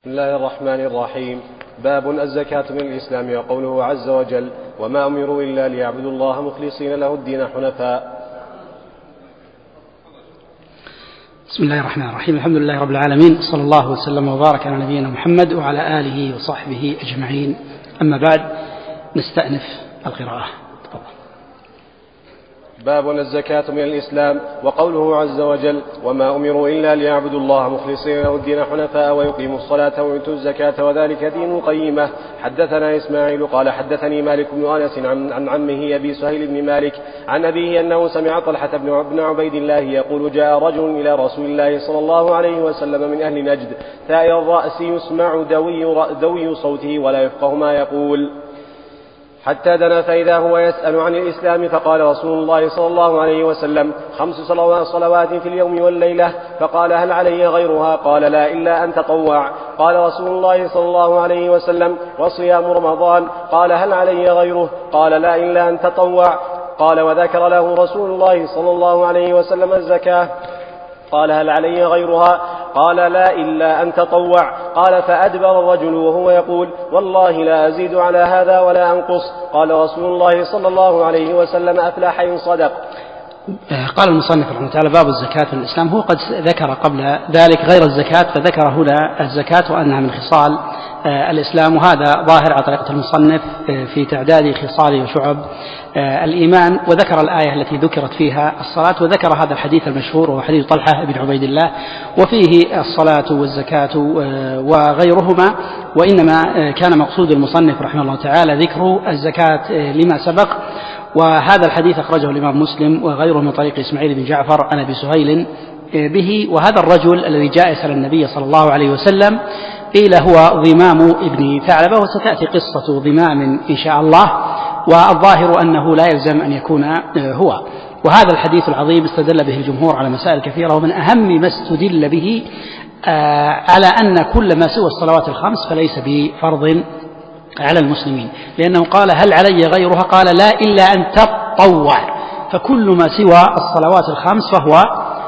بسم الله الرحمن الرحيم. باب الزكاة من الإسلام. وقوله عز وجل: وما أمروا إلا ليعبدوا الله مخلصين له الدين حنفاء. بسم الله الرحمن الرحيم. الحمد لله رب العالمين، صلى الله وسلم وبارك على نبينا محمد وعلى آله وصحبه أجمعين. أما بعد، نستأنف القراءة. باب الزكاة من الإسلام. وقوله عز وجل: وما أمروا إلا ليعبدوا الله مخلصين له الدين حنفاء ويقيموا الصلاة ويؤتوا الزكاة وذلك دين القيمة. حدثنا إسماعيل قال حدثني مالك بن أنس عن عمه أبي سهيل بن مالك عن أبيه أنه سمع طلحة بن عبيد الله يقول: جاء رجل إلى رسول الله صلى الله عليه وسلم من أهل نجد ثائر الرأس يسمع دوي صوته ولا يفقه ما يقول، حتى دنا فإذا هو يسأل عن الإسلام، فقال رسول الله صلى الله عليه وسلم: 5 صلوات في اليوم والليلة. فقال: هل علي غيرها؟ قال: لا، إلا أن تطوع. قال رسول الله صلى الله عليه وسلم: وصيام رمضان. قال: هل علي غيره؟ قال: لا، إلا أن تطوع. قال: وذكر له رسول الله صلى الله عليه وسلم الزكاة. قال: هل علي غيرها؟ قال: لا، إلا أن تطوع. قال: فأدبر الرجل وهو يقول: والله لا أزيد على هذا ولا أنقص. قال رسول الله صلى الله عليه وسلم: أفلح إن صدق. قال المصنف رحمه الله تعالى: باب الزكاة في الإسلام. هو قد ذكر قبل ذلك غير الزكاة، فذكر هنا الزكاة وأنها من خصال الإسلام، وهذا ظاهر على طريقة المصنف في تعداد خصال وشعب الإيمان. وذكر الآية التي ذكرت فيها الصلاة، وذكر هذا الحديث المشهور وهو حديث طلحة بن عبيد الله، وفيه الصلاة والزكاة وغيرهما. وإنما كان مقصود المصنف رحمه الله تعالى ذكر الزكاة لما سبق. وهذا الحديث أخرجه الإمام مسلم وغيره من طريق إسماعيل بن جعفر عن أبي سهيل به. وهذا الرجل الذي جاء يسأل النبي صلى الله عليه وسلم قيل هو ضمام ابن ثعلبة، وستأتي قصة ضمام إن شاء الله، والظاهر أنه لا يلزم أن يكون هو. وهذا الحديث العظيم استدل به الجمهور على مسائل كثيرة، ومن أهم ما استدل به على أن كل ما سوى الصلوات الخمس فليس بفرض على المسلمين، لأنه قال: هل علي غيرها؟ قال: لا، إلا أن تطوع. فكل ما سوى الصلوات الخمس فهو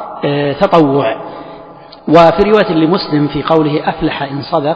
تطوع. وفي رواية لمسلم في قوله: أفلح إن صدق،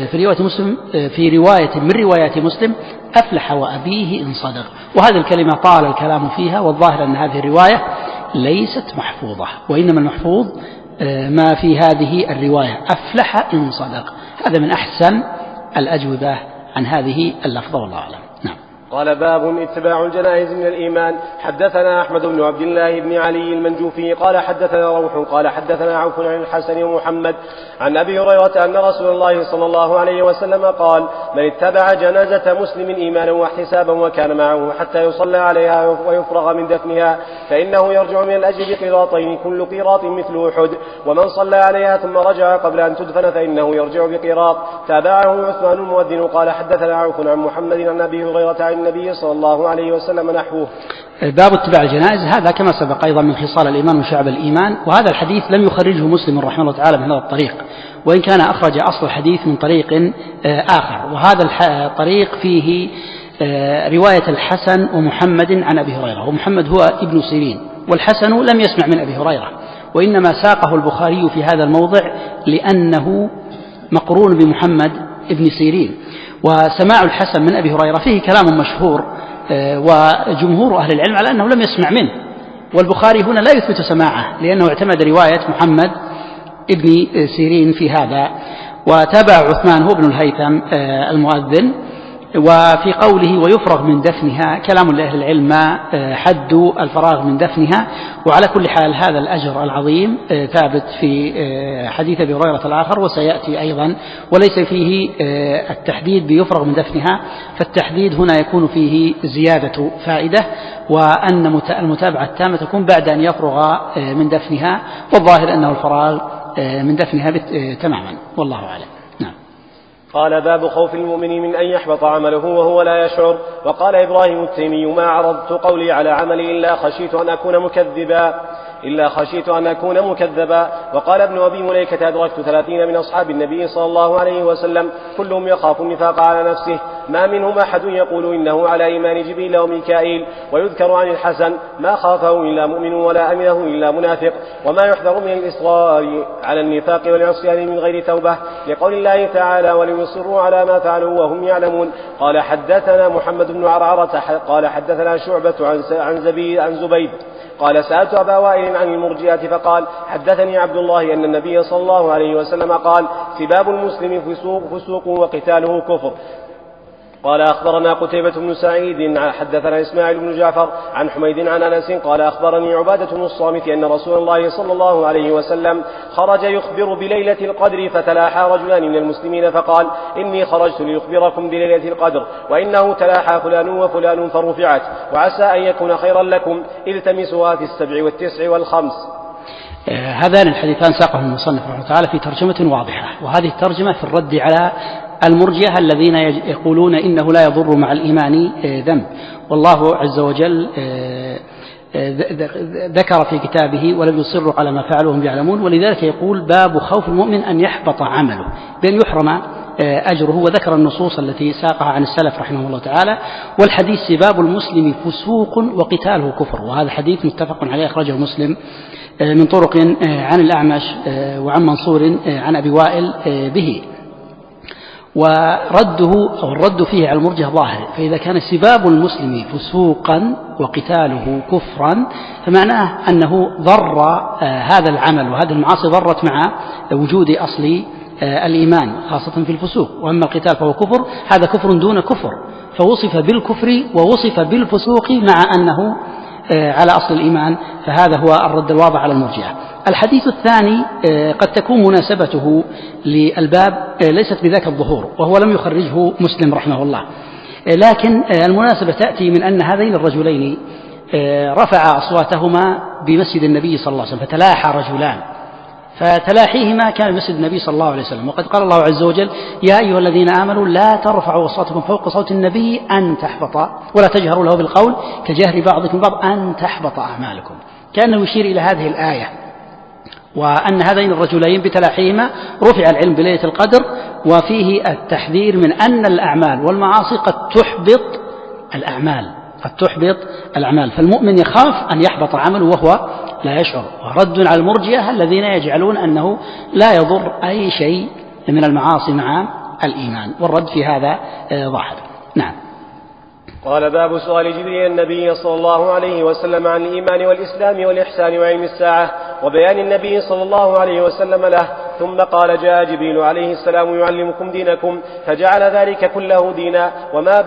في رواية من روايات مسلم: أفلح وأبيه إن صدق. وهذه الكلمة طال الكلام فيها، والظاهر أن هذه الرواية ليست محفوظة، وإنما المحفوظ ما في هذه الرواية: أفلح إن صدق. هذا من أحسن الأجوبة عن هذه اللفظة، والله أعلم. نعم. قال: باب اتباع الجنائز من الإيمان. حدثنا أحمد بن عبد الله بن علي المنجوفي قال حدثنا روح قال حدثنا عوف عن الحسن ومحمد عن أبي هريرة أن رسول الله صلى الله عليه وسلم قال: من اتبع جنازة مسلم إيمانا واحتسابا وكان معه حتى يصلى عليها ويفرغ من دفنها فإنه يرجع من الأجر بقيراطين، كل قيراط مثل أحد. ومن صلى عليها ثم رجع قبل أن تدفن فإنه يرجع بقيراط. تابعه عثمان المؤذن قال حدثنا عوف عن محمد عن أبي هريرة عن النبي صلى الله عليه وسلم نحوه. باب اتباع الجنائز، هذا كما سبق أيضا من خصال الإيمان وشعب الإيمان. وهذا الحديث لم يخرجه مسلم رحمه الله تعالى من هذا الطريق، وإن كان أخرج أصل الحديث من طريق آخر. وهذا الطريق فيه رواية الحسن ومحمد عن أبي هريرة، ومحمد هو ابن سيرين، والحسن لم يسمع من أبي هريرة، وإنما ساقه البخاري في هذا الموضع لأنه مقرون بمحمد ابن سيرين. وسماع الحسن من أبي هريرة فيه كلام مشهور، وجمهور أهل العلم على أنه لم يسمع منه، والبخاري هنا لا يثبت سماعه لأنه اعتمد رواية محمد ابن سيرين في هذا. وتابع عثمان هو ابن الهيثم المؤذن. وفي قوله ويفرغ من دفنها كلام لأهل العلم ما حد الفراغ من دفنها. وعلى كل حال هذا الأجر العظيم ثابت في حديث أبي هريرة الآخر وسيأتي أيضا، وليس فيه التحديد بيفرغ من دفنها، فالتحديد هنا يكون فيه زيادة فائدة، وأن المتابعة التامة تكون بعد أن يفرغ من دفنها، والظاهر أنه الفراغ من دفنها تماما، والله أعلم. نعم. قال: باب خوف المؤمن من أن يحبط عمله وهو لا يشعر. وقال إبراهيم التيمي: ما عرضت قولي على عملي إلا خشيت أن أكون مكذبا. وقال ابن أبي مليكة: أدركت 30 من أصحاب النبي صلى الله عليه وسلم كلهم يخاف النفاق على نفسه، ما منهم أحد يقول إنه على إيمان جبريل وميكائيل. ويذكر عن الحسن ما خافه إلا مؤمن ولا أمنه إلا منافق، وما يحذر من الإصرار على النفاق والعصيان من غير توبة، لقول الله تعالى وليصروا على ما فعلوا وهم يعلمون. قال حدثنا محمد بن عرعرة قال حدثنا شعبة عن زبيد قال سألت أبا وائل عن المرجئة فقال حدثني عبد الله أن النبي صلى الله عليه وسلم قال سباب المسلم فسوق وقتاله كفر. قال أخبرنا قتيبة بن سعيد حدثنا إسماعيل بن جعفر عن حميد عن أنس قال أخبرني عبادة بن الصامت أن رسول الله صلى الله عليه وسلم خرج يخبر بليلة القدر، فتلاحى رجلان من المسلمين فقال إني خرجت ليخبركم بليلة القدر وإنه تلاحى فلان وفلان فرفعت، وعسى أن يكون خيرا لكم التمسوها في 7 و9 و5. هذان الحديثان ساقه المصنف رحمه الله تعالى في ترجمة واضحة، وهذه الترجمة في الرد على المرجئة الذين يقولون إنه لا يضر مع الإيمان ذنب. والله عز وجل ذكر في كتابه ولم يصروا على ما فعلوا وهم يعلمون، ولذلك يقول باب خوف المؤمن أن يحبط عمله بأن يحرم أجره، وذكر النصوص التي ساقها عن السلف رحمه الله تعالى. والحديث سباب المسلم فسوق وقتاله كفر، وهذا حديث متفق عليه أخرجه مسلم من طرق عن الأعمش وعن منصور عن أبي وائل به. ورده أو الرد فيه على المرجئة ظاهر، فإذا كان سباب المسلم فسوقا وقتاله كفرا فمعناه أنه ضر هذا العمل، وهذه المعاصي ضرت مع وجود أصل الإيمان خاصة في الفسوق. وأما القتال فهو كفر، هذا كفر دون كفر، فوصف بالكفر ووصف بالفسوق مع أنه على أصل الإيمان، فهذا هو الرد الواضح على المرجئة. الحديث الثاني قد تكون مناسبته للباب ليست بذاك الظهور، وهو لم يخرجه مسلم رحمه الله، لكن المناسبة تأتي من أن هذين الرجلين رفع أصواتهما بمسجد النبي صلى الله عليه وسلم، فتلاحى رجلان، فتلاحيهما كان مسجد النبي صلى الله عليه وسلم. وقد قال الله عز وجل يا أيها الذين آمنوا لا ترفعوا أصواتكم فوق صوت النبي أن تحبط ولا تجهروا له بالقول كجهر بعضكم بعض أن تحبط أعمالكم، كأنه يشير إلى هذه الآية، وأن هذين الرجلين بتلاحيهما رفع العلم بليلة القدر، وفيه التحذير من أن الأعمال والمعاصي قد تحبط الأعمال، فالمؤمن يخاف أن يحبط عمله وهو لا يشعر. ورد على المرجئة الذين يجعلون أنه لا يضر أي شيء من المعاصي مع الإيمان، والرد في هذا ظاهر. نعم. قال باب سؤال جبريل النبي صلى الله عليه وسلم عن الإيمان والإسلام والإحسان وعلم الساعة وبيان النبي صلى الله عليه وسلم له، ثم قال جاء جبريل عليه السلام يعلمكم دينكم، فجعل ذلك كله دينا وما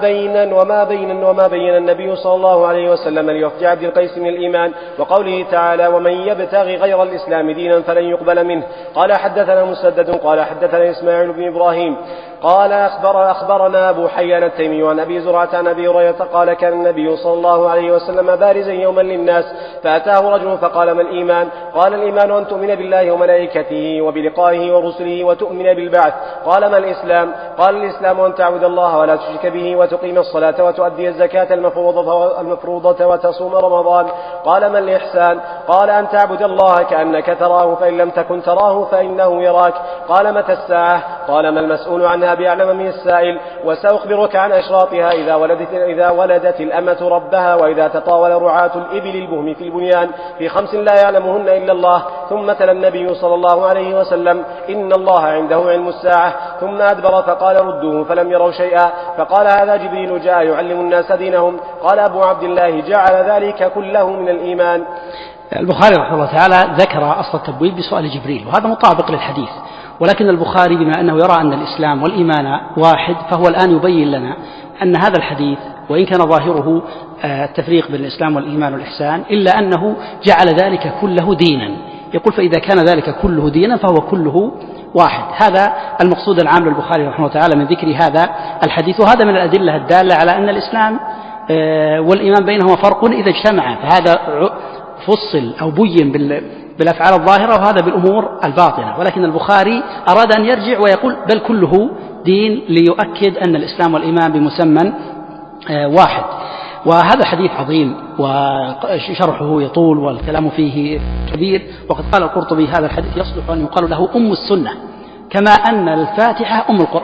بين النبي صلى الله عليه وسلم لوفد عبد القيس من الإيمان، وقوله تعالى ومن يبتغي غير الإسلام دينا فلن يقبل منه. قال حدثنا مسدد قال حدثنا إسماعيل بن إبراهيم قال أخبرنا أبو حيان التيمي عن أبي زرعة عن أبي هريرة قال كان النبي صلى الله عليه وسلم بارزا يوما للناس، فأتاه رجل فقال ما الإيمان؟ قال الإيمان أن تؤمن بالله وملائكته وبلقائه ورسله وتؤمن بالبعث. قال ما الإسلام؟ قال الإسلام أن تعبد الله ولا تشرك به وتقيم الصلاة وتؤدي الزكاة المفروضة وتصوم رمضان. قال ما الإحسان؟ قال أن تعبد الله كأنك تراه فإن لم تكن تراه فإنه يراك. قال متى الساعة؟ قال ما المسؤول عنها بأعلم من السائل، وسأخبرك عن أشراطها إذا ولدت الأمة ربها، وإذا تطاول رعاة الإبل البهم في البنيان في 5 لا يعلمهن إلا الله. ثم تلا النبي صلى الله عليه وسلم إن الله عنده علم الساعة، ثم أدبر فقال ردوه فلم يروا شيئا، فقال هذا جبريل جاء يعلم الناس دينهم. قال أبو عبد الله جعل ذلك كله من الإيمان. البخاري رحمه الله تعالى ذكر أصل التبويب بسؤال جبريل، وهذا مطابق للحديث، ولكن البخاري بما أنه يرى أن الإسلام والإيمان واحد، فهو الآن يبين لنا أن هذا الحديث وإن كان ظاهره التفريق بين الإسلام والإيمان والإحسان، إلا أنه جعل ذلك كله دينا، يقول فإذا كان ذلك كله دينا فهو كله واحد. هذا المقصود العام للبخاري رحمه الله تعالى من ذكر هذا الحديث، وهذا من الأدلة الدالة على أن الإسلام والإيمان بينهما فرق إذا اجتمعا، فهذا فصل أو بين بالأفعال الظاهرة وهذا بالأمور الباطنة، ولكن البخاري أراد أن يرجع ويقول بل كله دين ليؤكد أن الإسلام والإيمان بمسمى واحد. وهذا حديث عظيم وشرحه يطول والكلام فيه كبير، وقد قال القرطبي هذا الحديث يصلح أن يقال له أم السنة، كما أن الفاتحة أم القرآن،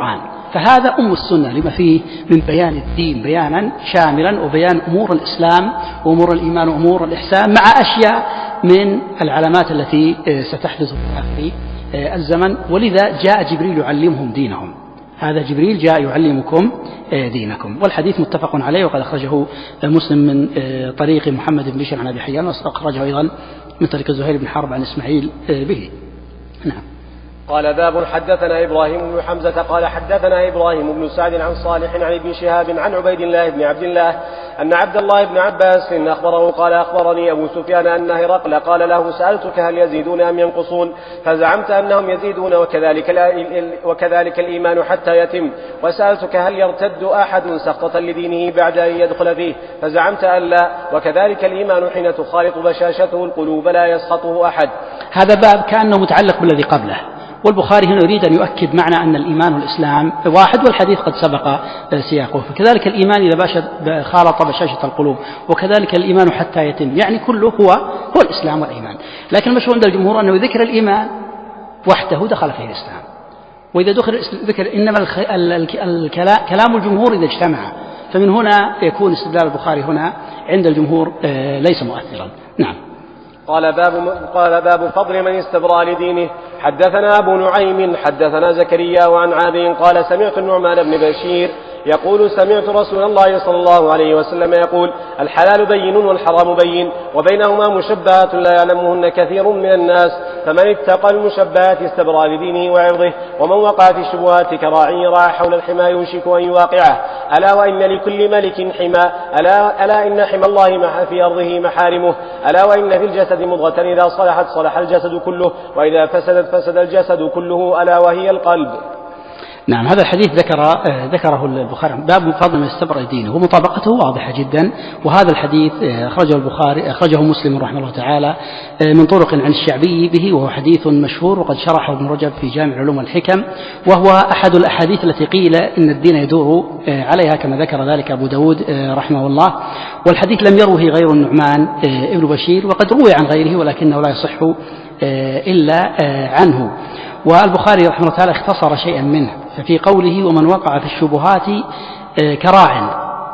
فهذا السنة لما فيه من بيان الدين بيانا شاملا وبيان أمور الإسلام وأمور الإيمان وأمور الإحسان مع أشياء من العلامات التي ستحدث في آخر الزمن. ولذا جاء جبريل يعلمهم دينهم، هذا جبريل جاء يعلمكم دينكم. والحديث متفق عليه، وقد أخرجه مسلم من طريق محمد بن بشر عن أبي حيان، وأخرجه أيضا من طريق زهير بن حرب عن إسماعيل به. نعم. قال باب حدثنا إبراهيم بن حمزة قال حدثنا إبراهيم بن سعد عن صالح عن ابن شهاب عن عبيد الله بن عبد الله أن عبد الله بن عباس أخبره قال أخبرني أبو سفيان أن هرقل قال له سألتك هل يزيدون أم ينقصون فزعمت أنهم يزيدون وكذلك الإيمان حتى يتم، وسألتك هل يرتد أحد سخطة لدينه بعد أن يدخل فيه فزعمت أن لا، وكذلك الإيمان حين تخالط بشاشته القلوب لا يسخطه أحد. هذا باب كأنه متعلق بالذي قبله، والبخاري هنا يريد أن يؤكد معنى أن الإيمان والإسلام واحد، والحديث قد سبق سياقه. فكذلك الإيمان إذا خالط بشاشة القلوب، وكذلك الإيمان حتى يتم، يعني كله هو الإسلام والإيمان. لكن المشهور عند الجمهور أنه ذكر الإيمان وحده دخل فيه الإسلام، وإذا ذكر إنما كلام الجمهور إذا اجتمع، فمن هنا يكون استدلال البخاري هنا عند الجمهور ليس مؤثرا. نعم. قال باب فضل من استبرأ لدينه. حدثنا أبو نعيم حدثنا زكريا وعن عابد قال سمعت النعمان بن بشير يقول سمعت رسول الله صلى الله عليه وسلم يقول الحلال بين والحرام بين وبينهما مشبهات لا يعلمهن كثير من الناس، فمن اتقى المشبهات استبرأ لدينه وعرضه، ومن وقع في الشبهات كراعي يرعى حول الحمى يوشك أن يواقعه. ألا وإن لكل ملك حمى، ألا إن حمى الله في أرضه محارمه، ألا وإن في الجسد مضغة إذا صلحت صلح الجسد كله وإذا فسدت فسد الجسد كله ألا وهي القلب. نعم. هذا الحديث ذكره البخاري باب فضل من استبرأ دينه، ومطابقته واضحة جدا. وهذا الحديث أخرجه مسلم رحمه الله تعالى من طرق عن الشعبي به، وهو حديث مشهور وقد شرحه ابن رجب في جامع العلوم والحكم، وهو أحد الأحاديث التي قيل إن الدين يدور عليها كما ذكر ذلك أبو داود رحمه الله. والحديث لم يروه غير النعمان ابن بشير، وقد روي عن غيره ولكنه لا يصح إلا عنه. والبخاري رحمه الله تعالى اختصر شيئا منه، ففي قوله ومن وقع في الشبهات كراع،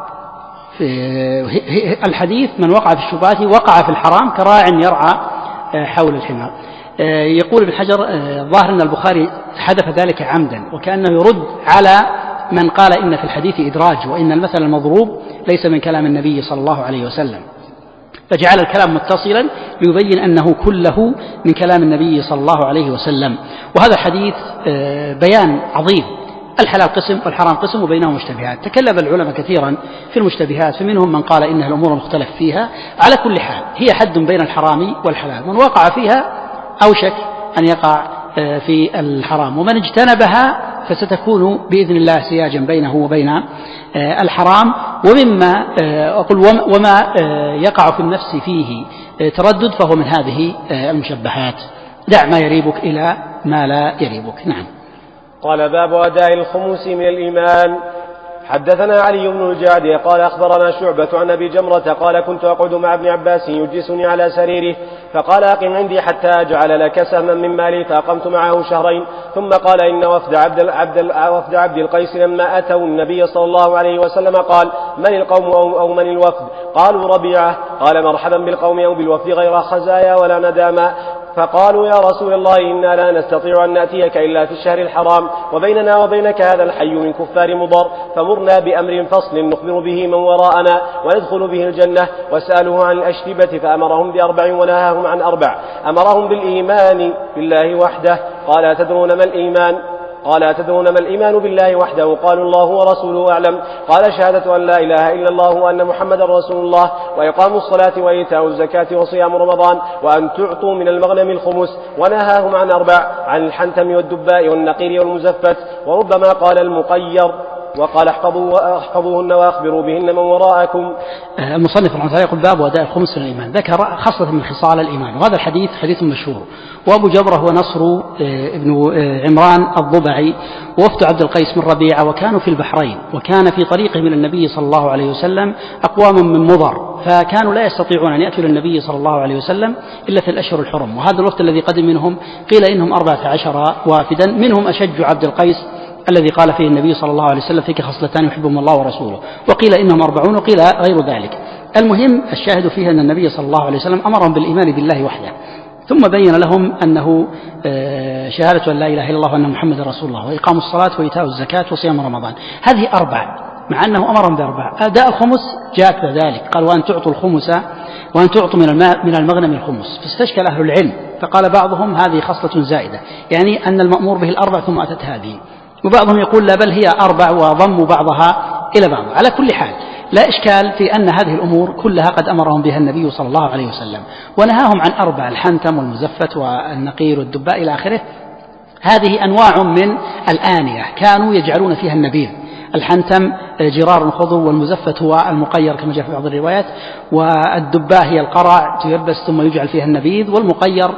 الحديث من وقع في الشبهات وقع في الحرام كراع يرعى حول الحمار. يقول ابن حجر ظاهر أن البخاري حدث ذلك عمدا، وكأنه يرد على من قال إن في الحديث إدراج، وإن المثل المضروب ليس من كلام النبي صلى الله عليه وسلم، فجعل الكلام متصلا ليبين أنه كله من كلام النبي صلى الله عليه وسلم. وهذا الحديث بيان عظيم، الحلال قسم والحرام قسم وبينهم مشتبهات. تكلم العلماء كثيرا في المشتبهات، فمنهم من قال إنها الأمور المختلف فيها، على كل حال هي حد بين الحرام والحلال، من وقع فيها أوشك أن يقع في الحرام، ومن اجتنبها فستكون بإذن الله سياجا بينه وبين الحرام. ومما أقول وما يقع في النفس فيه تردد فهو من هذه المشبهات. دع ما يريبك إلى ما لا يريبك. نعم. قال باب أداء الخمس من الإيمان. حدثنا علي بن الجعد قال أخبرنا شعبة عن أبي جمرة قال كنت أقعد مع ابن عباس يجلسني على سريره فقال أقم عندي حتى أجعل لك سهما من مالي، فأقمت معه شهرين. ثم قال إن وفد عبد القيس لما أتوا النبي صلى الله عليه وسلم قال من القوم أو من الوفد؟ قالوا ربيعة. قال مرحبا بالقوم أو بالوفد غير خزايا ولا نداما. فقالوا يا رسول الله إنا لا نستطيع أن نأتيك إلا في الشهر الحرام، وبيننا وبينك هذا الحي من كفار مضر، فمرنا بأمر فصل نخبر به من وراءنا وندخل به الجنة. وسألوه عن الأشربة فأمرهم ب4 ونهاهم عن 4. أمرهم بالإيمان بالله وحده. قال أتدرون ما الإيمان بالله وحده؟ قالوا الله ورسوله أعلم. قال شهادة أن لا إله إلا الله وأن محمد رسول الله، وإقام الصلاة وإيتاء الزكاة وصيام رمضان، وأن تعطوا من المغنم الخمس. ونهاهم عن 4، عن الحنتم والدباء والنقير والمزفت. وربما قال المقير، وقال احفظوهن وأخبروا بهن من وراءكم. المصنف رحمه الله يقول باب أداء الخمس من الإيمان، ذكر خاصة من خصال الإيمان، وهذا الحديث حديث مشهور. وأبو جبرة هو نصر ابن عمران الضبعي، ووفد عبد القيس من ربيعة، وكانوا في البحرين، وكان في طريقهم من النبي صلى الله عليه وسلم أقوام من مضر، فكانوا لا يستطيعون أن يأتوا للنبي صلى الله عليه وسلم إلا في الأشهر الحرم. وهذا الوقت الذي قدم منهم قيل إنهم 14 وافدا، منهم أشج عبد القيس الذي قال فيه النبي صلى الله عليه وسلم فيك خصلتان يحبهما الله ورسوله، وقيل إنهم 40 وقيل غير ذلك. المهم الشاهد فيه أن النبي صلى الله عليه وسلم أمرهم بالإيمان بالله وحده، ثم بين لهم أنه شهادة أن لا إله إلا الله وأن محمد رسول الله وإقام الصلاة وإيتاء الزكاة وصيام رمضان. هذه 4، مع أنه أمرهم ب4. أداء الخمس جاء كذلك، قال وأن تعطوا الخمس وأن تعطوا من المغنم الخمس، فاستشكل أهل العلم فقال بعضهم هذه خصلة زائدة، يعني أن المأمور به 4 ثم أتت هذه، وبعضهم يقول لا بل هي 4 وضموا بعضها إلى بعض. على كل حال لا إشكال في أن هذه الأمور كلها قد أمرهم بها النبي صلى الله عليه وسلم، ونهاهم عن 4، الحنتم والمزفت والنقير والدباء إلى آخره. هذه أنواع من الآنية كانوا يجعلون فيها النبيذ. الحنتم جرار خضر، والمزفت هو المقير كما جاء في بعض الروايات، والدباء هي القرع تيبس ثم يجعل فيها النبيذ، والمقير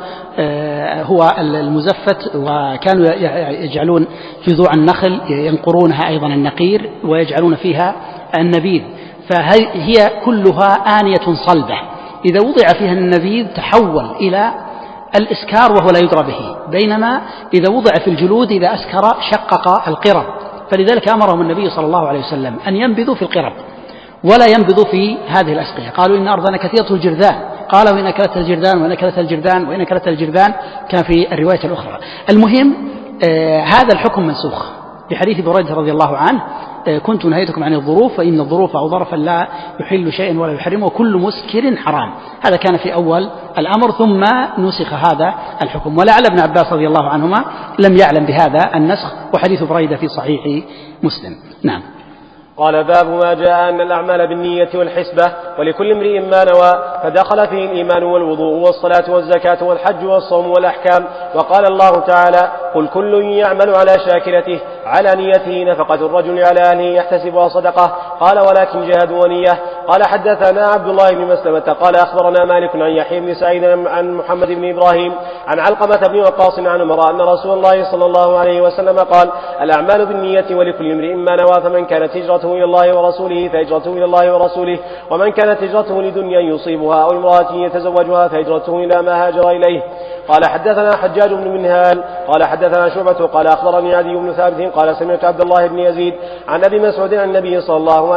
هو المزفت، وكانوا يجعلون جذوع النخل ينقرونها أيضا النقير ويجعلون فيها النبيذ، فهي كلها آنية صلبة، إذا وضع فيها النبيذ تحول إلى الإسكار وهو لا يدرى به، بينما إذا وضع في الجلود إذا أسكر شقق القرب، فلذلك أمرهم النبي صلى الله عليه وسلم أن ينبذوا في القرب ولا ينبذوا في هذه الأسقية. قالوا إن أرضنا كثيرة الجرذان، قال وإن أكلت الجرذان وإن أكلت الجرذان وإن أكلت الجرذان، كان في الرواية الأخرى. المهم هذا الحكم منسوخ بحديث بريدة رضي الله عنه كنت نهيتكم عن الظروف فإن الظروف أو ظرفا لا يحل شيئا ولا يحرمه وكل مسكر حرام. هذا كان في أول الأمر ثم نسخ هذا الحكم، ولعل ابن عباس رضي الله عنهما لم يعلم بهذا النسخ، وحديث بريدة في صحيح مسلم. نعم. قال باب ما جاء أن الأعمال بالنية والحسبة ولكل امرئ ما نوى، فدخل فيه الإيمان والوضوء والصلاة والزكاة والحج والصوم والأحكام. وقال الله تعالى قل كل يعمل على شاكلته على نيته نفقة الرجل على أهله يحتسبها صدقة. قال ولكن جهاد ونية. قال حدثنا عبد الله بن مسلمة قال أخبرنا مالك عن يحيى بن سعيد عن محمد بن إبراهيم عن علقمة بن وقاص عن عمر أن رسول الله صلى الله عليه وسلم قال الأعمال بالنية ولكل امرئ ما نوى، فمن كانت هجرته إلى الله ورسوله فهجرته إلى الله ورسوله، ومن كانت هجرته لدنيا يصيبها أو امرأة يتزوجها فهجرته إلى ما هاجر إليه. قال حدثنا حجاج بن منهال قال حدثنا شعبة قال أخبرني عدي بن ثابت قال سمعت عبد الله بن يزيد عن أبي مسعود عن النبي صلى الله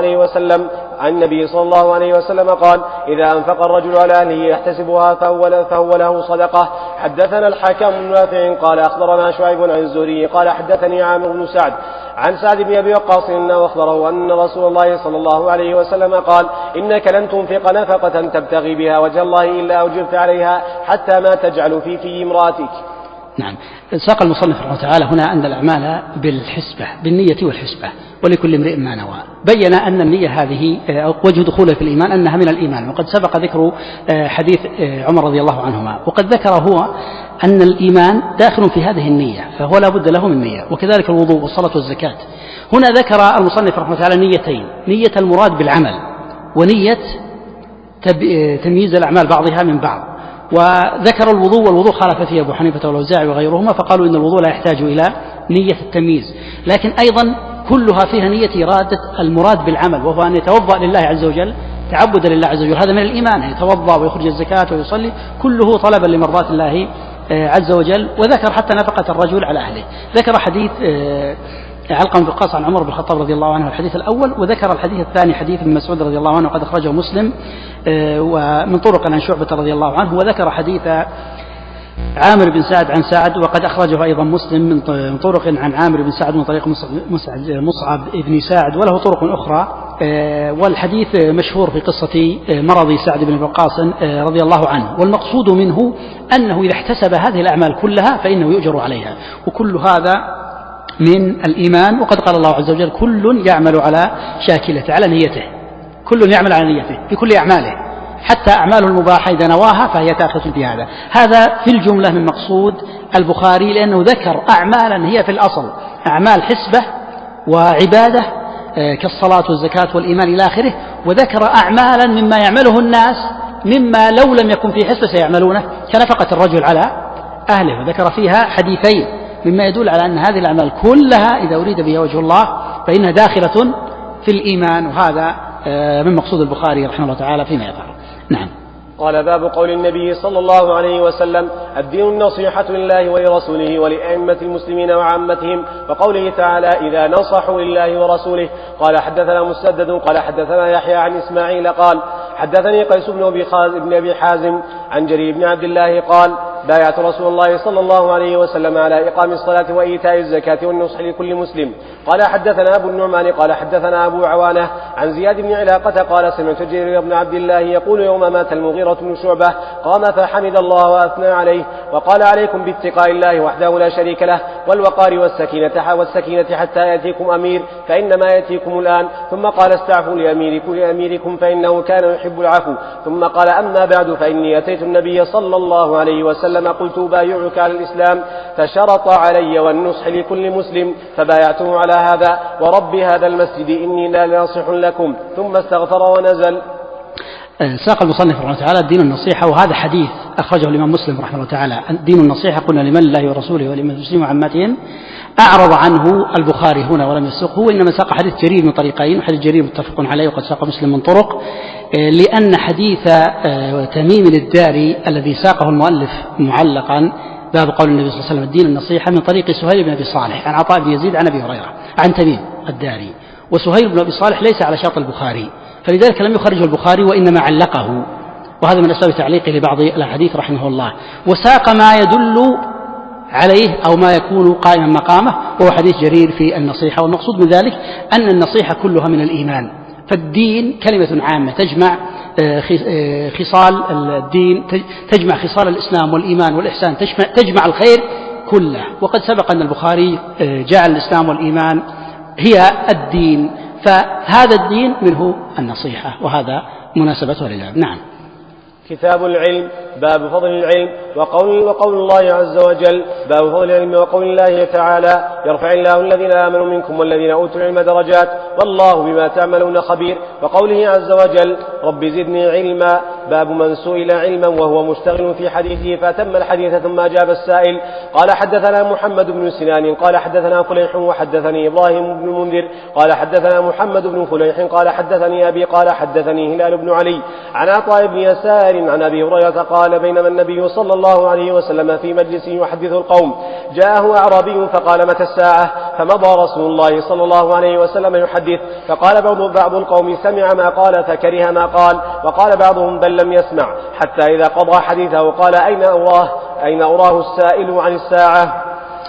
عليه وسلم قال إذا أنفق الرجل على أهله يحتسبها فهو له صدقة. حدثنا الحكم بن نافع قال أخبرنا شعيب عن الزهري قال حدثني عامر بن سعد عن سعد بن أبي وقاص أنه أخبره أن رسول الله صلى الله عليه وسلم قال إنك لن تنفق نفقة تبتغي بها وجه الله إلا أجرت عليها حتى ما تجعل في امرأتك. نعم. ساق المصنف رحمه الله تعالى هنا أن الأعمال بالنية والحسبة ولكل امرئ ما نوى. بين أن النية هذه وجه دخوله في الإيمان أنها من الإيمان، وقد سبق ذكر حديث عمر رضي الله عنهما، وقد ذكر هو أن الإيمان داخل في هذه النية، فهو لا بد له من نية، وكذلك الوضوء والصلاة والزكاة. هنا ذكر المصنف رحمه الله تعالى نيتين: نية المراد بالعمل، ونية تمييز الأعمال بعضها من بعض. وذكر الوضوء، والوضوء خالف فيه أبو حنيفة والأوزاعي وغيرهما، فقالوا إن الوضوء لا يحتاج إلى نية التمييز، لكن أيضا كلها فيها نية إرادة المراد بالعمل، وهو أن يتوضأ لله عز وجل تعبدا لله عز وجل، هذا من الإيمان، يتوضأ ويخرج الزكاة ويصلي، كله طلبا لمرضاة الله عز وجل. وذكر حتى نفقة الرجل على أهله. ذكر حديث علقمة بن وقاص عن عمر بن الخطاب رضي الله عنه الحديث الأول، وذكر الحديث الثاني حديث ابن مسعود رضي الله عنه وقد أخرجه مسلم ومن طرق عن شعبة رضي الله عنه، وذكر حديث عامر بن سعد عن سعد وقد أخرجه أيضا مسلم من طرق عن عامر بن سعد من طريق مصعب بن سعد، وله طرق أخرى. والحديث مشهور في قصة مرض سعد بن وقاص رضي الله عنه، والمقصود منه أنه إذا احتسب هذه الأعمال كلها فإنه يؤجر عليها، وكل هذا من الإيمان. وقد قال الله عز وجل كل يعمل على شاكلته، على نيته، كل يعمل على نيته في كل أعماله، حتى أعماله المباحة إذا نواها فهي تأخذ في هذا. هذا في الجملة من مقصود البخاري، لأنه ذكر أعمالا هي في الأصل أعمال حسبة وعبادة كالصلاة والزكاة والإيمان إلى آخره، وذكر أعمالا مما يعمله الناس مما لو لم يكن في حسبة سيعملونه كنفقة الرجل على أهله، وذكر فيها حديثين مما يدل على أن هذه الأعمال كلها إذا أريد بها وجه الله فإنها داخلة في الإيمان، وهذا من مقصود البخاري رحمه الله تعالى فيما يظهر. نعم. قال باب قول النبي صلى الله عليه وسلم الدين النصيحة لله ولرسوله ولأئمة المسلمين وعامتهم، وقوله تعالى إذا نصحوا لله ورسوله. قال حدثنا مسدد قال حدثنا يحيى عن إسماعيل قال حدثني قيس بن أبي حازم عن جرير بن عبد الله قال بايعت رسول الله صلى الله عليه وسلم على إقام الصلاة وإيتاء الزكاة والنصح لكل مسلم. قال حدثنا أبو النعمان قال حدثنا أبو عوانة عن زياد بن علاقة قال سمعت جرير بن عبد الله يقول يوم مات المغيرة بن شعبة قام فحمد الله وأثنى عليه وقال عليكم باتقاء الله وحده لا شريك له والوقار والسكينة حتى يأتيكم أمير فإنما يأتيكم الآن، ثم قال استعفوا لأميركم فإنه كان يحب العفو، ثم قال أما بعد فإني أتيت النبي صلى الله عليه وسلم قلت بايعك على الإسلام فشرط علي والنصح لكل مسلم فبايعته على هذا ورب هذا المسجد إني لا ناصح لكم، ثم استغفر ونزل. ساق المصنف رحمه الله تعالى الدين النصيحة، وهذا حديث أخرجه الإمام مسلم رحمه الله تعالى. الدين النصيحة قلنا لمن الله ورسوله ولمن المسلمين وعامتهم. أعرض عنه البخاري هنا ولم يسقه، إنما ساق حديث جرير من طريقين، وحديث جرير متفق عليه وقد ساق مسلم من طرق، لأن حديث تميم الداري الذي ساقه المؤلف معلقا باب قول النبي صلى الله عليه وسلم الدين النصيحة من طريق سهيل بن أبي صالح عن عطاء بن يزيد عن أبي هريرة عن تميم الداري، وسهيل بن أبي صالح ليس على شرط البخاري فلذلك لم يخرجه البخاري وإنما علقه، وهذا من أسباب تعليقه لبعض الأحاديث رحمه الله. وساق ما يدل عليه أو ما يكون قائما مقامه وهو حديث جرير في النصيحة، والمقصود من ذلك أن النصيحة كلها من الإيمان، فالدين كلمة عامة تجمع خصال الدين، تجمع خصال الإسلام والإيمان والإحسان، تجمع الخير كله. وقد سبق أن البخاري جعل الإسلام والإيمان هي الدين، فهذا الدين منه النصيحة، وهذا مناسبته لله. نعم. كتاب العلم باب فضل العلم وقول الله عز وجل باب فضل العلم وقول الله تعالى يرفع الله الذين آمنوا منكم والذين أوتوا العلم درجات والله بما تعملون خبير، وقوله عز وجل رب زدني علما باب من سئل علما وهو مشتغل في حديثه فأتم الحديث ثم أجاب السائل. قال حدثنا محمد بن سنان قال حدثنا فليح وحدثني إبراهيم بن المنذر قال حدثنا محمد بن فليح قال حدثني أبي قال حدثني هلال بن علي عن عطاء بن يسار عن أبي هريرة قال بينما النبي صلى الله عليه وسلم في مجلس يحدث القوم جاءه أعرابي فقال متى الساعة؟ فمضى رسول الله صلى الله عليه وسلم يحدث، فقال بعض القوم سمع ما قال فكره ما قال، وقال بعضهم بل لم يسمع، حتى إذا قضى حديثه قال أين أراه السائل عن الساعة؟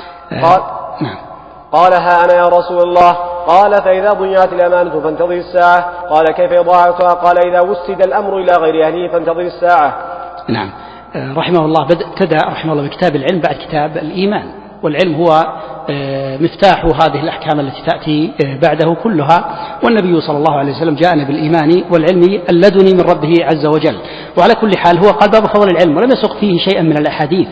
قال ها أنا يا رسول الله. قال فإذا ضيعت الأمانة فانتظر الساعة. قال كيف إضاعتها؟ قال إذا وسد الأمر إلى غير أهله فانتظر الساعة. نعم. رحمه الله ابتدأ رحمه الله بكتاب العلم بعد كتاب الإيمان، والعلم هو مفتاح هذه الأحكام التي تأتي بعده كلها، والنبي صلى الله عليه وسلم جاءنا بالإيمان والعلم اللدني من ربه عز وجل. وعلى كل حال هو قال باب فضل العلم ولم يسق فيه شيئا من الأحاديث،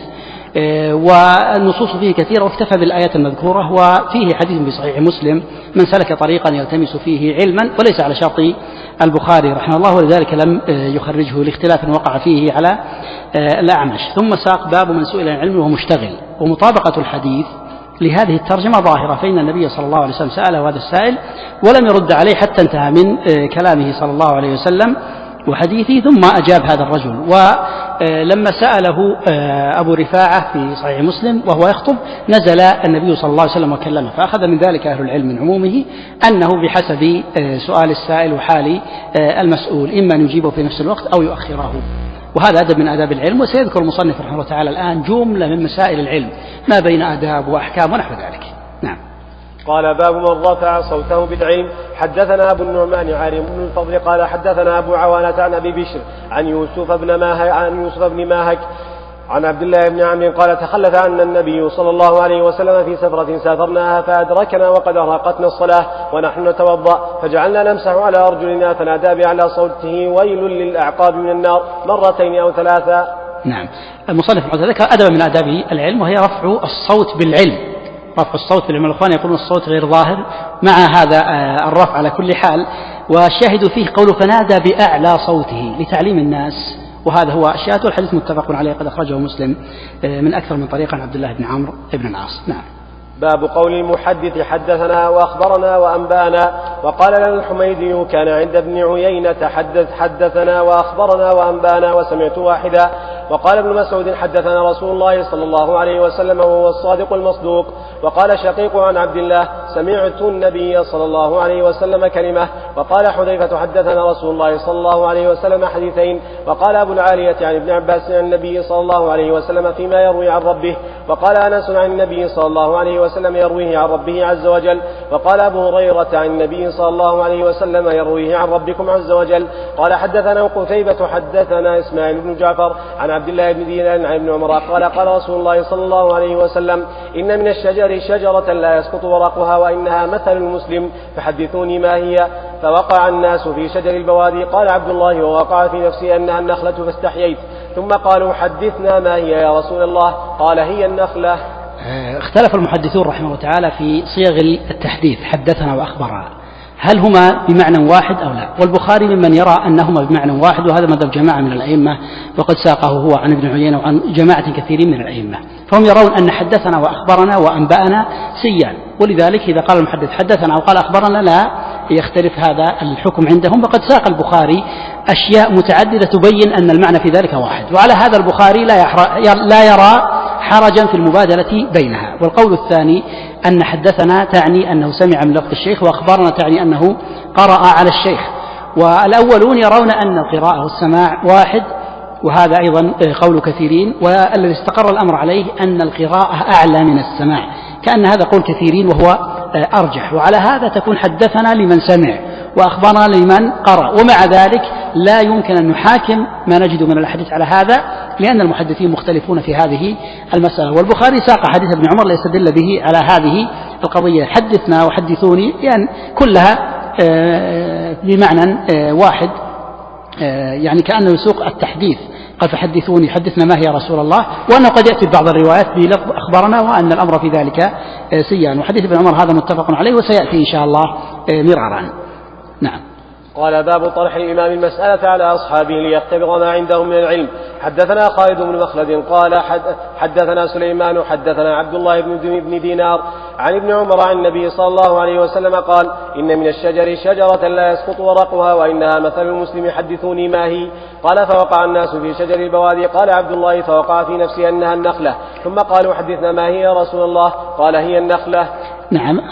والنصوص فيه كثيرة واكتفى بالآيات المذكورة. وفيه حديث في صحيح مسلم من سلك طريقا يلتمس فيه علما وليس على شرط البخاري رحمه الله، ولذلك لم يخرجه لاختلاف وقع فيه على الأعمش. ثم ساق باب من سئل عن العلم وهو مشتغل، ومطابقة الحديث لهذه الترجمة ظاهرة، فإن النبي صلى الله عليه وسلم سأله هذا السائل ولم يرد عليه حتى انتهى من كلامه صلى الله عليه وسلم وحديثه، ثم أجاب هذا الرجل. ولما سأله أبو رفاعة في صحيح مسلم وهو يخطب نزل النبي صلى الله عليه وسلم وكلمه، فأخذ من ذلك أهل العلم من عمومه أنه بحسب سؤال السائل وحال المسؤول إما أن يجيبه في نفس الوقت أو يؤخره، وهذا أدب من آداب العلم. وسيذكر المصنف رحمه الله تعالى الآن جملة من مسائل العلم ما بين آداب وأحكام ونحو ذلك. نعم. قال باب من رفع صوته بالعلم. حدثنا أبو النعمان عارم بن الفضل قال حدثنا أبو عوانة عن أبي بشر عن يوسف بن ماهك عن عبد الله بن عمرو قال تخلف عنا النبي صلى الله عليه وسلم في سفرة سافرناها فأدركنا وقد أرهقتنا الصلاة ونحن نتوضأ فجعلنا نمسح على أرجلنا فنادى بأعلى صوته ويل للأعقاب من النار مرتين أو ثلاثا. نعم. المصنف ذكر أدب من آداب العلم وهي رفع الصوت بالعلم. رفع الصوت بالعلم، الإخوان يقولون الصوت غير ظاهر مع هذا الرفع على كل حال، والشاهد فيه قوله فنادى بأعلى صوته لتعليم الناس، وهذا هو الشاهد، والحديث متفق عليه قد أخرجه مسلم من أكثر من طريق عن عبد الله بن عمرو بن العاص. نعم. باب قول المحدث حدثنا وأخبرنا وأنبانا وقال لنا الحميدي كان عند ابن عيينة حدثنا وأخبرنا وأنبانا وسمعت واحدا. وقال ابن مسعود حدثنا رسول الله صلى الله عليه وسلم وهو الصادق المصدوق. وقال شقيق عن عبد الله سمعت النبي صلى الله عليه وسلم كلمة. وقال حذيفة حدثنا رسول الله صلى الله عليه وسلم حديثين. وقال أبو العالية عن ابن عباس عن النبي صلى الله عليه وسلم فيما يروي عن ربه. وقال أنس عن النبي صلى الله عليه وسلم يرويه عن ربه عز وجل. وقال أبو هريرة عن النبي صلى الله عليه وسلم يرويه عن ربكم عز وجل. قال حدثنا قتيبة حدثنا إسماعيل بن جعفر عن عبد الله بن دينار عن ابن عمر قال قال رسول الله صلى الله عليه وسلم إن من الشجر شجرة لا يسقط ورقها وإنها مثل المسلم فحدثوني ما هي. فوقع الناس في شجر البوادي. قال عبد الله ووقع في نفسي أنها النخلة فاستحييت. ثم قالوا حدثنا ما هي يا رسول الله قال هي النخلة. اختلف المحدثون رحمه الله تعالى في صيغ التحديث حدثنا وأخبرنا هل هما بمعنى واحد أو لا، والبخاري ممن يرى أنهما بمعنى واحد، وهذا مذهب جماعة من الأئمة وقد ساقه هو عن ابن عيينة وعن جماعة كثيرين من الأئمة، فهم يرون أن حدثنا وأخبرنا وأنبأنا سيان، ولذلك إذا قال المحدث حدثنا أو قال أخبرنا لا يختلف هذا الحكم عندهم. وقد ساق البخاري أشياء متعددة تبين أن المعنى في ذلك واحد، وعلى هذا البخاري لا يرى حرجا في المبادلة بينها. والقول الثاني أن حدثنا تعني أنه سمع من لفظ الشيخ، وأخبرنا تعني أنه قرأ على الشيخ. والأولون يرون أن القراءة والسماع واحد، وهذا أيضا قول كثيرين، والذي استقر الأمر عليه أن القراءة أعلى من السماع، كأن هذا قول كثيرين وهو أرجح. وعلى هذا تكون حدثنا لمن سمع وأخبرنا لمن قرأ، ومع ذلك لا يمكن أن نحاكم ما نجد من الحديث على هذا، لأن المحدثين مختلفون في هذه المسألة. والبخاري ساق حديث ابن عمر ليستدل به على هذه القضية حدثنا وحدثوني، لأن كلها بمعنى واحد، يعني كأنه يسوق التحديث، قال فحدثوني حدثنا ما هي رسول الله، وأنه قد يأتي بعض الروايات بلفظ أخبرنا وأن الأمر في ذلك سيان. وحديث ابن عمر هذا متفق عليه وسيأتي إن شاء الله مرارا. نعم. قال باب طرح الإمام المسألة على أصحابه ليختبر ما عندهم من العلم. حدثنا خالد بن مخلد قال حدثنا سليمان حدثنا عبد الله بن دينار عن ابن عمر عن النبي صلى الله عليه وسلم قال إن من الشجر شجرة لا يسقط ورقها وإنها مثل المسلم حدثوني ما هي. قال فوقع الناس في شجر البوادي. قال عبد الله فوقع في نفسي أنها النخلة. ثم قالوا حدثنا ما هي يا رسول الله قال هي النخلة. نعم.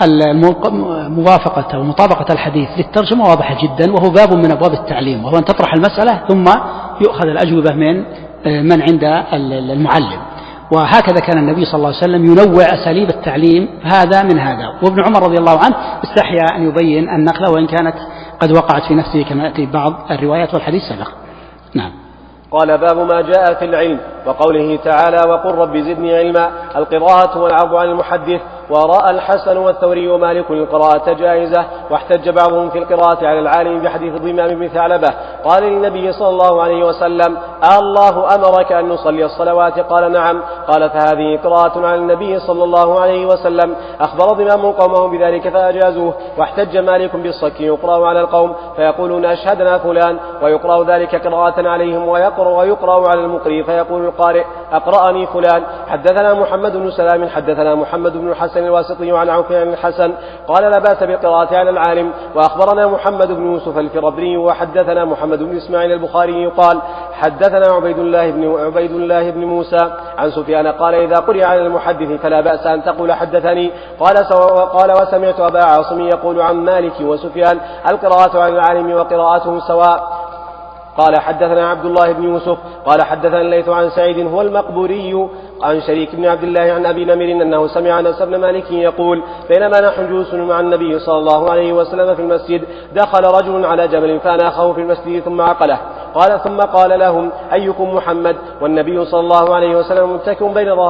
موافقة ومطابقة الحديث للترجمة واضحة جدا، وهو باب من أبواب التعليم، وهو أن تطرح المسألة ثم يؤخذ الأجوبة من عند المعلم. وهكذا كان النبي صلى الله عليه وسلم ينوع أساليب التعليم، هذا من هذا. وابن عمر رضي الله عنه استحيا أن يبين النخلة وإن كانت قد وقعت في نفسه كما يأتي بعض الروايات والحديث سبق. نعم. قال باب ما جاء في العلم وقوله تعالى وقل رب زدني علما. القراءة والعرض عن المحدث. ورأى الحسن والثوري ومالك القراءة جائزة، واحتج بعضهم في القراءة على العالم بحديث ضمام بن ثعلبة قال للنبي صلى الله عليه وسلم الله أمرك أن نصلي الصلوات؟ قال نعم. قال فهذه قراءة على النبي صلى الله عليه وسلم. أخبر ضمام قومه بذلك فأجازوه. واحتج مالك بالصك يقرأ على القوم فيقولون أشهدنا فلان، ويقرأ ذلك قراءة عليهم، ويقرأ على المقري فيقول القارئ أقرأني فلان. حدثنا محمد بن سلام حدثنا محمد بن الحسن الواسطي عن عوف عن الحسن قال لا بأس بالقراءة على العالم. وأخبرنا محمد بن يوسف الفربري وحدثنا محمد بن إسماعيل البخاري قال حدثنا عبيد الله بن موسى عن سفيان قال إذا قرئ على المحدث فلا بأس أن تقول حدثني. قال وسمعت أبا عاصم يقول عن مالك وسفيان القراءة على العالم وقراءتهم سواء. قال حدثنا عبد الله بن يوسف قال حدثنا الليث عن سعيد هو المقبوري عن شريك بن عبد الله عن أبي نمر أنه سمع أنس بن مالك يقول بينما نحن جلوس مع النبي صلى الله عليه وسلم في المسجد دخل رجل على جبل فأناخه في المسجد ثم عقله. قال ثم قال لهم أيكم محمد؟ والنبي صلى الله عليه وسلم متكئ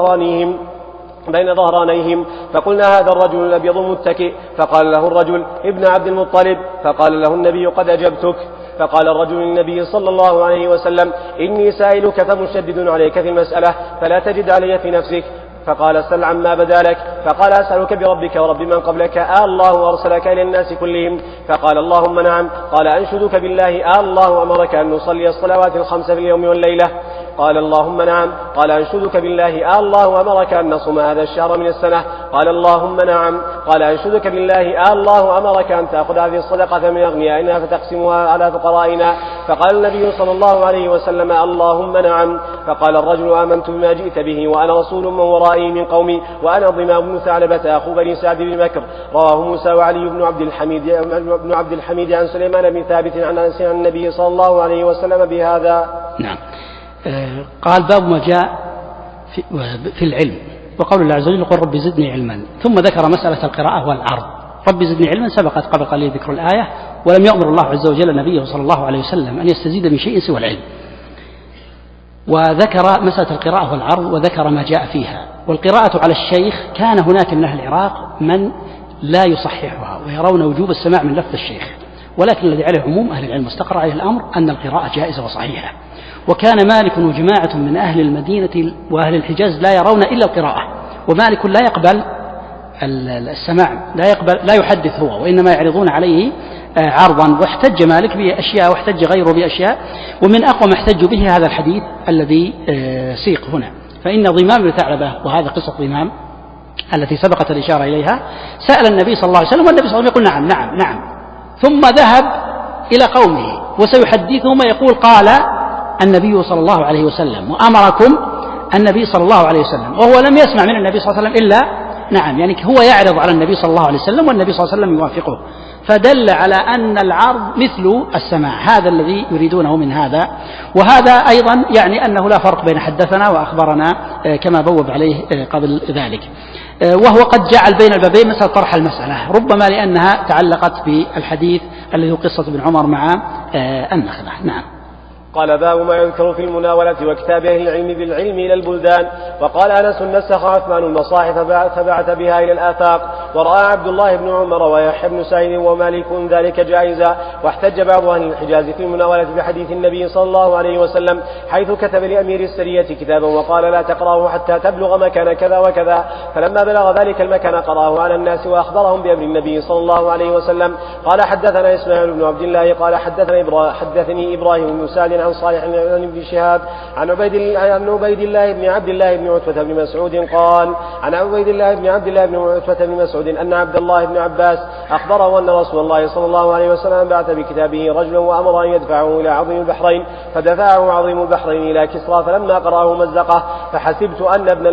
بين ظهرانيهم. فقلنا هذا الرجل الأبيض متكئ. فقال له الرجل ابن عبد المطلب. فقال له النبي قد أجبتك. فقال الرجل للنبي صلى الله عليه وسلم إني سائلك فمشدد عليك في المسألة فلا تجد علي في نفسك. فقال سل عما بدا لك. فقال أسألك بربك ورب من قبلك الله أرسلك إلى الناس كلهم؟ فقال اللهم نعم. قال أنشدك بالله الله أمرك أن نصلي الصلوات الخمس في اليوم والليلة. قال اللهم نعم. قال أنشدك بالله الله أمرك أن نصوم هذا الشهر من السنة؟ قال اللهم نعم. قال أنشدك بالله الله أمرك أن تأخذ هذه الصدقة من أغنيائنا فتقسمها على فقرائنا؟ فقال النبي صلى الله عليه وسلم اللهم نعم. فقال الرجل آمنت بما جئت به وأنا رسول من ورائي من قومي وأنا ضمام بن ثعلبة أخو بني سعد بن بكر. رواه موسى وعلي بن عبد الحميد عن سليمان بن ثابت عن أنس عن النبي صلى الله عليه وسلم بهذا. نعم. قال باب ما جاء في العلم وقول الله عز وجل قل رب زدني علما، ثم ذكر مسألة القراءة والعرض. رب زدني علما سبقت قبل قليل ذكر الآية، ولم يأمر الله عز وجل نبيه صلى الله عليه وسلم أن يستزيد من شيء سوى العلم، وذكر مسألة القراءة والعرض وذكر ما جاء فيها. والقراءة على الشيخ كان هناك من أهل العراق من لا يصححها ويرون وجوب السماع من لفظ الشيخ، ولكن الذي عليه عموم أهل العلم واستقر عليه الأمر أن القراءة جائزة وصحيحة. وكان مالك وجماعة من أهل المدينة وأهل الحجاز لا يرون إلا القراءة، ومالك لا يقبل السماع، لا يحدث هو، وإنما يعرضون عليه عرضا. واحتج مالك بأشياء واحتج غيره بأشياء، ومن أقوى ما احتج به هذا الحديث الذي سيق هنا. فإن ضمام بن ثعلبة، وهذا قصة ضمام التي سبقت الإشارة إليها، سأل النبي صلى الله عليه وسلم والنبي صلى الله عليه وسلم يقول نعم نعم نعم، ثم ذهب إلى قومه وسيحدثهم يقول قال النبي صلى الله عليه وسلم وأمركم النبي صلى الله عليه وسلم، وهو لم يسمع من النبي صلى الله عليه وسلم إلا نعم، يعني هو يعرض على النبي صلى الله عليه وسلم والنبي صلى الله عليه وسلم يوافقه، فدل على أن العرض مثل السماع، هذا الذي يريدونه من هذا. وهذا أيضا يعني أنه لا فرق بين حدثنا وأخبرنا كما بوب عليه قبل ذلك. وهو قد جعل بين البابين مسألة طرح المسألة، ربما لأنها تعلقت بالحديث الذي هو قصة ابن عمر مع النخلة. نعم. قال باب ما يذكر في المناولة وكتاب أهل العلم بالعلم إلى البلدان. وقال أنس نسخ عثمان المصاحف فبعث بها إلى الآفاق، ورأى عبد الله بن عمر ويحيى بن سعيد ومالك ذلك جائزا. واحتج بعض أهل الحجاز في المناولة بحديث النبي صلى الله عليه وسلم حيث كتب لأمير السرية كتابا وقال لا تقرأه حتى تبلغ مكان كذا وكذا، فلما بلغ ذلك المكان قرأه على الناس وأخبرهم بأمر النبي صلى الله عليه وسلم. قال حدثنا إسماعيل بن عبد الله قال حدثني إبراهيم بن سعد عن صالح عن ابن شهاب عن عبيد الله بن عبد الله بن عتبة بن مسعود قال عن عبيد الله بن عبد الله بن عتبة بن مسعود أن عبد الله بن عباس أخبره أن رسول الله صلى الله عليه وسلم بعث بكتابه رجلا وأمر أن يدفعه إلى عظيم البحرين، فدفعه عظيم البحرين إلى كسرى، فلما قرأه مزقه، فحسبت أن ابن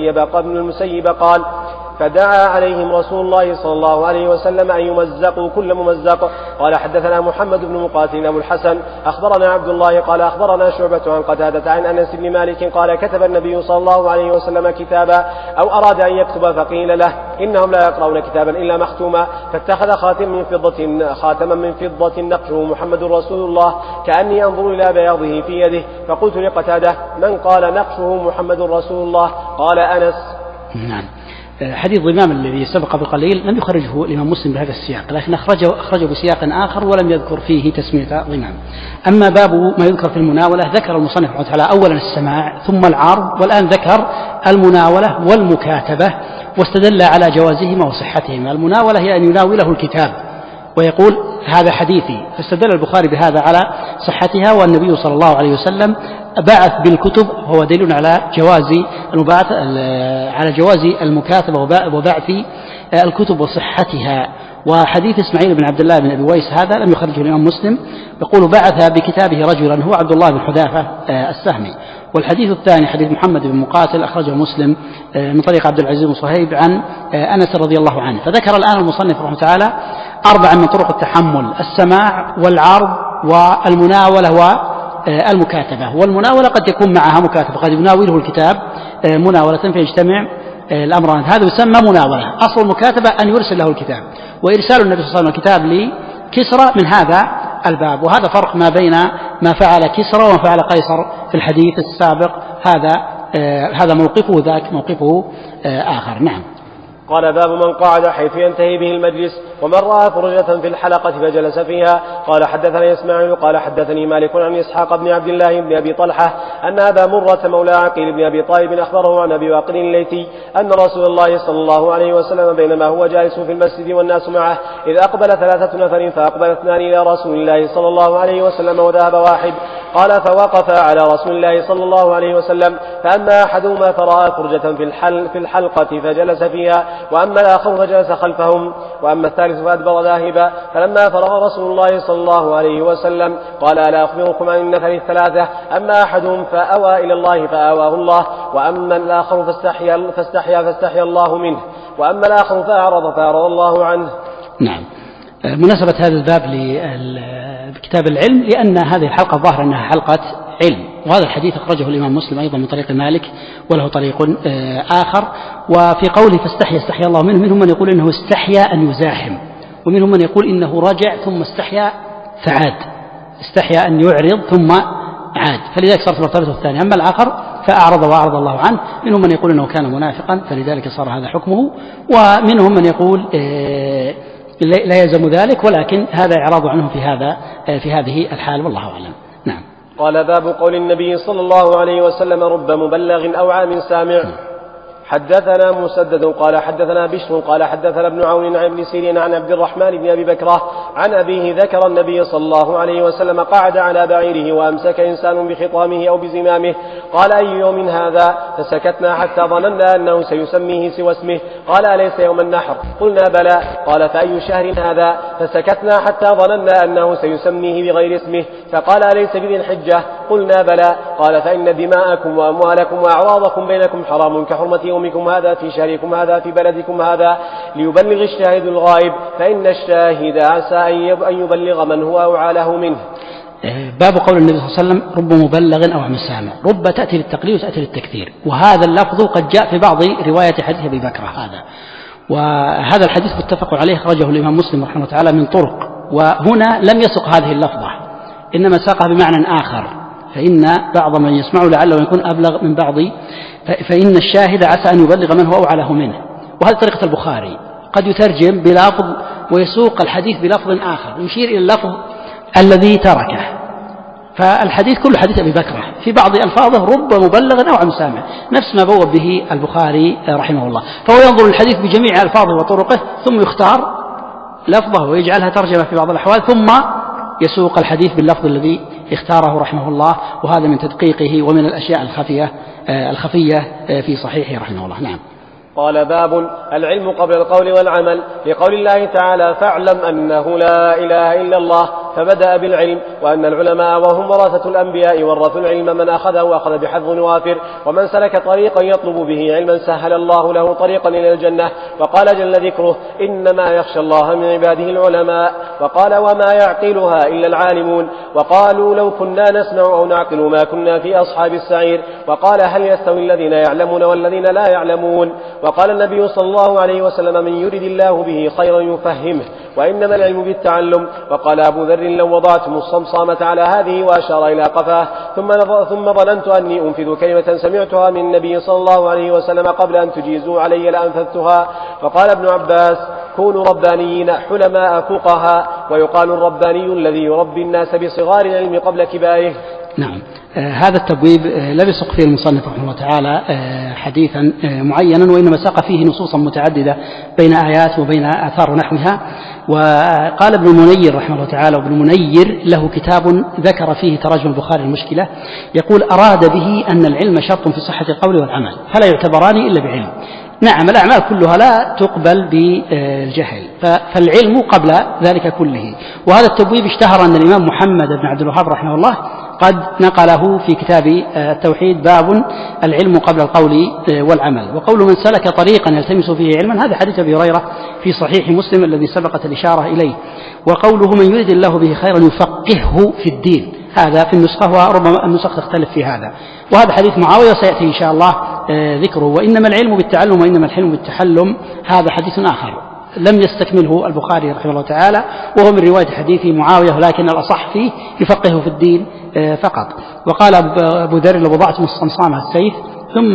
المسيب قال فدعا عليهم رسول الله صلى الله عليه وسلم أن يمزقوا كل ممزق. قال حدثنا محمد بن مقاتل أبو الحسن أخبرنا عبد الله قال أخبرنا شعبة عن قتادة عن أنس بن مالك قال كتب النبي صلى الله عليه وسلم كتابا أو أراد أن يكتب فقيل له إنهم لا يقرؤون كتابا إلا مختوما، فاتخذ خاتما من فضة نقشه محمد رسول الله كأني أنظر إلى بياضه في يده، فقلت لقتادة من قال نقشه محمد رسول الله؟ قال أنس. نعم. حديث ضمام الذي سبق بقليل لم يخرجه الإمام مسلم بهذا السياق، لكن أخرجه بسياق آخر ولم يذكر فيه تسمية ضمام. أما باب ما يذكر في المناولة ذكر المصنف رحمه الله أولا السماع ثم العرض، والآن ذكر المناولة والمكاتبة واستدل على جوازهما وصحتهما. المناولة هي أن يناوله الكتاب ويقول هذا حديثي، فاستدل البخاري بهذا على صحتها، والنبي صلى الله عليه وسلم بعث بالكتب، هو دليل على جواز المكاتبة وبعث الكتب وصحتها. وحديث إسماعيل بن عبد الله بن أبي ويس هذا لم يخرجه الإمام مسلم، يقول بعث بكتابه رجلا هو عبد الله بن حذافة السهمي. والحديث الثاني حديث محمد بن مقاتل أخرجه مسلم من طريق عبد العزيز بن صهيب عن أنس رضي الله عنه. فذكر الآن المصنف رحمه الله تعالى 4 من طرق التحمل: السماع والعرض والمناولة والمكاتبة. والمناولة قد يكون معها مكاتبة، قد يناوله الكتاب مناولة فيجتمع الأمران، هذا يسمى مناولة. أصل المكاتبة أن يرسل له الكتاب، وإرسال النبي صلى الله عليه وسلم الكتاب لكسرى من هذا الباب. وهذا فرق ما بين ما فعل كسرى وما فعل قيصر في الحديث السابق، هذا موقفه ذاك موقفه آخر. نعم. قال باب من قعد حيث ينتهي به المجلس ومن رأى فرجة في الحلقة فجلس فيها. قال حدثنا إسماعيل قال حدثني مالك عن إسحاق بن عبد الله بن أبي طلحة أن أبا مرة مولى عقيل بن أبي طالب أخبره عن أبي واقد الليثي أن رسول الله صلى الله عليه وسلم بينما هو جالس في المسجد والناس معه إذ أقبل 3 نفر فأقبل 2 إلى رسول الله صلى الله عليه وسلم وذهب واحد. قال فوقف على رسول الله صلى الله عليه وسلم، فأما أحدهما فرأى فرجة في الحلقة فجلس فيها، وأما الآخر فجلس خلفهم، وأما الثالث فأدبر ذاهبا. فلما فرغ رسول الله صلى الله عليه وسلم قال ألا أخبركم عن النفر الثلاثة؟ أما أحدهم فأوى إلى الله فآواه الله، وأما الآخر فاستحيا الله منه، وأما الآخر فأعرض الله عنه. نعم. مناسبة هذا الباب لكتاب العلم لأن هذه الحلقة ظاهر أنها حلقة علم، وهذا الحديث أخرجه الإمام مسلم أيضا من طريق مالك وله طريق آخر. وفي قوله فاستحيا الله منه، منهم من يقول إنه استحيا أن يزاحم، ومنهم من يقول إنه رجع ثم استحيا فعاد، استحيا أن يعرض ثم عاد، فلذلك صار في المرتبة الثانية. أما الآخر فأعرض الله عنه، منهم من يقول إنه كان منافقا فلذلك صار هذا حكمه، ومنهم من يقول لا يلزم ذلك، ولكن هذا إعراض عنه في هذه الحال، والله أعلم. نعم. قال باب قول النبي صلى الله عليه وسلم رب مبلغ أو عام سامع. حدثنا مسدد قال حدثنا بشر قال حدثنا ابن عون عن ابن سيرين عن عبد الرحمن بن أبي بكرة عن أبيه ذكر النبي صلى الله عليه وسلم قعد على بعيره وأمسك إنسان بخطامه أو بزمامه، قال أي يوم هذا؟ فسكتنا حتى ظننا أنه سيسميه سوى اسمه، قال أليس يوم النحر؟ قلنا بلى، قال فأي شهر هذا؟ فسكتنا حتى ظننا أنه سيسميه بغير اسمه، فقال أليس بذي الحجة؟ قلنا بلى، قال فإن دماءكم وأموالكم وأعراضكم بينكم حرام كحرمة يومكم هذا في شهركم هذا في بلدكم هذا، ليبلغ الشاهد الغائب، فإن الشاهد عسى أن يبلغ من هو أوعى له منه. باب قول النبي صلى الله عليه وسلم رب مبلغ أو عام سامع. رب تأتي للتقليل وتأتي للتكثير، وهذا اللفظ قد جاء في بعض رواية حديث أبي بكرة هذا، وهذا الحديث متفق عليه أخرجه الإمام مسلم رحمه الله تعالى من طرق، وهنا لم يسق هذه اللفظة إنما ساقها بمعنى آخر، فإن بعض من يسمع لعله يكون أبلغ من بعض، فإن الشاهد عسى أن يبلغ من هو أوعى له منه. وهذه طريقة البخاري، قد يترجم بلفظ ويسوق الحديث بلفظ آخر يشير إلى اللفظ الذي تركه، فالحديث كل حديث أبي بكرة في بعض ألفاظه رب مبلغ أو عام سامع، نفس ما بوب به البخاري رحمه الله، فهو ينظر الحديث بجميع ألفاظه وطرقه ثم يختار لفظه ويجعلها ترجمة في بعض الأحوال، ثم يسوق الحديث باللفظ الذي اختاره رحمه الله، وهذا من تدقيقه ومن الأشياء الخفية في صحيحه رحمه الله. نعم. قال باب العلم قبل القول والعمل، لقول الله تعالى فاعلم أنه لا إله إلا الله، فبدأ بالعلم، وأن العلماء وهم ورثة الأنبياء ورثوا العلم، من أخذه أخذ بحظ وافر، ومن سلك طريقا يطلب به علما سهل الله له طريقا إلى الجنة. وقال جل ذكره إنما يخشى الله من عباده العلماء، وقال وما يعقلها إلا العالمون، وقالوا لو كنا نسمع أو نعقل ما كنا في أصحاب السعير، وقال هل يستوي الذين يعلمون والذين لا يعلمون. وقال النبي صلى الله عليه وسلم من يرد الله به خيرا يفهمه، وإنما العلم بالتعلم. وقال أبو ذر لو وضعتم الصمصامة على هذه وأشار إلى قفاه ثم ظننت أني أنفذ كلمة سمعتها من النبي صلى الله عليه وسلم قبل أن تجيزوا علي لأنفذتها. وقال ابن عباس كونوا ربانيين حلماء فقهاء، ويقال الرباني الذي يربي الناس بصغار العلم قبل كباره. نعم. هذا التبويب لم يسق فيه المصنف رحمه الله تعالى حديثا معينا، وإنما ساق فيه نصوصا متعددة بين آيات وبين آثار ونحوها. وقال ابن المنير رحمه الله تعالى، وابن المنير له كتاب ذكر فيه تراجم البخاري المشكلة، يقول أراد به أن العلم شرط في صحة القول والعمل، فلا يعتبران إلا بعلم. نعم، الأعمال كلها لا تقبل بالجهل، فالعلم قبل ذلك كله. وهذا التبويب اشتهر أن الإمام محمد بن عبد الوهاب رحمه الله قد نقله في كتاب التوحيد باب العلم قبل القول والعمل. وقول من سلك طريقا يلتمس فيه علما، هذا حديث أبي هريرة في صحيح مسلم الذي سبقت الإشارة إليه. وقوله من يريد الله به خيرا يفقهه في الدين، هذا في النسخة، وربما النسخ تختلف في هذا. وهذا حديث معاوية سيأتي إن شاء الله ذكره. وإنما العلم بالتعلم وإنما الحلم بالتحلم، هذا حديث آخر لم يستكمله البخاري رحمه الله تعالى، وهو من رواية حديث معاوية، ولكن الأصح فيه يفقهه في الدين فقط. وقال أبو ذر لو وضعتم الصمصامة السيف، ثم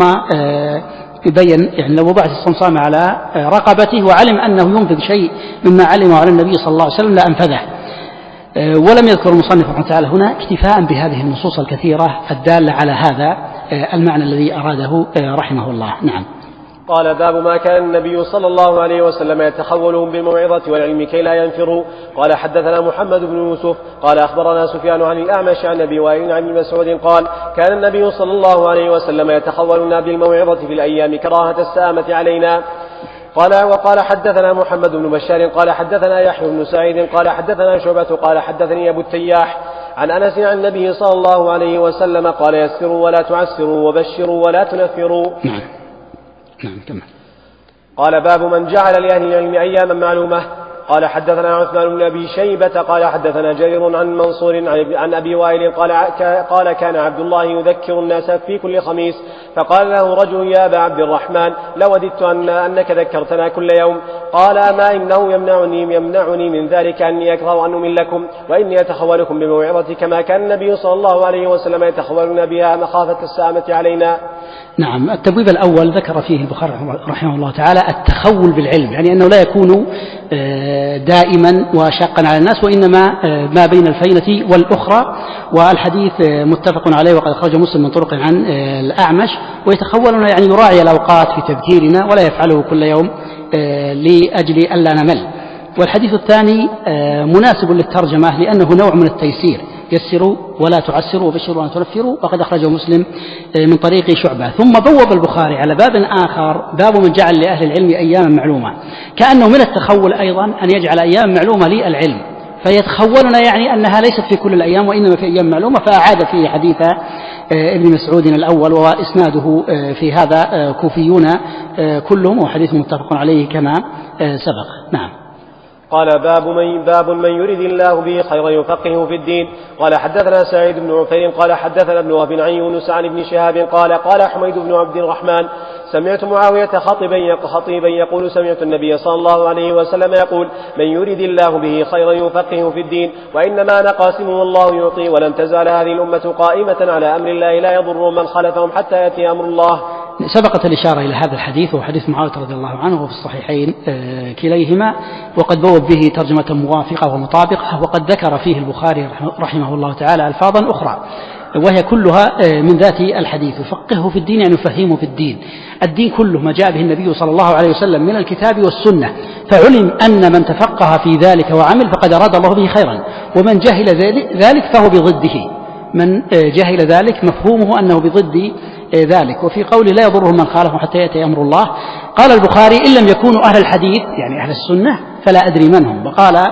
يبين يعني لو وضعت الصمصامة على رقبته وعلم أنه ينفذ شيء مما علمه على النبي صلى الله عليه وسلم لأنفذه. ولم يذكر المصنف رحمه الله تعالى هنا اكتفاء بهذه النصوص الكثيرة الدالة على هذا المعنى الذي أراده رحمه الله. نعم. قال باب ما كان النبي صلى الله عليه وسلم يتخولهم بالموعظة والعلم كي لا ينفروا. قال حدثنا محمد بن يوسف قال أخبرنا سفيان عن الأعمش عن أبي وائل عن مسعود قال كان النبي صلى الله عليه وسلم يتخولنا بالموعظة في الأيام كراهة السآمة علينا. وقال حدثنا محمد بن بشار قال حدثنا يحيى بن سعيد قال حدثنا شعبة قال حدثني أبو التياح عن أنس عن النبي صلى الله عليه وسلم قال يسروا ولا تعسروا وبشروا ولا تنفروا. نعم. قال باب من جعل لأهل العلم أياما معلومة. قال حدثنا عثمان بن أبي شيبة قال حدثنا جرير عن منصور عن أبي وائل قال كان عبد الله يذكر الناس في كل خميس فقال له رجل يا أبا عبد الرحمن لوددت أنك ذكرتنا كل يوم. قال أما إنه يمنعني من ذلك أني أكره أن أملكم وإني أتخولكم بموعظتي كما كان النبي صلى الله عليه وسلم يتخولنا بها مخافة السآمة علينا. نعم. التبويب الأول ذكر فيه البخاري رحمه الله تعالى التخول بالعلم، يعني أنه لا يكون دائما وشاقا على الناس، وإنما ما بين الفينة والأخرى. والحديث متفق عليه وقد أخرجه مسلم من طرق عن الأعمش. ويتخولنا يعني يراعي الأوقات في تذكيرنا ولا يفعله كل يوم لأجل ألا نمل. والحديث الثاني مناسب للترجمة لأنه نوع من التيسير، يسروا ولا تعسروا وبشروا ولا تنفروا، وقد أخرجه مسلم من طريق شعبة. ثم بوب البخاري على باب آخر باب من جعل لأهل العلم أياما معلومة، كأنه من التخول أيضا أن يجعل أياما معلومة للعلم، فيتخولنا يعني أنها ليست في كل الأيام وإنما في أيام معلومة. فأعاد فيه حديث ابن مسعود الأول وإسناده في هذا كوفيون كلهم، وحديث متفق عليه كما سبق. نعم. قال باب من يريد الله به خيرا يفقهه في الدين. قال حدثنا سعيد بن عفير قال حدثنا ابن وهب عن يونس عن ابن شهاب قال حميد بن عبد الرحمن سمعت معاوية خطيبا يقول سمعت النبي صلى الله عليه وسلم يقول من يريد الله به خيرا يفقهه في الدين وإنما أنا قاسم والله يعطي ولن تزال هذه الأمة قائمة على أمر الله لا يضر من خلفهم حتى يأتي أمر الله. سبقت الإشارة إلى هذا الحديث وحديث معاوية رضي الله عنه وفي الصحيحين كليهما، وقد بوب به ترجمة موافقة ومطابقة، وقد ذكر فيه البخاري رحمه الله تعالى ألفاظا أخرى وهي كلها من ذات الحديث. يفقهه في الدين يعني يفهمه في الدين. الدين كله ما جاء به النبي صلى الله عليه وسلم من الكتاب والسنة، فعلم أن من تفقه في ذلك وعمل فقد أراد الله به خيرا، ومن جهل ذلك فهو بضده. من جهل ذلك مفهومه أنه بضد ذلك. وفي قول لا يضره من خالفه حتى يأتي أمر الله، قال البخاري إن لم يكونوا أهل الحديث يعني أهل السنة فلا أدري من هم.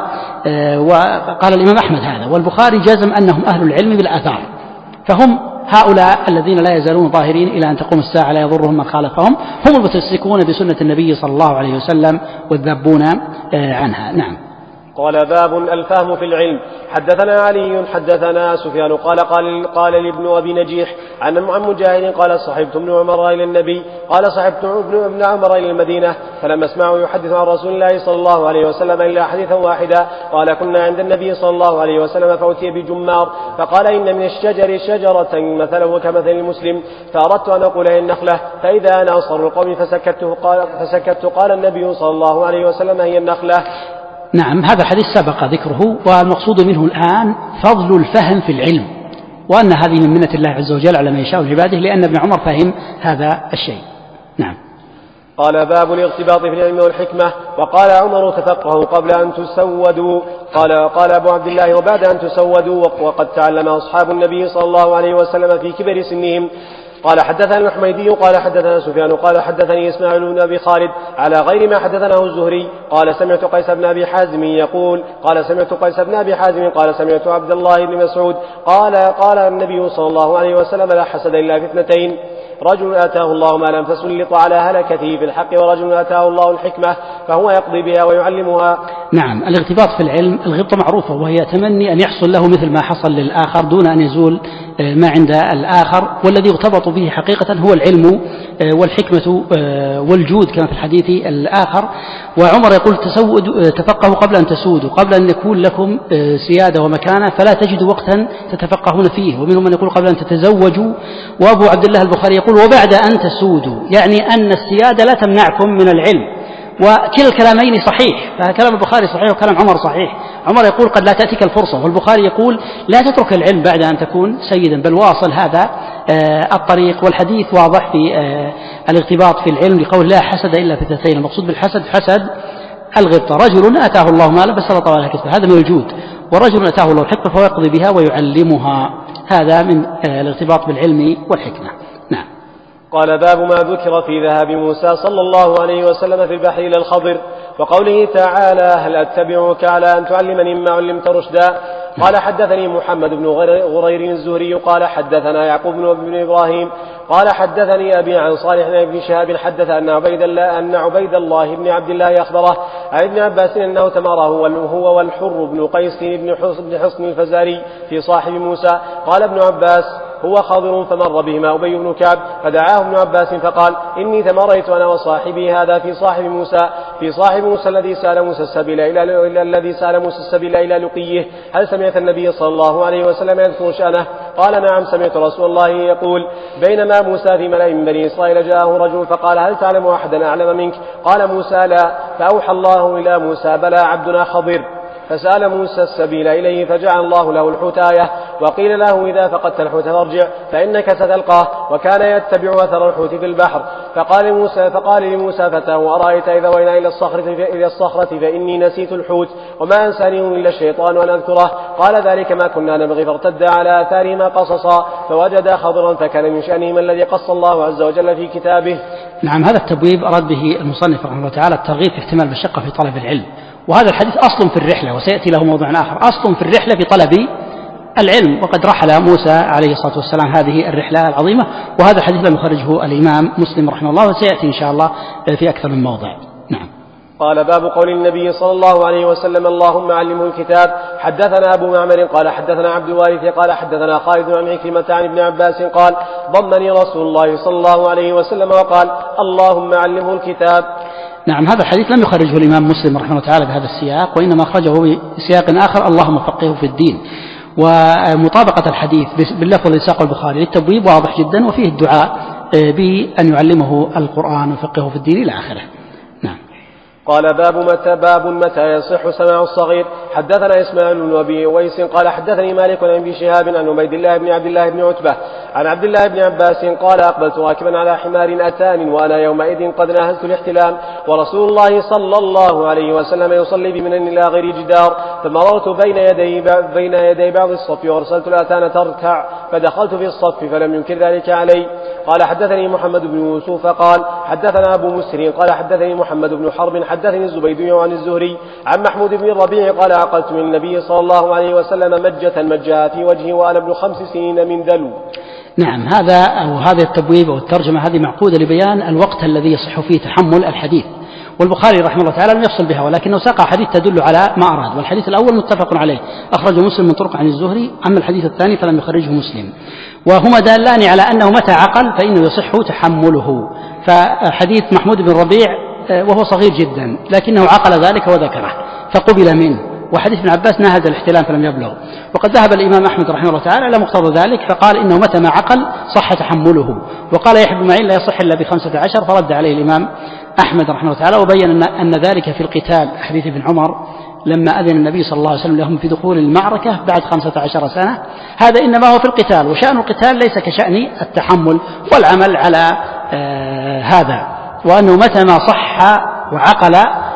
وقال الإمام أحمد هذا، والبخاري جزم أنهم أهل العلم بالآثار، فهم هؤلاء الذين لا يزالون ظاهرين إلى أن تقوم الساعة لا يضرهم من خالفهم، هم المتمسكون بسنة النبي صلى الله عليه وسلم والذابون عنها. نعم. قال باب الفهم في العلم. حدثنا علي حدثنا سفيان قال لابن أبي نجيح عن مجاهد قال صحبت ابن عمر إلى النبي قال صحبت ابن عمر إلى المدينة فلم أسمعه يحدث عن رسول الله صلى الله عليه وسلم إلا حديثا واحدا. قال كنا عند النبي صلى الله عليه وسلم فأتي بجمار فقال إن من الشجر شجرة مثله كمثل المسلم، فأردت أن أقول هي النخلة فإذا أنا أصغر القوم فسكت. قال النبي صلى الله عليه وسلم هي النخلة. نعم. هذا الحديث سبق ذكره، والمقصود منه الآن فضل الفهم في العلم، وأن هذه من منة الله عز وجل على من يشاء من عباده، لأن ابن عمر فهم هذا الشيء. نعم. قال باب الاغتباط في العلم والحكمة. وقال عمر تفقهوا قبل أن تسودوا. قال أبو عبد الله وبعد أن تسودوا، وقد تعلم أصحاب النبي صلى الله عليه وسلم في كبر سنهم. قال حدثنا الحميدي قال حدثنا سفيان قال حدثني إسماعيل بن أبي خالد على غير ما حدثناه الزهري قال سمعت قيس بن أبي حازم يقول قال سمعت عبد الله بن مسعود قال النبي صلى الله عليه وسلم لا حسد إلا في اثنتين: رجل آتاه الله ما لم تسلط على هلكته في الحق، ورجل آتاه الله الحكمة فهو يقضي بها ويعلمها. نعم. الاغتباط في العلم الغبطة معروفة، وهي تمني أن يحصل له مثل ما حصل للآخر دون أن يزول ما عند الآخر، والذي يغتبط به حقيقة هو العلم والحكمة والجود كما في الحديث الآخر. وعمر يقول تفقهوا قبل أن تسودوا، قبل أن يكون لكم سيادة ومكانة فلا تجدوا وقتا تتفقهون فيه. ومنهم من يقول قبل أن تتزوجوا. وأبو عبد الله البخاري يقول وبعد أن تسودوا، يعني أن السيادة لا تمنعكم من العلم. وكلا الكلامين صحيح، فكلام البخاري صحيح وكلام عمر صحيح. عمر يقول قد لا تأتيك الفرصة، والبخاري يقول لا تترك العلم بعد أن تكون سيدا، بل واصل هذا الطريق. والحديث واضح في الاغتباط في العلم لقول لا حسد إلا في اثنتين. المقصود بالحسد حسد الغبطة، رجل آتاه الله مالا فسلط على كسبه، هذا من الجود، ورجل آتاه الله الحكمة فهو يقضي بها ويعلمها، هذا من الاغتباط بالعلم والحكمة. نعم. قال باب ما ذكر في ذهاب موسى صلى الله عليه وسلم في البحر إلى الخضر وقوله تعالى هل أتبعك على أن تعلمني مما علمت رشدا. قال حدثني محمد بن غرير الزهري قال حدثنا يعقوب بن إبراهيم قال حدثني أبي عن صالح بن شهاب حدث أن عبيد الله بن عبد الله أخبره عن ابن عباس أنه تمره هو والحر بن قيس بن حصن الفزاري في صاحب موسى. قال ابن عباس هو خاضر فمر بهما أبي بن كعب فدعاه ابن عباس فقال إني تمريت أنا وصاحبي هذا في صاحب موسى الذي سأل موسى السبيل إلى لقيه هل سمعت النبي صلى الله عليه وسلم يذكر شأنه؟ قال نعم سمعت رسول الله يقول بينما موسى في ملأ من بني إسرائيل جاءه رجل فقال هل تعلم أحدا أعلم منك؟ قال موسى لا، فأوحى الله إلى موسى بلى عبدنا خضر، فسأل موسى السبيل إليه فجعل الله له الحوت آية، وقيل له إذا فقدت الحوت فارجع فإنك ستلقاه، وكان يتبع أثر الحوت في البحر. فقال لموسى فتاه أرأيت إذا وإنا إلى الصخرة فإني نسيت الحوت وما أنسانيه إلا الشيطان أن أذكره. قال ذلك ما كنا نبغي، فارتد على آثارهما قصصا فوجد خضرا فكان من شأنهم الذي قص الله عز وجل في كتابه. نعم. هذا التبويب أراد به المصنف رحمه الله تعالى الترغيب في احتمال المشقة في طلب العلم، وهذا الحديث أصل في الرحلة، وسيأتي له موضوع آخر، أصل في الرحلة في طلب العلم، وقد رحل موسى عليه الصلاة والسلام هذه الرحلة العظيمة، وهذا الحديث لم يخرجه الإمام مسلم رحمه الله، وسيأتي إن شاء الله في أكثر من موضع. نعم. قال باب قول النبي صلى الله عليه وسلم اللهم علمه الكتاب. حدثنا أبو معمر قال حدثنا عبد الوارث قال حدثنا خالد عن عكرمة عن ابن عباس قال ضمني رسول الله صلى الله عليه وسلم وقال اللهم علمه الكتاب. نعم. هذا الحديث لم يخرجه الإمام مسلم رحمه الله تعالى بهذا السياق، وإنما أخرجه بسياق آخر اللهم فقهه في الدين، ومطابقة الحديث باللفظ الذي ساقه البخاري للتبويب واضح جدا، وفيه الدعاء بأن يعلمه القرآن وفقهه في الدين إلى آخره. نعم. قال باب متى يصح سماع الصغير. حدثنا إسماعيل بن أبي أويس قال حدثني مالك عن ابن شهاب عن عبيد الله بن عبد الله بن عتبة عن عبد الله بن عباس قال أقبلت راكبا على حمار أتان وأنا يومئذ قد ناهزت الاحتلام ورسول الله صلى الله عليه وسلم يصلي بمنن إلى غير جدار، فمررت بين يدي بعض الصف وأرسلت الأتان تركع فدخلت في الصف فلم ينكر ذلك علي. قال حدثني محمد بن يوسف قال حدثنا أبو مسهر قال حدثني محمد بن حرب حدثني الزبيدي عن الزهري عن محمود بن الربيع قال عقلت من النبي صلى الله عليه وسلم مجها في وجهي وأنا ابن 5 سنين من دلو. نعم. هذا التبويب أو الترجمة هذه معقودة لبيان الوقت الذي يصح فيه تحمل الحديث، والبخاري رحمه الله تعالى لم يفصل بها، ولكنه ساق حديث تدل على ما أراد. والحديث الأول متفق عليه أخرجه مسلم من طرق عن الزهري، أما الحديث الثاني فلم يخرجه مسلم، وهما دالان على أنه متى عقل فإنه يصح تحمله. فحديث محمود بن الربيع وهو صغير جدا لكنه عقل ذلك وذكره فقبل منه، وحديث ابن عباس ناهز الاحتلام فلم يبلغ. وقد ذهب الإمام أحمد رحمه الله تعالى إلى مقتضى ذلك فقال إنه متى ما عقل صح تحمله، وقال يحيى بن معين لا يصح إلا ب15، فرد عليه الإمام أحمد رحمه الله تعالى وبين أن ذلك في القتال، حديث ابن عمر لما أذن النبي صلى الله عليه وسلم لهم في دخول المعركة بعد 15 سنة، هذا إنما هو في القتال، وشأن القتال ليس كشأن التحمل والعمل على هذا، وأنه متى ما صح وعقل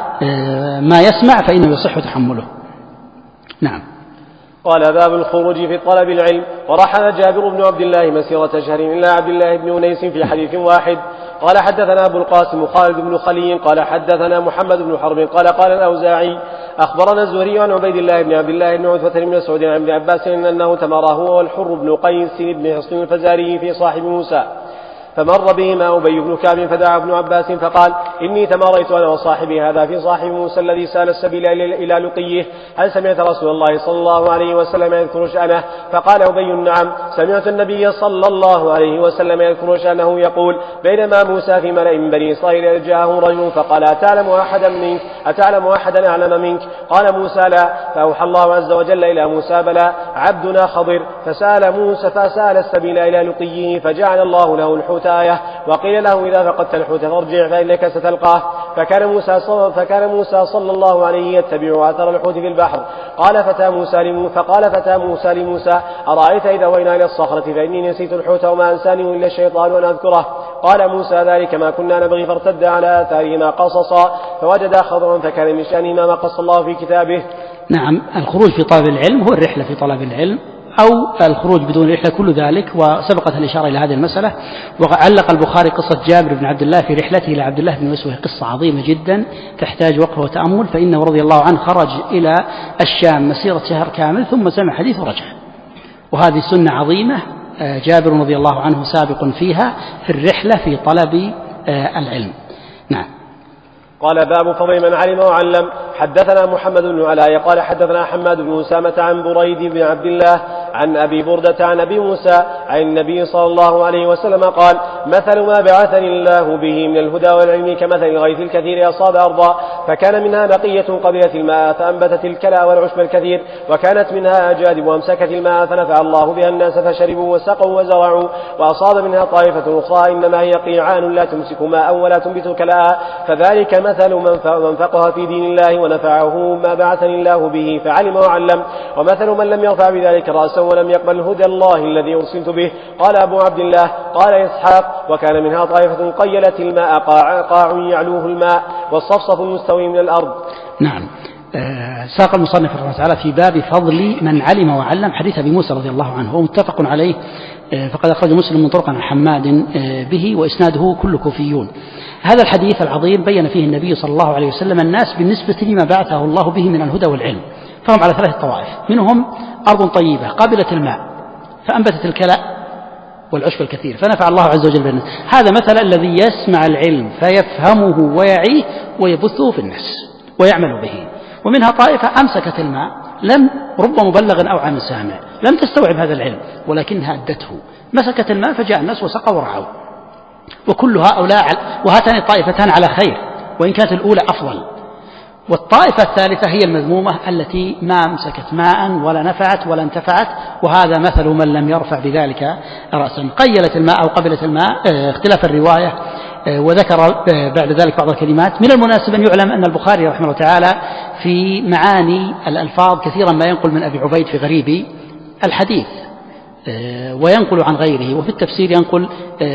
ما يسمع فإنه يصح تحمله. نعم. قال باب الخروج في طلب العلم. ورحل جابر بن عبد الله مسيرة شهر إلى عبد الله بن أنيس في حديث واحد. قال حدثنا أبو القاسم خالد بن خلي قال حدثنا محمد بن حرب قال الأوزاعي أخبرنا الزهري عن عبيد الله بن عبد الله بن عتبة بن مسعود عن ابن عباس أنه تمره هو والحر بن قيس بن حصن الفزاري في صاحب موسى، فمر بهما أبي بن كعب فدعا ابن عباس فقال إني تماريت أنا وصاحبي هذا في صاحب موسى الذي سال السبيل إلى لقيه هل سمعت رسول الله صلى الله عليه وسلم يذكر شأنه؟ فقال أبي نعم سمعت النبي صلى الله عليه وسلم يذكر شأنه يقول بينما موسى في ملأ من بني إسرائيل جاءه رجل فقال أتعلم أحدا أعلم منك؟ قال موسى لا، فأوحى الله عز وجل إلى موسى بلى، عبدنا خضر فسأل موسى فسأل السبيل إلى لقيه فجعل الله له الحوت آية، وقيل له إذا فقدت الحوت فارجع فإنك ستلقاه. فكان موسى صلى الله عليه يتبع أثر الحوت في البحر. فقال فتى موسى لموسى أرأيت إذا وينا إلى الصخرة فإني نسيت الحوت وما أنساني إلا الشيطان أن أذكره. قال موسى ذلك ما كنا نبغي فارتد على آثارهما قصصا فوجدا خضرا فكان من شأنهما ما قص الله في كتابه. نعم، الخروج في طلب العلم هو الرحلة في طلب العلم أو الخروج بدون رحلة، كل ذلك وسبقت الإشارة إلى هذه المسألة. وعلق البخاري قصة جابر بن عبد الله في رحلته إلى عبد الله بن مسعود، قصة عظيمة جدا تحتاج وقفة وتأمل، فإنه رضي الله عنه خرج إلى الشام مسيرة شهر كامل ثم سمع حديث ورجع، وهذه سنة عظيمة جابر رضي الله عنه سابق فيها في الرحلة في طلب العلم. نعم. قال باب فضل من علم وعلم. حدثنا محمد بن علاء قال حدثنا حماد بن أسامة عن بريد بن عبد الله عن أبي بردة عن أبي موسى عن النبي صلى الله عليه وسلم قال مثل ما بعثني الله به من الهدى والعلم كمثل الغيث الكثير أصاب أرضا فكان منها نقية قبلت الماء فأنبتت الكلى والعشب الكثير، وكانت منها أجادب وأمسكت الماء فنفع الله بها الناس فشربوا وسقوا وزرعوا، وأصاب منها طائفة أخرى إنما هي قيعان لا تمسك ماء ولا تنبت كلاء، فذلك مثل من فقه في دين الله ونفعه ما بعثني الله به فعلم وعلم، ومثل من لم يرفع بذلك رأسا ولم يقبل هدى الله الذي أرسلت به. قال أبو عبد الله قال إسحاق وكان منها طائفة قيلت الماء قاع يعلوه الماء والصفصف المستوي من الأرض. نعم. ساق المصنف رحمه الله تعالى في باب فضل من علم وعلم حديث أبي موسى رضي الله عنه، هو متفق عليه، فقد أخرج مسلم من طرق عن حماد به وإسناده كل كوفيون. هذا الحديث العظيم بين فيه النبي صلى الله عليه وسلم الناس بالنسبة لما بعثه الله به من الهدى والعلم، فهم على ثلاث طوائف، منهم أرض طيبة قابلة الماء فأنبتت الكلى والعشب الكثير فنفع الله عز وجل بالناس. هذا مثل الذي يسمع العلم فيفهمه ويعيه ويبثه في الناس ويعمل به. ومنها طائفة أمسكت الماء، رب مبلغ أو عام سامع، لم تستوعب هذا العلم ولكنها أدته، مسكت الماء فجاء الناس وسقوا ورعوا. وكل هؤلاء وهاتان الطائفتان على خير، وإن كانت الأولى أفضل. والطائفة الثالثة هي المذمومة التي ما أمسكت ماء ولا نفعت ولا انتفعت، وهذا مثل من لم يرفع بذلك رأسا. قيلت الماء أو قبلت الماء اختلاف الرواية، وذكر بعد ذلك بعض الكلمات. من المناسب أن يعلم أن البخاري رحمه الله تعالى في معاني الألفاظ كثيرا ما ينقل من أبي عبيد في غريب الحديث وينقل عن غيره، وفي التفسير ينقل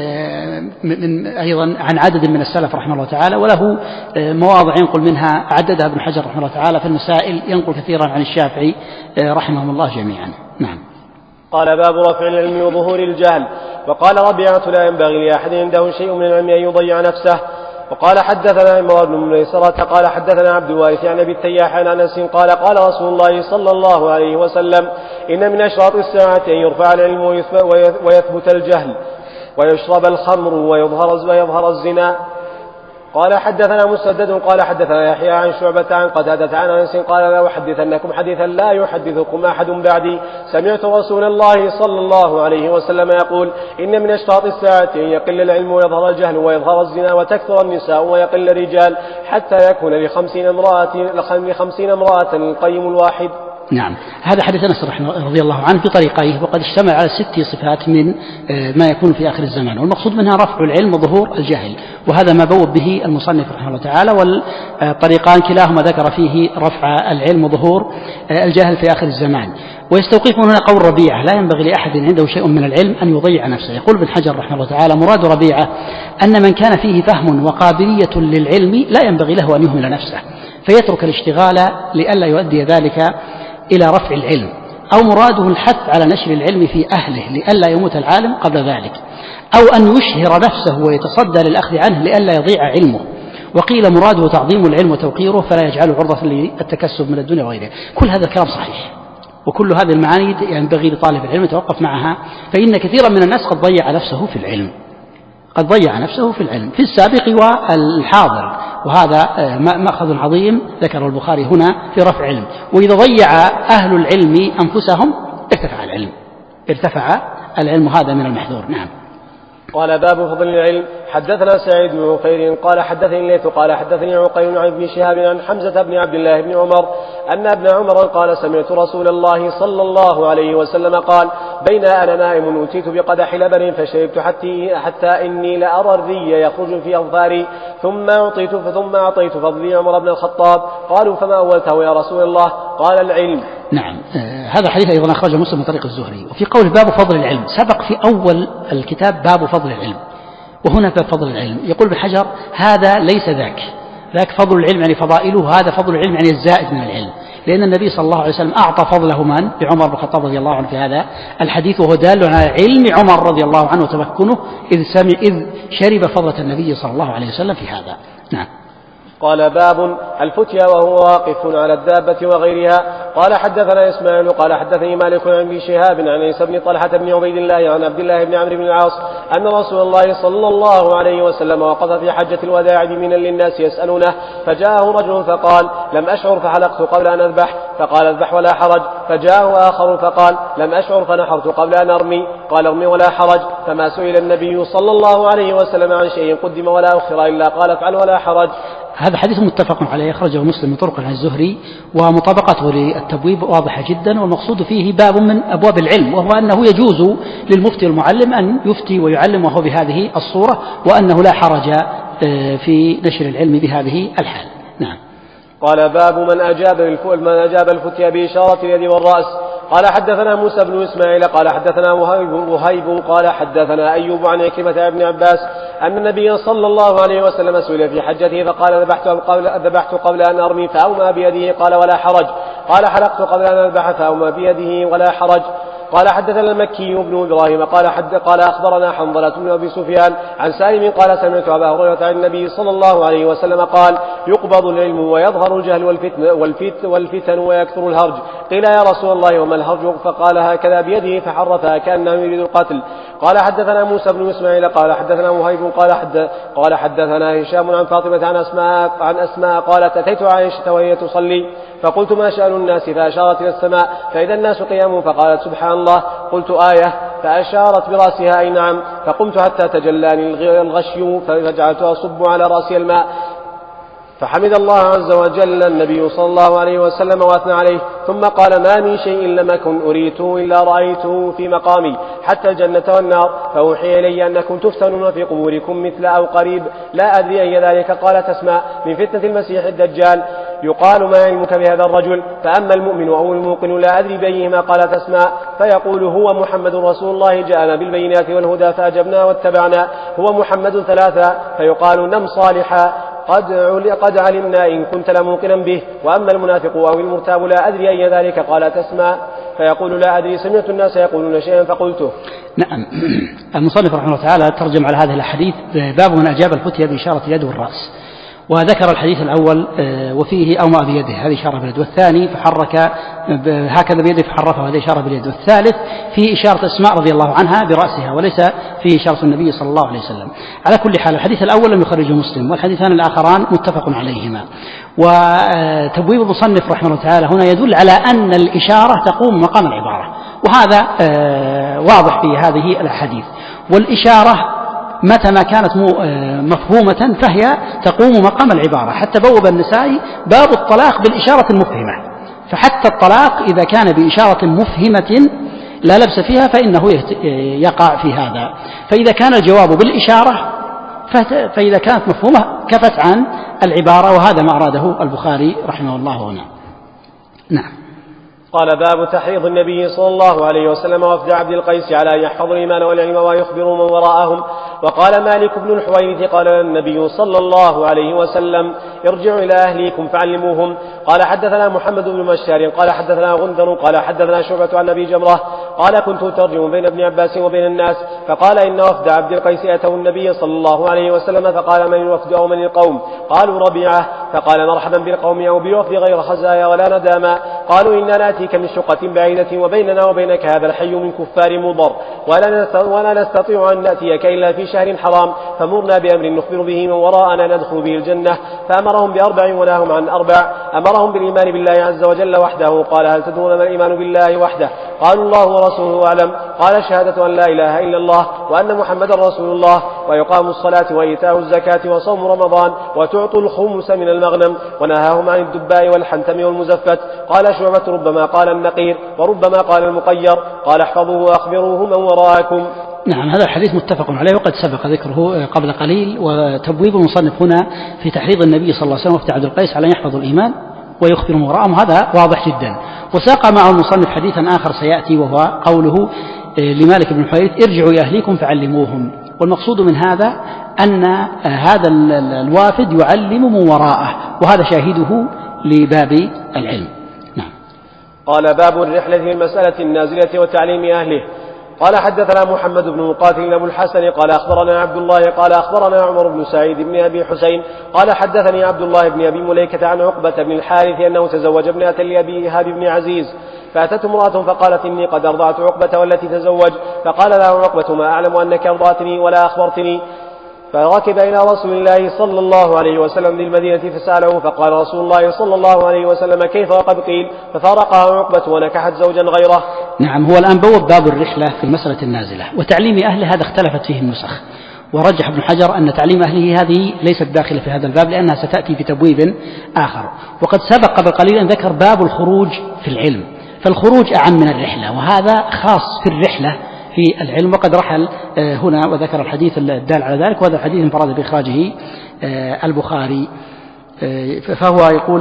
أيضا عن عدد من السلف رحمه الله تعالى، وله مواضع ينقل منها عددها ابن حجر رحمه الله تعالى في المسائل، ينقل كثيرا عن الشافعي رحمهم الله جميعا. نعم. قال باب رفع العلم وظهور الجهل. وقال ربيعة لا ينبغي لأحد عنده شيء من العلم أن يضيع نفسه. وقال حدثنا عمران بن ميسرة قال حدثنا عبد الوارث عن أبي التياح عن أنس قال قال رسول الله صلى الله عليه وسلم إن من أشراط الساعة أن يرفع العلم ويثبت الجهل ويشرب الخمر ويظهر الزنا. قال حدثنا مسدد قال حدثنا يحيى عن شعبة عن قتادة عن أنس قال لا أحدثنكم حديثا لا يحدثكم أحد بعدي سمعت رسول الله صلى الله عليه وسلم يقول إن من أشراط الساعة أن يقل العلم ويظهر الجهل ويظهر الزنا وتكثر النساء ويقل الرجال حتى يكون ل50 امرأة القيم الواحد. نعم. هذا حديث أنس رضي الله عنه بطريقيه، وقد اشتمل على 6 صفات من ما يكون في آخر الزمان، والمقصود منها رفع العلم وظهور الجهل، وهذا ما بوب به المصنف رحمه الله تعالى. والطريقان كلاهما ذكر فيه رفع العلم وظهور الجهل في آخر الزمان. ويستوقفون هنا قول ربيعة لا ينبغي لأحد عنده شيء من العلم أن يضيع نفسه. يقول ابن حجر رحمه الله تعالى مراد ربيعة أن من كان فيه فهم وقابلية للعلم لا ينبغي له أن يهمل نفسه فيترك الاشتغال لئلا يؤدي ذلك إلى رفع العلم، أو مراده الحث على نشر العلم في أهله لئلا يموت العالم قبل ذلك، أو أن يشهر نفسه ويتصدى للأخذ عنه لئلا يضيع علمه. وقيل مراده تعظيم العلم وتوقيره فلا يجعله عرضة للتكسب من الدنيا وغيره. كل هذا الكلام صحيح، وكل هذه المعاني ينبغي لطالب العلم يتوقف معها، فإن كثيرا من الناس قد ضيع نفسه في العلم، في السابق والحاضر، وهذا مأخذ عظيم ذكره البخاري هنا في رفع العلم. وإذا ضيع أهل العلم أنفسهم ارتفع العلم، هذا من المحذور. نعم. قال باب فضل العلم. حدثنا سعيد بن عفير قال حدثني الليث قال حدثني عقيل عن ابن شهاب عن حمزة بن عبد الله بن عمر أن ابن عمر قال سمعت رسول الله صلى الله عليه وسلم قال بين أنا نائم أتيت بقدح لبن فشربت حتى إني لأرى الري يخرج في أظفاري ثم أعطيت فضلي عمر بن الخطاب. قالوا فما أولته يا رسول الله؟ قال العلم. نعم. هذا الحديث أيضا أخرجه مسلم من طريق الزهري. وفي قول باب فضل العلم سبق في أول الكتاب باب فضل العلم، وهنا باب فضل العلم. يقول ابن حجر هذا ليس ذاك فضل العلم يعني فضائله، هذا فضل العلم يعني الزائد من العلم، لأن النبي صلى الله عليه وسلم أعطى فضله من؟ لعمر بن الخطاب رضي الله عنه في هذا الحديث، وهو دال على علم عمر رضي الله عنه وتمكنه إذ شرب فضلة النبي صلى الله عليه وسلم في هذا. نعم. قال باب الفتيا وهو واقف على الدابة وغيرها. قال حدثنا إسماعيل قال حدثني مالك عن ابن شهاب عن عيسى بن طلحة بن عبيد الله عن عبد الله بن عمرو بن العاص أن رسول الله صلى الله عليه وسلم وقف في حجة الوداع بمنى للناس يسألونه، فجاءه رجل فقال لم أشعر فحلقت قبل أن أذبح، فقال اذبح ولا حرج. فجاءه آخر فقال لم أشعر فنحرت قبل أن أرمي، قال ارمي ولا حرج. فما سئل النبي صلى الله عليه وسلم عن شيء قدم ولا أخر إلا قال افعل ولا حرج. هذا حديث متفق عليه، أخرجه مسلم من طرق عن الزهري، ومطابقته للتبويب واضحة جدا، والمقصود فيه باب من أبواب العلم، وهو أنه يجوز للمفتي والمعلم أن يفتي ويعلم وهو بهذه الصورة، وأنه لا حرج في نشر العلم بهذه الحال. نعم. قال باب من أجاب الفتيا بإشارة اليد والرأس. قال حدثنا موسى بن إسماعيل قال حدثنا وهيب قال حدثنا أيوب عن عكرمة بن عباس أن النبي صلى الله عليه وسلم سئل في حجته فقال ذبحت قبل أن أرمي فأومى بيده قال ولا حرج، قال حلقت قبل أن أذبح فأومى بيده ولا حرج. قال حدثنا المكي بن إبراهيم قال أخبرنا حنظلة بن أبي سفيان عن سالم قال سمعت أبا هريرة عن النبي صلى الله عليه وسلم قال يقبض العلم ويظهر الجهل والفتن ويكثر الهرج. قيل يا رسول الله وما الهرج؟ فقال هكذا بيده فحرفها كأنه يريد القتل. قال حدثنا موسى بن إسماعيل قال حدثنا وهيب قال حدثنا هشام عن فاطمة عن أسماء قالت أتيت عائشة وهي تصلي فقلت ما شأن الناس؟ فأشارت إلى السماء فإذا الناس قيام فقالت سبحان الله. قلت آية؟ فأشارت برأسها أي نعم. فقمت حتى تجلاني الغشي فجعلت أصب على رأسي الماء فحمد الله عز وجل النبي صلى الله عليه وسلم وأثنى عليه ثم قال ما من شيء لم أكن أريته إلا رأيته في مقامي حتى الجنة والنار فأوحي إلي أنكم تفتنون في قبوركم مثل أو قريب لا أدري أي ذلك. قال تسمع من فتنة المسيح الدجال يقال ما علمك بهذا الرجل؟ فأما المؤمن أو الموقن لا أدري بأيهما. قال تسمع فيقول هو محمد رسول الله جاءنا بالبينات والهدى فأجبنا واتبعنا هو محمد ثلاثة. فيقال نم صالحا قد علمنا إن كنت لموقنا به. وأما المنافق أو المرتاب لا أدري أي ذلك. قال تسمع فيقول لا أدري سمعت الناس يقولون شيئا فقلته. نعم. المصنف رحمه الله تعالى ترجم على هذه الأحاديث باب من أجاب الفتيا بإشارة اليد والرأس، وذكر الحديث الأول وفيه أومأ بيده هذه إشارة باليد، والثاني فحرك هكذا بيده فحرفه هذه إشارة باليد، والثالث فيه إشارة أسماء رضي الله عنها برأسها وليس فيه إشارة النبي صلى الله عليه وسلم. على كل حال الحديث الأول لم يخرجه مسلم، والحديثان الآخران متفق عليهما. وتبويب المصنف رحمه الله تعالى هنا يدل على أن الإشارة تقوم مقام العبارة، وهذا واضح في هذه الأحاديث. والإشارة متى ما كانت مفهومة فهي تقوم مقام العبارة، حتى بوب النسائي باب الطلاق بالإشارة المفهمة، فحتى الطلاق إذا كان بإشارة مفهمة لا لبس فيها فإنه يقع في هذا. فإذا كان الجواب بالإشارة فإذا كانت مفهومة كفت عن العبارة، وهذا ما أراده البخاري رحمه الله هنا. نعم. قال باب تحريض النبي صلى الله عليه وسلم وفد عبد القيس على أن يحفظوا الإيمان والعلم ويخبروا من وراءهم. وقال مالك بن الحويرث قال النبي صلى الله عليه وسلم ارجعوا إلى أهليكم فعلموهم. قال حدثنا محمد بن بشار قال حدثنا غندر قال حدثنا شعبة عن أبي جمرة قال كنت أترجم بين ابن عباس وبين الناس فقال إن وفد عبد القيس أتوا النبي صلى الله عليه وسلم فقال من الوفد أو من القوم؟ قالوا ربيعة. فقال مرحبا بالقوم أو بالوفد غير خزايا ولا نداما. قالوا إننا نأتيك من شقة بعيدة وبيننا وبينك هذا الحي من كفار مضر ولا نستطيع أن نأتيك إلا في شهر حرام فمرنا بأمر نخبر به من وراءنا ندخل به الجنة. فأمرهم بأربع ونهاهم عن أربع. أمرهم بالإيمان بالله عز وجل وحده. قال هل تدرون ما الإيمان بالله وحده؟ قالوا الله ورسوله أعلم. قال شهادة أن لا إله إلا الله وأن محمدا رسول الله ويقام الصلاة وإيتاء الزكاة وصوم رمضان وتعطوا الخمس من المغنم، ونهاهم عن الدباء والحنتم والمزفت. قال شعبة ربما قال النقير وربما قال المقير. قال احفظوه وأخبروه من وراءكم. نعم، هذا الحديث متفق عليه وقد سبق ذكره قبل قليل. وتبويب المصنف هنا في تحريض النبي صلى الله عليه وسلم وفد عبد القيس على أن يحفظوا الإيمان ويخبروا من وراءهم، هذا واضح جدا. وساق معه المصنف حديثا آخر سيأتي وهو قوله لمالك بن حويرث ارجعوا إلى أهليكم فعلموهم. والمقصود من هذا أن هذا الوافد يعلم من وراءه، وهذا شاهده لباب العلم. نعم. قال باب الرحلة في المسألة النازلة وتعليم أهله. قال حدثنا محمد بن مقاتل أبو الحسن قال أخبرنا عبد الله قال أخبرنا عمر بن سعيد بن أبي حسين قال حدثني عبد الله بن أبي مليكة عن عقبة بن الحارث أنه تزوج ابنة لأبي إيهاب بن عزيز، فأتت امرأة فقالت إني قد أرضعت عقبة والتي تزوج، فقال له عقبة ما أعلم أنك أرضعتني ولا أخبرتني. فركب إلى رسول الله صلى الله عليه وسلم بالمدينة فسأله، فقال رسول الله صلى الله عليه وسلم كيف وقد قيل، ففارقها عقبة ونكحت زوجا غيره. نعم، هو الآن بوب باب الرحلة في المسألة النازلة وتعليم أهله، هذا اختلفت فيه النسخ، ورجح ابن حجر أن تعليم أهله هذه ليست داخلة في هذا الباب لأنها ستأتي في تبويب آخر. وقد سبق قبل قليل أن ذكر باب الخروج في العلم، فالخروج أعم من الرحلة، وهذا خاص في الرحلة في العلم. وقد رحل هنا وذكر الحديث الدال على ذلك، وهذا الحديث انفرد بإخراجه البخاري. فهو يقول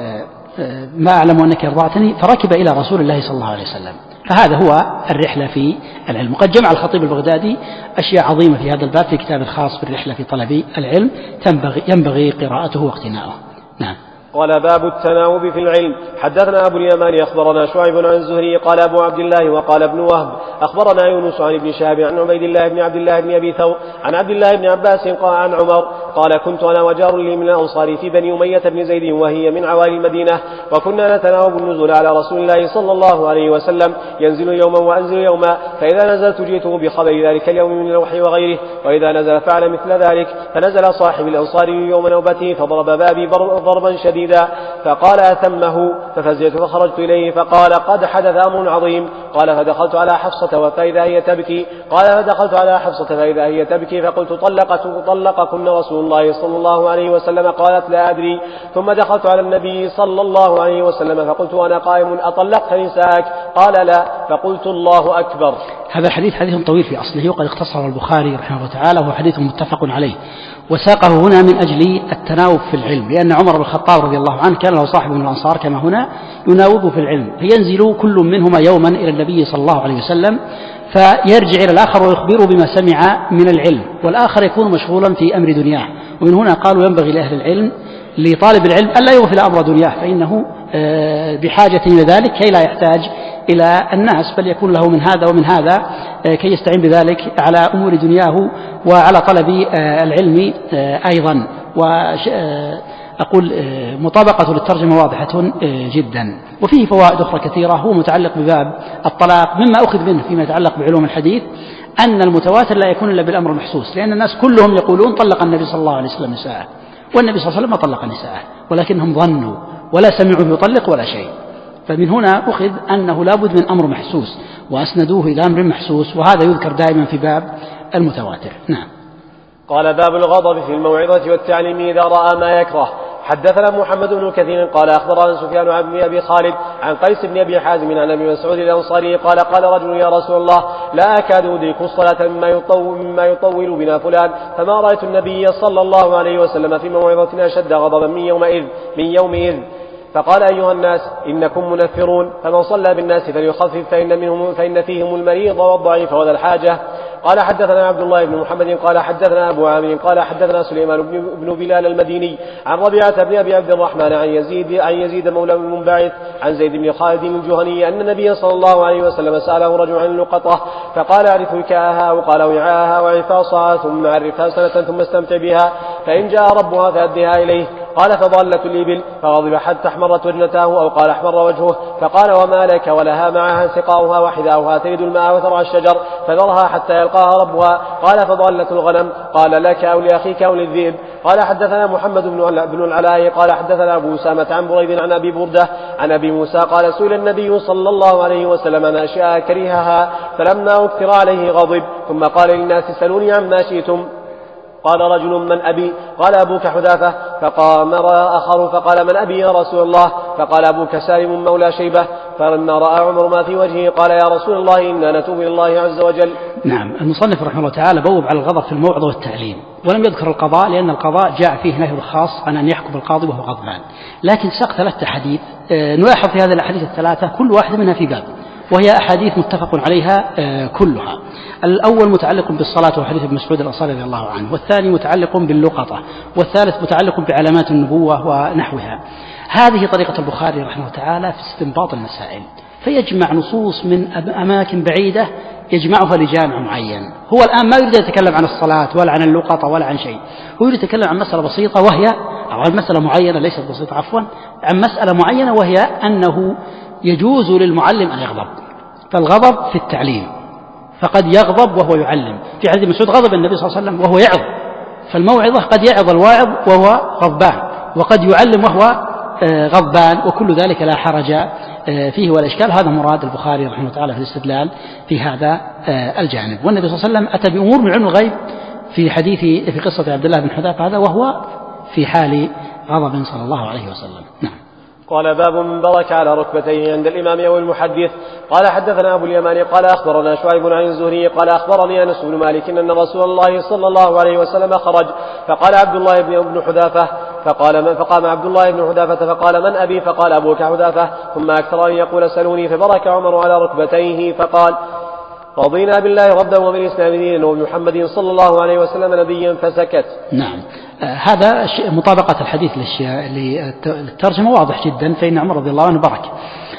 ما أعلم أنك أرضعتني، فركب إلى رسول الله صلى الله عليه وسلم، فهذا هو الرحلة في العلم. وقد جمع الخطيب البغدادي أشياء عظيمة في هذا الباب في كتاب الخاص بالرحلة في طلب العلم ينبغي قراءته واقتناؤه. نعم. قال باب التناوب في العلم. حدثنا أبو اليمان أخبرنا شعيب عن الزهري قال أبو عبد الله وقال ابن وهب أخبرنا يونس عن ابن شهاب عن عبيد الله بن عبد الله بن أبي ثور عن عبد الله بن عباس قال عن عمر قال كنت أنا وجار لي من الأنصار في بني أمية بن زيد وهي من عوالي المدينة، وكنا نتناوب النزول على رسول الله صلى الله عليه وسلم، ينزل يوما وأنزل يوما، فإذا نزلت جئته بخبر ذلك اليوم من الوحي وغيره، وإذا نزل فعل مثل ذلك. فنزل صاحب الأنصار يوم نوبته فضرب بابي ضربا شديدا، فقال أتمه، ففزعت فخرجت إليه فقال قد حدث أمر عظيم. قال فدخلت على حفصة فإذا هي تبكي. قال فدخلت على حفصة فإذا هي تبكي، فقلت طلقكن رسول الله صلى الله عليه وسلم؟ قالت لا أدري. ثم دخلت على النبي صلى الله عليه وسلم فقلت أنا قائم أطلقت نساءك؟ قال لا، فقلت الله أكبر. هذا الحديث حديث طويل في أصله وقد اختصره البخاري رحمه الله تعالى، وهو حديث متفق عليه، وساقه هنا من أجل التناوب في العلم، لأن عمر بن الخطاب رضي الله عنه كان له صاحب من الأنصار كما هنا يناوب في العلم، فينزل كل منهما يوما إلى النبي صلى الله عليه وسلم فيرجع إلى الآخر ويخبره بما سمع من العلم، والآخر يكون مشغولا في أمر دنياه. ومن هنا قالوا ينبغي لأهل العلم لطالب العلم ألا يغفل أمر دنياه، فإنه بحاجة إلى ذلك كي لا يحتاج إلى الناس، بل يكون له من هذا ومن هذا كي يستعين بذلك على أمور دنياه وعلى طلب العلم أيضا. وأقول مطابقة للترجمة واضحة جدا. وفيه فوائد أخرى كثيرة، هو متعلق بباب الطلاق. مما أخذ منه فيما يتعلق بعلوم الحديث أن المتواتر لا يكون إلا بالأمر المحسوس، لأن الناس كلهم يقولون طلق النبي صلى الله عليه وسلم نساءه، والنبي صلى الله عليه وسلم ما طلق نساءه، ولكنهم ظنوا ولا سمعوا يطلق ولا شيء. فمن هنا أخذ أنه لابد من أمر محسوس، وأسندوه إلى أمر محسوس، وهذا يذكر دائما في باب المتواتر. نعم. قال باب الغضب في الموعظة والتعليم إذا رأى ما يكره. حدثنا محمد بن كثير قال أخبرنا سفيان عن أبي خالد عن قيس بن أبي حازم عن أبي مسعود الأنصاري قال قال رجل يا رسول الله لا أكاد أدرك الصلاة مما يطول بنا فلان، فما رأيت النبي صلى الله عليه وسلم في موعظتنا أشد غضبا من يومئذ. فقال أيها الناس إنكم منفرون، فمن صلى بالناس فليخفف فإن فيهم المريض والضعيف وذا الحاجة. قال حدثنا عبد الله بن محمد قال حدثنا أبو عامر قال حدثنا سليمان بن بلال المديني عن ربيعة بن أبي عبد الرحمن عن يزيد مولى المنبعث عن زيد بن خالد الجهني أن النبي صلى الله عليه وسلم سأله رجل عن اللقطة فقال أعرف وكاءها وقال وعاءها وعفاصها ثم عرفها سنة ثم استمتع بها، فإن جاء ربها فأدها إليه. قال فضلت الإبل فغضب حتى احمرت وجنته أو قال احمر وجهه فقال وما لك ولها معها سقاؤها وحذاؤها ترد الماء وترعى الشجر فذرها حتى يلقاها ربها. قال فضلت الغنم قال لك أو لأخيك أو للذئب. قال حدثنا محمد بن العلاء قال حدثنا أبو أسامة عن بريد عن أبي بردة عن أبي موسى قال سئل النبي صلى الله عليه وسلم عن أشياء كرهها فلما أكثر عليه غضب ثم قال للناس سلوني عما شئتم. قال رجل من أبي؟ قال أبوك حذافة. فقام آخر فقال من أبي يا رسول الله؟ فقال أبوك سالم مولى شيبة. فلما رأى عمر ما في وجهه قال يا رسول الله إنا نتوب إلى الله عز وجل. نعم. المصنف رحمه الله تعالى بوب على الغضب في الموعظة والتعليم، ولم يذكر القضاء لأن القضاء جاء فيه نهي الخاص عن أن يحكم القاضي وهو غضبان، لكن ساق 3 أحاديث نلاحظ في هذه الأحاديث ال3 كل واحدة منها في باب، وهي أحاديث متفق عليها كلها. الأول متعلق بالصلاة وحديث ابن مسعود الأنصاري رضي الله عنه، والثاني متعلق باللقطة، والثالث متعلق بعلامات النبوة ونحوها. هذه طريقة البخاري رحمه الله تعالى في استنباط المسائل، فيجمع نصوص من أماكن بعيدة يجمعها لجامع معين. هو الآن ما يريد يتكلم عن الصلاة ولا عن اللقطة ولا عن شيء، هو يريد يتكلم عن مسألة بسيطة وهي أو عن مسألة معينة ليست بسيطة عفوا عن مسألة معينة، وهي أنه يجوز للمعلم أن يغضب. فالغضب في التعليم، فقد يغضب وهو يعلم. في حديث مسعود غضب النبي صلى الله عليه وسلم وهو يعظ، فالموعظة قد يعظ الواعظ وهو غضبان، وقد يعلم وهو غضبان، وكل ذلك لا حرج فيه ولا إشكال. هذا مراد البخاري رحمه الله تعالى في الاستدلال في هذا الجانب. والنبي صلى الله عليه وسلم أتى بأمور من علم الغيب في قصة عبد الله بن حذافة هذا، وهو في حال غضب صلى الله عليه وسلم. نعم. قال باب من برك على ركبتيه عند الإمام أو المحدث. قال حدثنا أبو اليمان قال أخبرنا شعيب عن الزهري قال أخبرني أنس بن مالك أن رسول الله صلى الله عليه وسلم خرج فقال عبد الله بن حذافة فقام عبد الله بن حذافة فقال من أبي؟ فقال أبوك حذافة. ثم أكثر أن يقول سلوني، فبرك عمر على ركبتيه فقال رضينا بالله ربا وبالإسلام دينا وبمحمد صلى الله عليه وسلم نبيا، فسكت. نعم. هذا مطابقة الحديث للترجمة واضح جدا، فإن عمر رضي الله عنه برك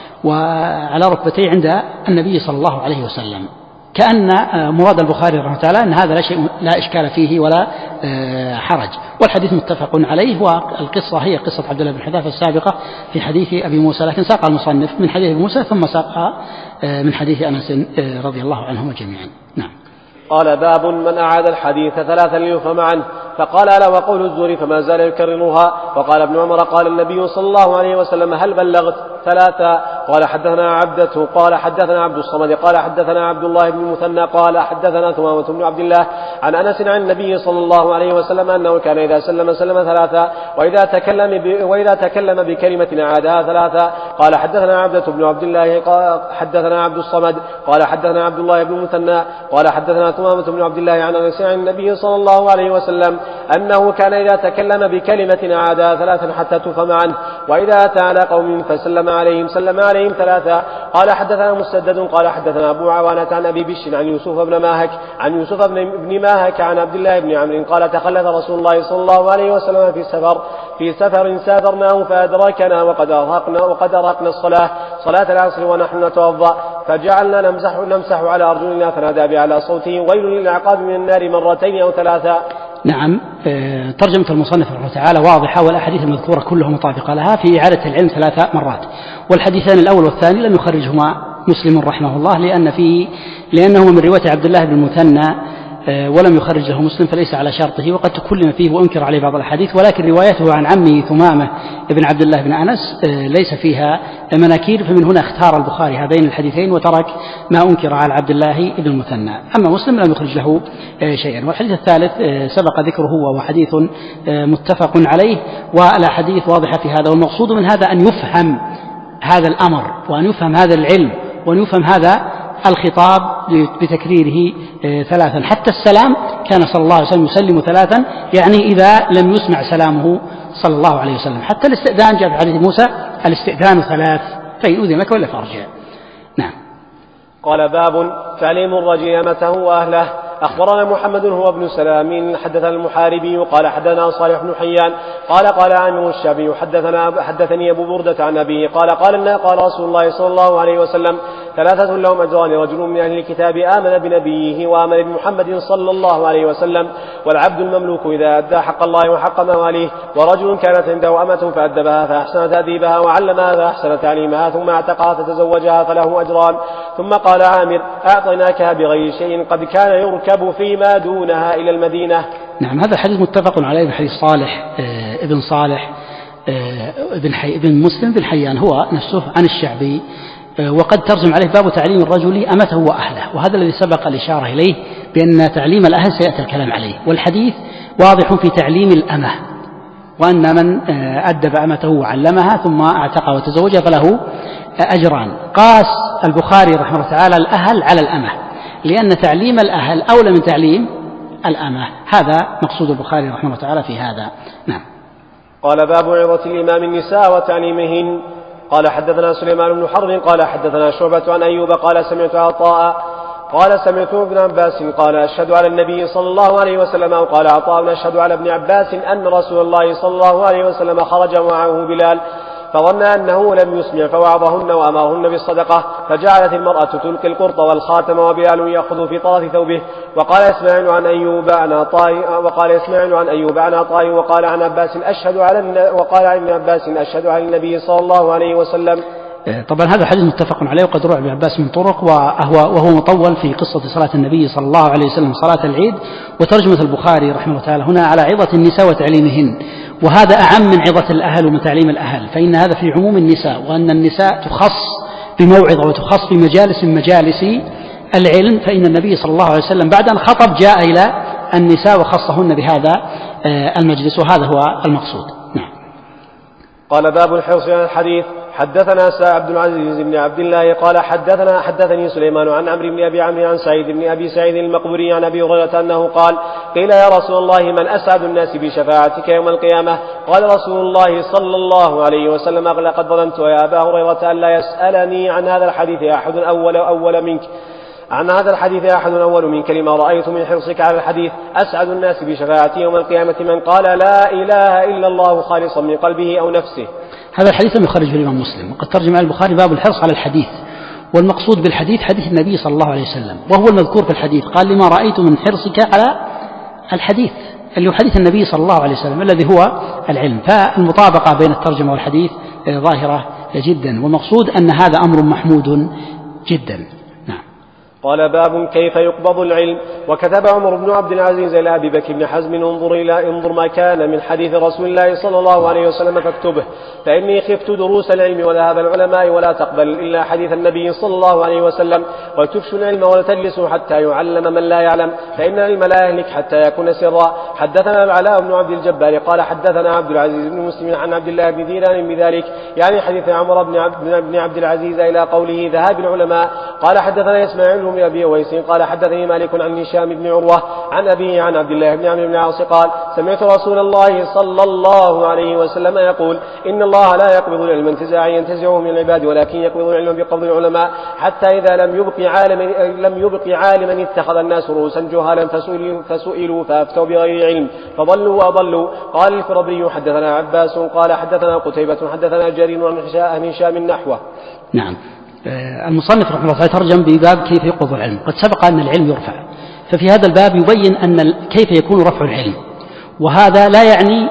وعلى ركبتيه عند النبي صلى الله عليه وسلم، كأن مراد البخاري رحمه الله تعالى أن هذا لا إشكال فيه ولا حرج، والحديث متفق عليه. والقصة هي قصة عبد الله بن حذافة السابقة في حديث أبي موسى، لكن ساق المصنف من حديث أبي موسى ثم ساق من حديث أنس رضي الله عنهما جميعا. نعم. قال باب من أعاد الحديث 3 ليفهم عنه. فقال ألا وقول الزور؟ فما زال يكررها. وقال ابن عمر قال النبي صلى الله عليه وسلم هل بلغت 3؟ قال حدثنا عبدته قال حدثنا عبد الصمد قال حدثنا عبد الله بن المثنى قال حدثنا ثمامة بن عبد الله عن أنس عن النبي صلى الله عليه وسلم أنه كان إذا سلم 3 وإذا تكلم بكلمة أعادها 3. قال حدثنا عبدة بن عبد الله قال حدثنا عبد الصمد قال حدثنا عبد الله بن المثنى قال حدثنا ثمامة بن عبد الله عن أنس عن النبي صلى الله عليه وسلم أنه كان إذا تكلم بكلمة أعادها 3 حتى تفهم عنه، وإذا أتى على قوم فسلم عليهم سلم عليهم 3. قال حدثنا مسدد قال حدثنا أبو عوانة عن أبي بشر عن يوسف بن ماهك عن عبد الله بن عمرو قال تخلف رسول الله صلى الله عليه وسلم في سفر سافرناه فأدركنا وقد أرهقنا الصلاة صلاة العصر ونحن نتوضأ، فجعلنا نمسح على أرجلنا فنادى بأعلى صوته ويل للعقاب من النار 2 أو 3. نعم. ترجمة المصنف رحمه الله تعالى واضحة، والأحاديث المذكورة كلها مطابقة لها في إعادة العلم 3 مرات. والحديثان الأول والثاني لم يخرجهما مسلم رحمه الله لأنهما من رواية عبد الله بن المثنى ولم يخرجه مسلم، فليس على شرطه، وقد تكلم فيه وأنكر عليه بعض الأحاديث، ولكن روايته عن عمه ثمامة ابن عبد الله بن أنس ليس فيها مناكير، فمن هنا اختار البخاري هذين الحديثين وترك ما أنكر على عبد الله بن المثنى. أما مسلم لم يخرج له شيئا. والحديث الثالث سبق ذكره وهو حديث متفق عليه، والأحاديث واضحة في هذا. والمقصود من هذا أن يفهم هذا الأمر، وأن يفهم هذا العلم، وأن يفهم هذا الخطاب بتكريره 3. حتى السلام كان صلى الله عليه وسلم يسلم 3، يعني إذا لم يسمع سلامه صلى الله عليه وسلم. حتى الاستئذان جاء في حديث موسى الاستئذان 3، فإن أذن لك ولا فارجع. نعم. قال باب تعليم الرجل أمته وأهله. أخبرنا محمد هو ابن سلام حدثنا المحاربي قال حدثنا صالح بن حيان قال عامر الشعبي حدثني أبو بردة عن أبيه قال رسول الله صلى الله عليه وسلم: ثلاثة لهم أجران: رجل من أهل الكتاب آمن بنبيه وآمن بمحمد صلى الله عليه وسلم، والعبد المملوك إذا أدى حق الله وحق مواليه، ورجل كانت عنده أمة فأدبها فأحسن تأديبها وعلمها فأحسن تعليمها ثم اعتقها فتزوجها فله أجران. ثم قال عامر: أعطيناكها بغير شيء قد كان يركب فيما دونها إلى المدينة. نعم، هذا الحديث متفق عليه من حديث صالح ابن صالح ابن مسلم بن حيان هو نفسه عن الشعبي، وقد ترجم عليه باب تعليم الرجل أمته وأهله، وهذا الذي سبق الإشارة إليه بأن تعليم الأهل سيأتي الكلام عليه، والحديث واضح في تعليم الأمة، وأن من أدب أمته وعلمها ثم اعتقها وتزوجها فله أجران. قاس البخاري رحمه الله تعالى الأهل على الأمة، لأن تعليم الأهل أولى من تعليم الأمة، هذا مقصود البخاري رحمه الله تعالى في هذا. نعم. قال: باب عظة الإمام النساء وتعليمهن. قال: حدثنا سليمان بن حرب قال حدثنا شعبة عن أيوب قال: سمعت عطاء قال: سمعت ابن عباس قال: أشهد على النبي صلى الله عليه وسلم. وقال عطاء: أشهد على ابن عباس أن رسول الله صلى الله عليه وسلم خرج معه بلال فظن أنه لم يسمع فوعظهن وأمرهن بالصدقة، فجعلت المرأة تلقي القرط والخاتم وبلال يأخذ في طرف ثوبه. وقال إسماعيل عن أيوب عن عطاء وقال عن عباس: وقال عن ابن عباس: أشهد على النبي صلى الله عليه وسلم. طبعا هذا الحديث متفق عليه، وقد روى ابن عباس من طرق، وهو مطول في قصة صلاة النبي صلى الله عليه وسلم صلاة العيد. وترجمة البخاري رحمه الله تعالى هنا على عظة النساء وتعليمهن، وهذا أعم من عظة الأهل ومن تعليم الأهل، فإن هذا في عموم النساء، وأن النساء تخص بموعظة وتخص في مجالس من مجالس العلم، فإن النبي صلى الله عليه وسلم بعد أن خطب جاء إلى النساء وخصهن بهذا المجلس، وهذا هو المقصود. نعم. قال: باب الحرص على الحديث. حدثنا عبد العزيز بن عبد الله قال حدثني سليمان عن عمرو بن أبي عمرو عن سعيد بن أبي سعيد المقبري عن أبي هريرة أنه قال: قيل: يا رسول الله، من أسعد الناس بشفاعتك يوم القيامة؟ قال رسول الله صلى الله عليه وسلم: لقد ظننت يا أبا هريرة ألا يسألني عن هذا الحديث أحد أول منك لما رأيت من حرصك على الحديث. أسعد الناس بشفاعتي يوم القيامة من قال لا إله إلا الله خالصا من قلبه أو نفسه. هذا الحديث لم يخرجه الإمام مسلم، وقد ترجم البخاري باب الحرص على الحديث، والمقصود بالحديث حديث النبي صلى الله عليه وسلم، وهو المذكور في الحديث. قال: لما رأيت من حرصك على الحديث، اللي هو حديث النبي صلى الله عليه وسلم الذي هو العلم. فالمطابقة بين الترجمة والحديث ظاهرة جدا، والمقصود أن هذا أمر محمود جدا. قال: باب كيف يقبض العلم. وكتب عمر بن عبد العزيز إلى أبي بكر بن حزم: انظر ما كان من حديث رسول الله صلى الله عليه وسلم فاكتبه، فإني خفت دروس العلم وذهاب العلماء ولا تقبل إلا حديث النبي صلى الله عليه وسلم، ولتفشوا العلم ولا تجلسوا حتى يعلم من لا يعلم، فإن العلم لا يهلك حتى يكون سرا. حدثنا العلاء بن عبد الجبار قال حدثنا عبد العزيز بن مسلم عن عبد الله بن دينار بذلك، يعني حديث عمر بن عبد العزيز إلى قوله ذهاب العلماء. قال: حدثنا إسماعيل بن أبي ويس قال حدثني مالك عن هشام بن عروة عن أبيه عن عبد الله بن عمرو بن العاص قال: سمعت رسول الله صلى الله عليه وسلم يقول: إن الله لا يقبض العلم انتزاعا ينتزعه من العباد، ولكن يقبض العلم بقبض العلماء، حتى إذا لم يبق عالما اتخذ الناس رؤوسا جهالا فسئلوا فأفتوا بغير علم فضلوا وأضلوا. قال الفربري: حدثنا عباس قال حدثنا قتيبة حدثنا جرير عن هشام نحوه. نعم. المصنف رحمه الله ترجم بباب كيف يقبض العلم. قد سبق أن العلم يرفع، ففي هذا الباب يبين أن كيف يكون رفع العلم، وهذا لا يعني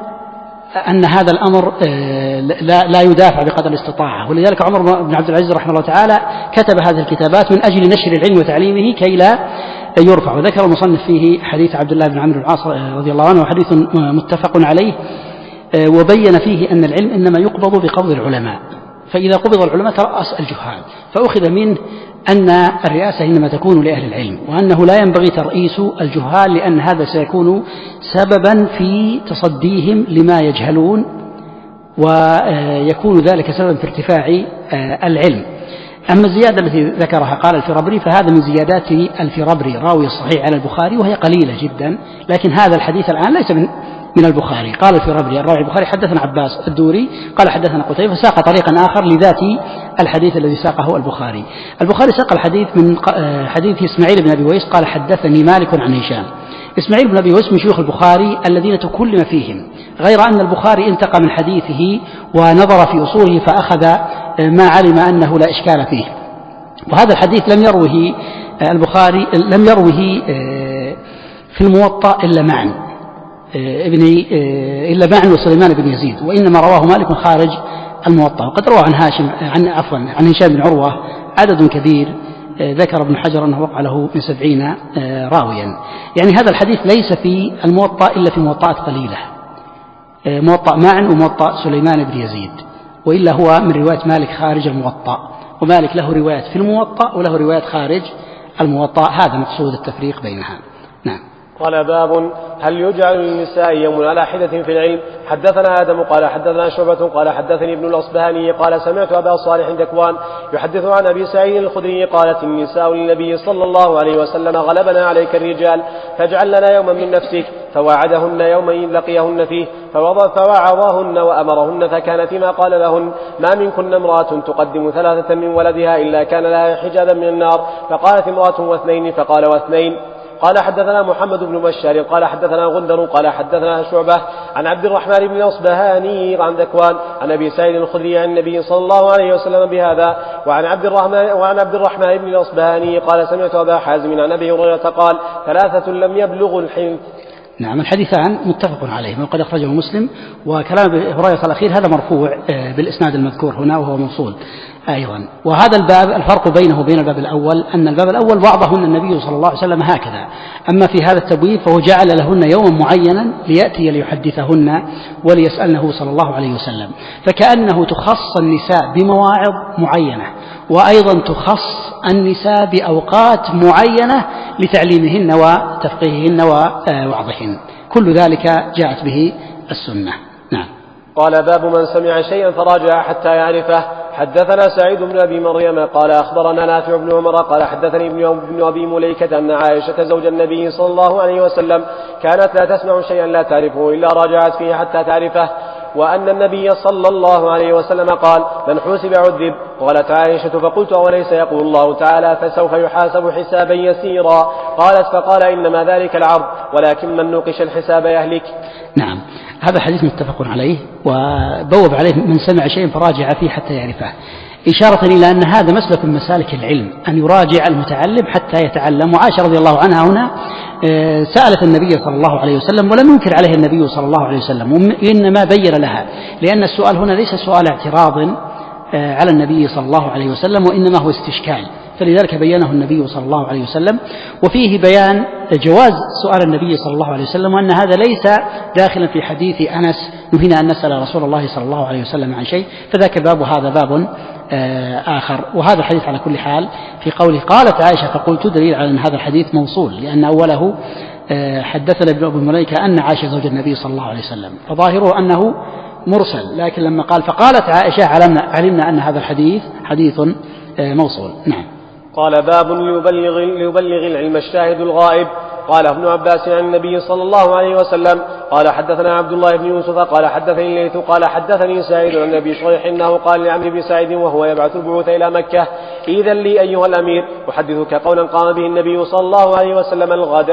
أن هذا الأمر لا يدافع بقدر الاستطاعة. ولذلك عمر بن عبد العزيز رحمه الله تعالى كتب هذه الكتابات من أجل نشر العلم وتعليمه كي لا يرفع. وذكر المصنف فيه حديث عبد الله بن عمرو بن العاص رضي الله عنه، وحديث متفق عليه، وبين فيه أن العلم إنما يقبض بقبض العلماء، فإذا قبض العلماء ترأس الجهال، فأخذ منه أن الرئاسة إنما تكون لأهل العلم، وأنه لا ينبغي ترئيس الجهال، لأن هذا سيكون سببا في تصديهم لما يجهلون، ويكون ذلك سببا في ارتفاع العلم. أما الزيادة التي ذكرها قال الفربري فهذا من زيادات الفربري راوي الصحيح على البخاري، وهي قليلة جدا، لكن هذا الحديث الآن ليس من البخاري. قال الفرابري الراوي البخاري حدثنا عباس الدوري قال حدثنا قتيبة، فساق طريقا آخر لذات الحديث الذي ساقه البخاري. البخاري ساق الحديث من حديث إسماعيل بن أبي ويس قال حدثني مالك عن هشام. إسماعيل بن أبي ويس من شيوخ البخاري الذين تكلم فيهم، غير أن البخاري انتقى من حديثه ونظر في أصوله فأخذ ما علم أنه لا إشكال فيه. وهذا الحديث لم يروه البخاري في الموطأ إلا معا وسليمان بن يزيد، وإنما رواه مالك خارج الموطأ. وقد روى عن هشام بن عروة عدد كبير، ذكر ابن حجر أنه وقع له من 70 راويا. يعني هذا الحديث ليس في الموطأ إلا في موطأات قليلة، موطأ معا وموطأ سليمان بن يزيد، وإلا هو من رواية مالك خارج الموطأ، ومالك له روايات في الموطأ وله روايات خارج الموطأ، هذا مقصود التفريق بينها. نعم. قال باب هل يجعل للنساء يوم على حدة في العلم؟ حدثنا آدم قال حدثنا شعبة قال حدثني ابن الأصبهاني قال سمعت أبا صالح ذكوان يحدث عن أبي سعيد الخدري قالت النساء للنبي صلى الله عليه وسلم غلبنا عليك الرجال فاجعل لنا يوما من نفسك، فوعدهن يوما لقيهن فيه فوعظهن وأمرهن، فكان فيما قال لهن ما منكن امرأة تقدم 3 من ولدها إلا كان لها حجابا من النار، فقالت امرأة واثنين، فقال واثنين. قال حدثنا محمد بن بشار قال حدثنا غندر قال حدثنا شعبة عن عبد الرحمن بن الأصبهاني عن ذكوان عن أبي سعيد الخدري عن النبي صلى الله عليه وسلم بهذا. وعن عبد الرحمن بن الأصبهاني قال سمعت أبا حازم عن أبي هريرة قال 3 لم يبلغوا الحنث. نعم. الحديثان متفق عليه وقد أخرجه مسلم، وكلام أبي هريرة الأخير هذا مرفوع بالإسناد المذكور هنا وهو موصول أيضا. وهذا الباب الفرق بينه وبين الباب الأول أن الباب الأول وعظهن النبي صلى الله عليه وسلم هكذا، أما في هذا التبويب فهو جعل لهن يوما معينا ليأتي ليحدثهن وليسألنه صلى الله عليه وسلم، فكأنه تخص النساء بمواعظ معينة، وأيضا تخص النساء بأوقات معينة لتعليمهن وتفقيههن ووعظهن، كل ذلك جاءت به السنة. نعم. قال باب من سمع شيئا فراجع حتى يعرفه. حدثنا سعيد بن أبي مريم قال أخبرنا نافع بن عمر قال حدثني ابن أبي مليكة أن عائشة زوج النبي صلى الله عليه وسلم كانت لا تسمع شيئا لا تعرفه إلا راجعت فيه حتى تعرفه، وأن النبي صلى الله عليه وسلم قال من حوسب عذب. قالت عائشة فقلت أوليس يقول الله تعالى فسوف يحاسب حسابا يسيرا؟ قالت فقال إنما ذلك العرض ولكن من نوقش الحساب يهلك. نعم. هذا الحديث متفق عليه، وبوب عليه من سمع شيء فراجع فيه حتى يعرفه، إشارة إلى أن هذا مسلك من مسالك العلم أن يراجع المتعلم حتى يتعلم. وعائشة رضي الله عنها هنا سألت النبي صلى الله عليه وسلم ولم ينكر عليه النبي صلى الله عليه وسلم، وإنما بين لها، لأن السؤال هنا ليس سؤال اعتراض على النبي صلى الله عليه وسلم، وإنما هو استشكال، فلذلك بينه النبي صلى الله عليه وسلم. وفيه بيان جواز سؤال النبي صلى الله عليه وسلم، وأن هذا ليس داخلا في حديث أنس نهينا أن نسأل رسول الله صلى الله عليه وسلم عن شيء، فذاك باب وهذا باب آخر. وهذا الحديث على كل حال في قوله قالت عائشة فقلت دليل على أن هذا الحديث موصول، لأن أوله حدثنا ابن أبي مليكة أن عائشة زوج النبي صلى الله عليه وسلم، فظاهره أنه مرسل، لكن لما قال فقالت عائشة علمنا أن هذا الحديث حديث موصول. نعم. قال باب ليبلغ العلم الشاهد الغائب. قال ابن عباس عن النبي صلى الله عليه وسلم قال حدثنا عبد الله بن يوسف قال حدثني الليث قال حدثني سعيد عن أبي شريح إنه قال لعمرو بن سعيد وهو يبعث البعوث إلى مكة إذن لي أيها الأمير أحدثك قولا قام به النبي صلى الله عليه وسلم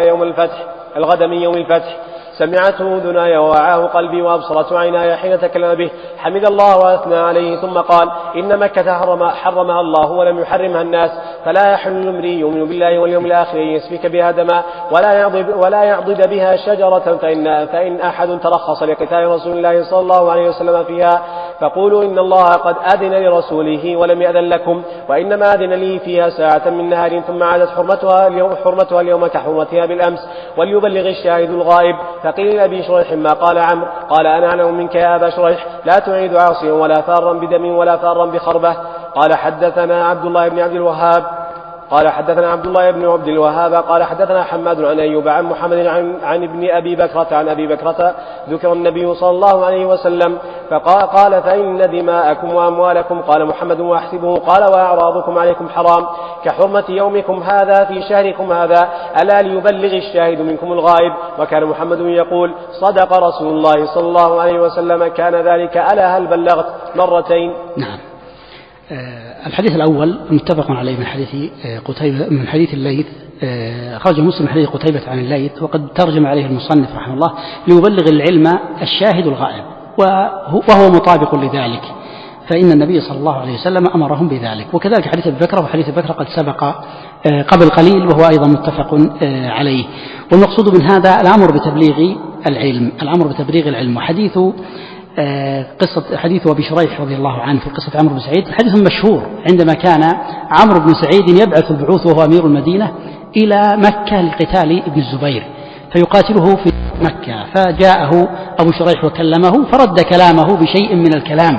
الغد من يوم الفتح سمعته أذناي ووعاه قلبي وأبصرت عيناي حين تكلم به حمد الله وأثنى عليه، ثم قال إن مكة حرمها الله ولم يحرمها الناس، فلا يحل لامرئ يؤمن بالله واليوم الآخر أن يسفك بها دما ولا يعضد بها شجرة، فإن أحد ترخص لقتال رسول الله صلى الله عليه وسلم فيها فقولوا إن الله قد أذن لرسوله ولم يأذن لكم، وإنما أذن لي فيها ساعة من نهار ثم عادت حرمتها اليوم كحرمتها بالأمس، وليبلغ الشاهد الغائب. فقيل لأبي شريح ما قال عمرو قال أنا أعلم منك يا أبا شريح لا تعيد عاصيا ولا فارا بدم ولا فارا بخربة. قال حدثنا عبد الله بن عبد الوهاب قال حدثنا عبد الله بن عبد الوهاب قال حدثنا حماد عن أيوب عن محمد عن ابن أبي بكرة عن أبي بكرة ذكر النبي صلى الله عليه وسلم فقال فإن دماءكم وأموالكم قال محمد وأحسبه قال وأعراضكم عليكم حرام كحرمة يومكم هذا في شهركم هذا ألا ليبلغ الشاهد منكم الغائب. وكان محمد يقول صدق رسول الله صلى الله عليه وسلم كان ذلك ألا هل بلغت مرتين. نعم. الحديث الأول متفق عليه من حديث الليث، خرج مسلم من حديث قتيبة عن الليث، وقد ترجم عليه المصنف رحمه الله ليبلغ العلم الشاهد الغائب، وهو مطابق لذلك، فإن النبي صلى الله عليه وسلم أمرهم بذلك. وكذلك حديث أبي بكر، وحديث أبي بكر قد سبق قبل قليل وهو أيضا متفق عليه. والمقصود من هذا الأمر بتبليغ العلم. وحديث حديث أبي شريح رضي الله عنه في قصة عمرو بن سعيد حديث مشهور، عندما كان عمرو بن سعيد يبعث البعوث وهو أمير المدينة إلى مكة لقتال ابن الزبير فيقاتله في مكة، فجاءه أبو شريح وكلمه فرد كلامه بشيء من الكلام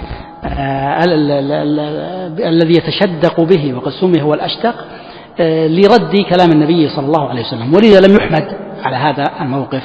الذي يتشدق به، وقد سمي هو الأشدق، لرد كلام النبي صلى الله عليه وسلم، ولذا لم يحمد على هذا الموقف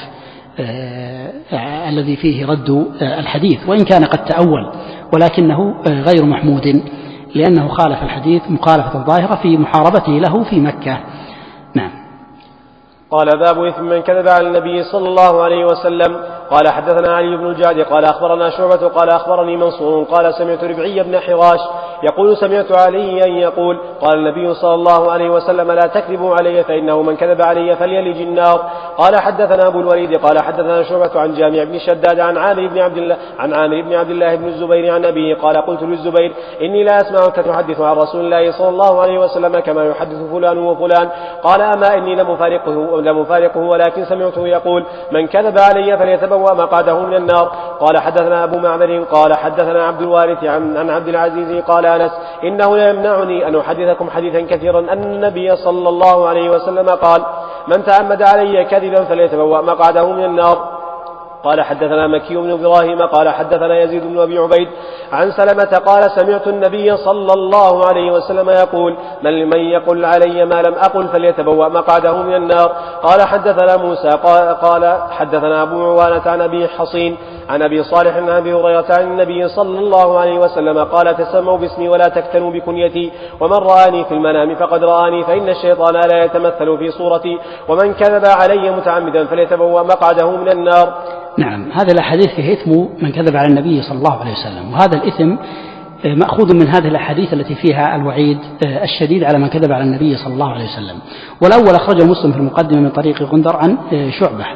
الذي فيه رد الحديث، وإن كان قد تأول، ولكنه غير محمود لأنه خالف الحديث مخالفة الظاهرة في محاربته له في مكة. نعم. قال باب إثم من كذب على النبي صلى الله عليه وسلم. قال حدثنا علي بن الجعد قال أخبرنا شعبة قال أخبرني منصور قال سمعت ربعي بن حراش يقول سمعت عليا يقول قال النبي صلى الله عليه وسلم لا تكذبوا علي فإنه من كذب علي فليلج النار. قال حدثنا أبو الوليد قال حدثنا شعبة عن جامع بن شداد عن عامر بن عبد الله بن الزبير عن أبيه قال قلت للزبير إني لا أسمعك تحدث عن رسول الله صلى الله عليه وسلم كما يحدث فلان وفلان. قال أما إني لمفارقه ولكن سمعته يقول من كذب علي فليتبوأ مقعده من النار. قال حدثنا أبو معمر قال حدثنا عبد الوارث عن عبد العزيز قال أنس إنه لا يمنعني أن أحدثكم حديثا كثيرا أن النبي صلى الله عليه وسلم قال من تعمد علي كذبا فليتبوأ مقعده من النار. قال حدثنا مكي بن إبراهيم قال حدثنا يزيد بن أبي عبيد عن سلمة قال سمعت النبي صلى الله عليه وسلم يقول من يقل علي ما لم أقل فليتبوأ مقعده من النار. قال حدثنا موسى قال حدثنا أبو عوانة عن أبي حصين عن أبي صالح عن أبي هريرة عن النبي صلى الله عليه وسلم قال تسموا باسمي ولا تكتنوا بكنيتي ومن رآني في المنام فقد رآني فإن الشيطان لا يتمثل في صورتي ومن كذب علي متعمدا فليتبوأ مقعده من النار. نعم. هذا الأحاديث فيه إثم من كذب على النبي صلى الله عليه وسلم، وهذا الإثم مأخوذ من هذه الأحاديث التي فيها الوعيد الشديد على من كذب على النبي صلى الله عليه وسلم. والأول أخرجه مسلم في المقدمة من طريق غندر عن شعبة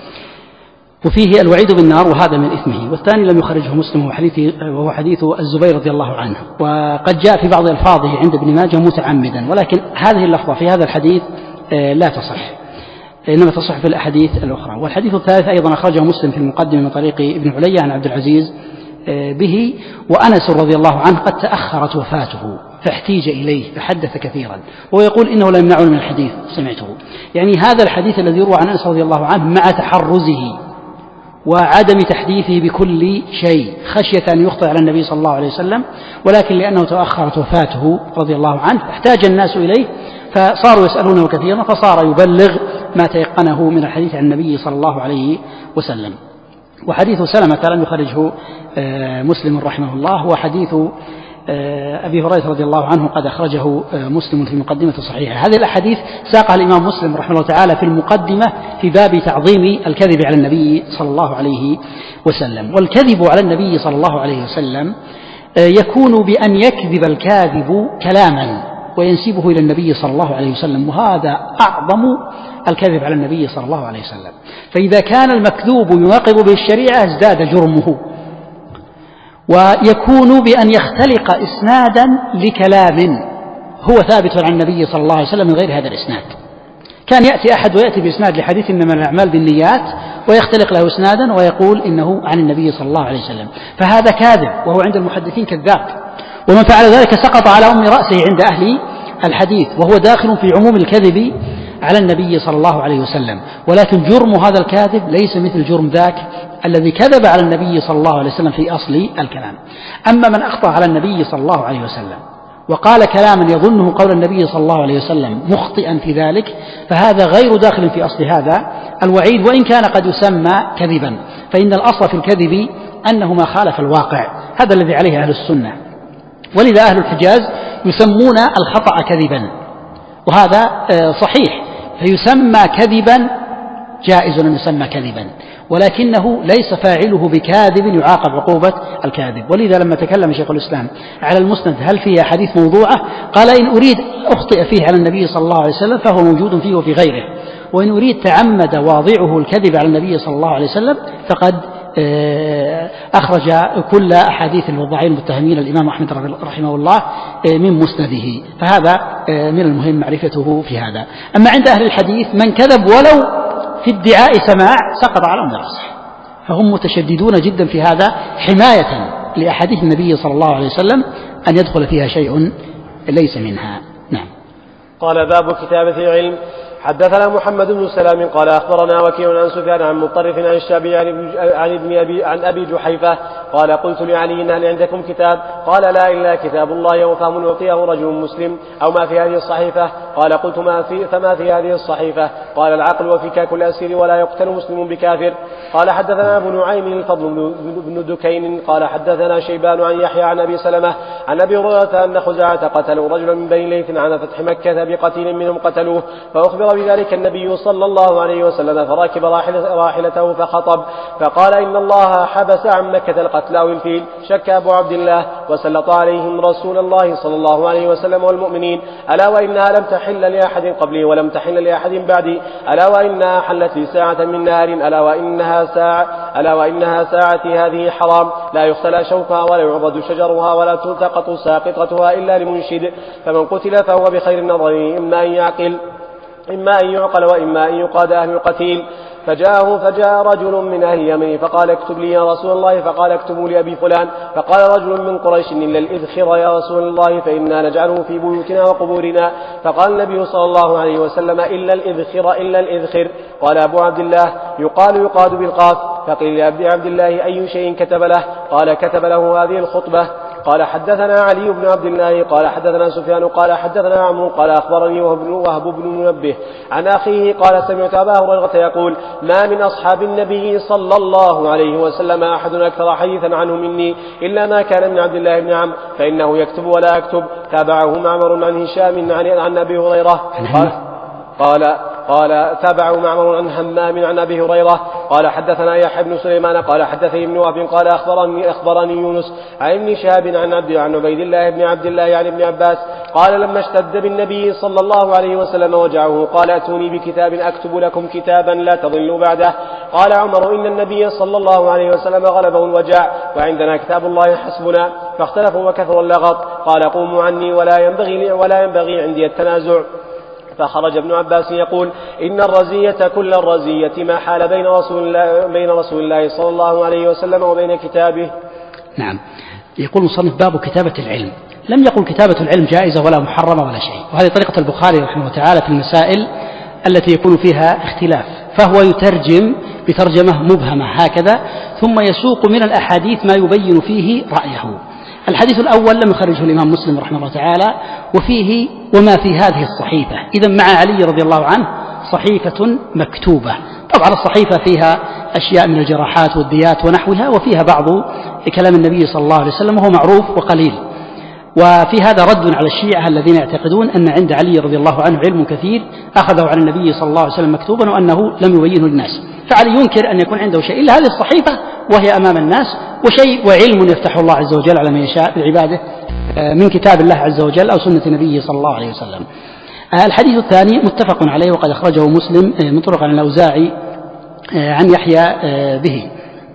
وفيه الوعيد بالنار وهذا من إثمه، والثاني لم يخرجه مسلم وهو حديث الزبير رضي الله عنه، وقد جاء في بعض ألفاظه عند ابن ماجه متعمدا، ولكن هذه اللفظة في هذا الحديث لا تصح، إنما تصح في الأحاديث الأخرى. والحديث الثالث أيضا أخرجه مسلم في المقدمة من طريق ابن علي عن عبد العزيز به، وأنس رضي الله عنه قد تأخرت وفاته فاحتيج إليه فحدث كثيرا، ويقول إنه لا يمنعني من الحديث سمعته. يعني هذا الحديث الذي يروى عن أنس رضي الله عنه مع تحرزه وعدم تحديثه بكل شيء خشية أن يخطئ على النبي صلى الله عليه وسلم، ولكن لأنه تأخرت وفاته رضي الله عنه احتاج الناس إليه فصاروا يسألونه كثيرا، فصار يبلغ ما تيقنه من الحديث عن النبي صلى الله عليه وسلم. وحديث سلمة لم يخرجه مسلم رحمه الله، هو حديث أبي هريرة رضي الله عنه قد أخرجه مسلم في مقدمة صحيحة. هذه الأحاديث ساقها الإمام مسلم رحمه الله تعالى في المقدمة في باب تعظيم الكذب على النبي صلى الله عليه وسلم. والكذب على النبي صلى الله عليه وسلم يكون بأن يكذب الكاذب كلاما وينسبه إلى النبي صلى الله عليه وسلم، وهذا أعظم الكذب على النبي صلى الله عليه وسلم. فإذا كان المكذوب يناقض به الشريعة ازداد جرمه. ويكون بأن يختلق إسنادا لكلام هو ثابت عن النبي صلى الله عليه وسلم من غير هذا الإسناد. كان يأتي أحد ويأتي بإسناد لحديث إنما الأعمال بالنيات ويختلق له إسنادا ويقول إنه عن النبي صلى الله عليه وسلم، فهذا كاذب وهو عند المحدثين كذاب، ومن فعل ذلك سقط على أم رأسه عند أهل الحديث، وهو داخل في عموم الكذب على النبي صلى الله عليه وسلم. ولكن جرم هذا الكاذب ليس مثل جرم ذاك الذي كذب على النبي صلى الله عليه وسلم في أصل الكلام. أما من أخطأ على النبي صلى الله عليه وسلم وقال كلاما يظنه قول النبي صلى الله عليه وسلم مخطئا في ذلك، فهذا غير داخل في أصل هذا الوعيد، وإن كان قد يسمى كذبا، فإن الأصل في الكذب أنه ما خالف الواقع، هذا الذي عليه أهل السنة. ولذا أهل الحجاز يسمون الخطأ كذبا، وهذا صحيح، فيسمى كذبا، جائز أن يسمى كذبا، ولكنه ليس فاعله بكاذب يعاقب عقوبة الكاذب. ولذا لما تكلم شيخ الإسلام على المسند هل فيه حديث موضوعة، قال إن أريد أخطئ فيه على النبي صلى الله عليه وسلم فهو موجود فيه وفي غيره، وإن أريد تعمد واضعه الكذب على النبي صلى الله عليه وسلم فقد أخرج كل أحاديث الوضاعين المتهمين الإمام أحمد رحمه الله من مسنده، فهذا من المهم معرفته في هذا. أما عند أهل الحديث من كذب ولو في ادعاء سماع سقط على رأسه، فهم متشددون جدا في هذا حماية لأحاديث النبي صلى الله عليه وسلم أن يدخل فيها شيء ليس منها. نعم. قال باب كتابة العلم. حدثنا محمد بن سلام قال أخبرنا وكيع عن سفيان عن مطرف عن الشعبي عن أبي جحيفة قال قلت لعلي هل عندكم كتاب؟ قال لا إلا كتاب الله وفهم يعطيه رجل مسلم أو ما في هذه الصحيفة؟ قال قلت فما في هذه الصحيفة؟ قال العقل وفكاك الأسير ولا يقتل مسلم بكافر. قال حدثنا أبو نعيم الفضل بن دكين قال حدثنا شيبان عن يحيى عن أبي سلمة عن أبي هريرة أن خزاعة قتلوا رجلا من بني ليث عن فتح مكة بقتيل منهم قتلوه، فأخبر بذلك النبي صلى الله عليه وسلم فركب راحلته فخطب فقال إن الله حبس عن مكة القتلى والفيل. شك أبو عبد الله وسلط عليهم رسول الله صلى الله عليه وسلم والمؤمنين، ألا وإنها لم تحل لأحد قبلي ولم تحل لأحد بعدي، ألا وإنها حلت لي ساعة من نهار، ألا وإنها ساعتي هذه حرام، لا يختلى شوكها ولا يعضد شجرها ولا تلتقط ساقطتها إلا لمنشد، فمن قتل فهو بخير النظرين إما أن يعقل وإما أن يقاد أهل القتيل. فجاء رجل من أهل اليمن فقال اكتب لي يا رسول الله، فقال اكتبوا لأبي فلان. فقال رجل من قريش إلا الإذخر يا رسول الله فإنا نجعله في بيوتنا وقبورنا. فقال النبي صلى الله عليه وسلم إلا الإذخر. قال أبو عبد الله يقاد بالقاف. فقيل لأبي عبد الله أي شيء كتب له؟ قال كتب له هذه الخطبة. قال حدثنا علي بن عبد الله قال حدثنا سفيان قال حدثنا عمرو قال أخبرني وهب بن منبه عن أخيه قال سمعت أبا هريرة يقول ما من أصحاب النبي صلى الله عليه وسلم أحد أكثر حديثا عنه مني إلا ما كان من عبد الله بن عمرو فإنه يكتب ولا يكتب. تابعه معمر عن هشام عن أبي هريرة قال تابعه معمر عن همام عن أبي هريرة قال حدثنا يحيى بن سليمان قال حدثني ابن وهب قال أخبرني يونس عن ابن شهاب عن عبيد الله بن عبد الله عن ابن عباس قال لما اشتد بالنبي صلى الله عليه وسلم وجعه قال أتوني بكتاب أكتب لكم كتابا لا تضلوا بعده. قال عمر إن النبي صلى الله عليه وسلم غلبه الوجع وعندنا كتاب الله حسبنا. فاختلفوا وكثر اللغط. قال قوموا عني ولا ينبغي عندي التنازع. فخرج ابن عباس يقول إن الرزية كل الرزية ما حال بين رسول الله صلى الله عليه وسلم وبين كتابه. نعم. يقول مصنف باب كتابة العلم. لم يقل كتابة العلم جائزة ولا محرمة ولا شيء، وهذه طريقة البخاري رحمه الله تعالى في المسائل التي يكون فيها اختلاف، فهو يترجم بترجمة مبهمة هكذا ثم يسوق من الأحاديث ما يبين فيه رأيه. الحديث الأول لم يخرجه الإمام مسلم رحمه الله تعالى وفيه وما في هذه الصحيفة. إذن مع علي رضي الله عنه صحيفة مكتوبة، طبعا الصحيفة فيها أشياء من الجراحات والديات ونحوها، وفيها بعض كلام النبي صلى الله عليه وسلم وهو معروف وقليل. وفي هذا رد على الشيعة الذين يعتقدون أن عند علي رضي الله عنه علم كثير أخذه عن النبي صلى الله عليه وسلم مكتوبا وأنه لم يبينه للناس، فعلي ينكر أن يكون عنده شيء إلا هذه الصحيفة وهي أمام الناس، وشيء وعلم يفتح الله عز وجل على من يشاء بعباده من كتاب الله عز وجل أو سنة نبيه صلى الله عليه وسلم. الحديث الثاني متفق عليه وقد أخرجه مسلم من طرق عن الأوزاعي عن يحيى به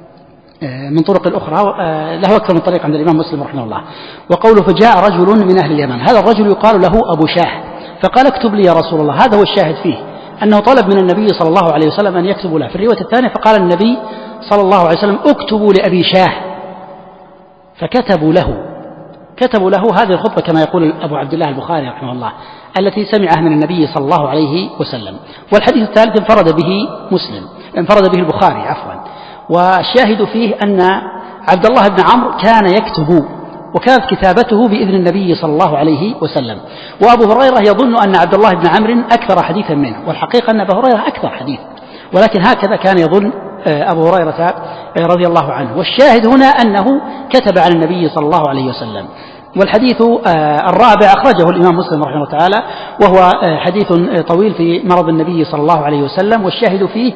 من طرق الأخرى، له أكثر من طريق عند الإمام مسلم رحمه الله. وقوله فجاء رجل من أهل اليمن، هذا الرجل يقال له أبو شاه، فقال اكتب لي يا رسول الله. هذا هو الشاهد فيه أنه طلب من النبي صلى الله عليه وسلم أن يكتب له. في الرواية الثانية فقال النبي صلى الله عليه وسلم اكتبوا لأبي شاه، فكتبوا له هذه الخطبة كما يقول أبو عبد الله البخاري رحمه الله التي سمعها من النبي صلى الله عليه وسلم. والحديث الثالث انفرد به البخاري عفوا. والشاهد فيه أن عبد الله بن عمرو كان يكتب وكانت كتابته بإذن النبي صلى الله عليه وسلم. وأبو هريرة يظن أن عبد الله بن عمرو أكثر حديثا منه، والحقيقة أن أبا هريرة أكثر حديث، ولكن هكذا كان يظن أبو هريرة رضي الله عنه. والشاهد هنا أنه كتب عن النبي صلى الله عليه وسلم. والحديث الرابع أخرجه الإمام مسلم رحمه الله تعالى، وهو حديث طويل في مرض النبي صلى الله عليه وسلم. والشاهد فيه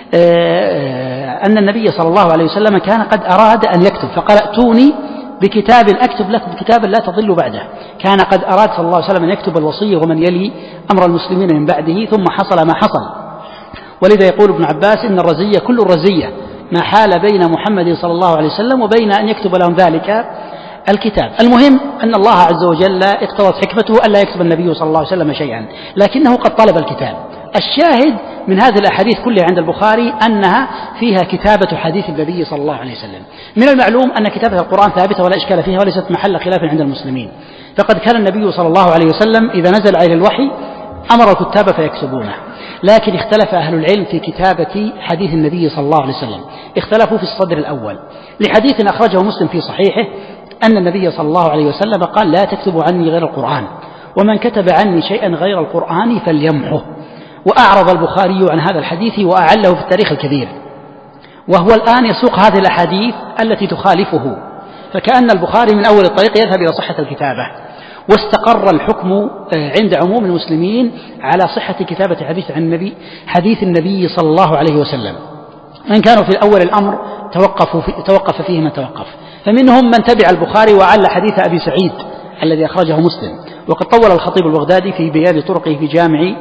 أن النبي صلى الله عليه وسلم كان قد أراد أن يكتب، فقال ائتوني بكتاب أكتب لكم كتابا لا تضل بعده. كان قد أراد صلى الله عليه وسلم أن يكتب الوصية ومن يلي أمر المسلمين من بعده، ثم حصل ما حصل. ولذا يقول ابن عباس إن الرزية كل الرزية ما حال بين محمد صلى الله عليه وسلم وبين أن يكتب لهم ذلك الكتاب. المهم أن الله عز وجل اقتضت حكمته ألا يكتب النبي صلى الله عليه وسلم شيئا، لكنه قد طلب الكتاب. الشاهد من هذه الأحاديث كلها عند البخاري أنها فيها كتابة حديث النبي صلى الله عليه وسلم. من المعلوم أن كتابة القرآن ثابتة ولا إشكال فيها وليست محل خلاف عند المسلمين، فقد كان النبي صلى الله عليه وسلم إذا نزل عليه الوحي أمر الكتاب فيكتبونه. لكن اختلف أهل العلم في كتابة حديث النبي صلى الله عليه وسلم، اختلفوا في الصدر الأول لحديث أخرجه مسلم في صحيحه أن النبي صلى الله عليه وسلم قال لا تكتبوا عني غير القرآن، ومن كتب عني شيئا غير القرآن فليمحه. وأعرض البخاري عن هذا الحديث وأعله في التاريخ الكبير، وهو الآن يسوق هذه الأحاديث التي تخالفه، فكأن البخاري من أول الطريق يذهب إلى صحة الكتابة. واستقر الحكم عند عموم المسلمين على صحة كتابة حديث النبي صلى الله عليه وسلم. وإن كانوا في أول الأمر توقف فيه من توقف، فمنهم من تبع البخاري وعل حديث أبي سعيد الذي أخرجه مسلم. وقد طول الخطيب البغدادي في بيان طرقه في جامع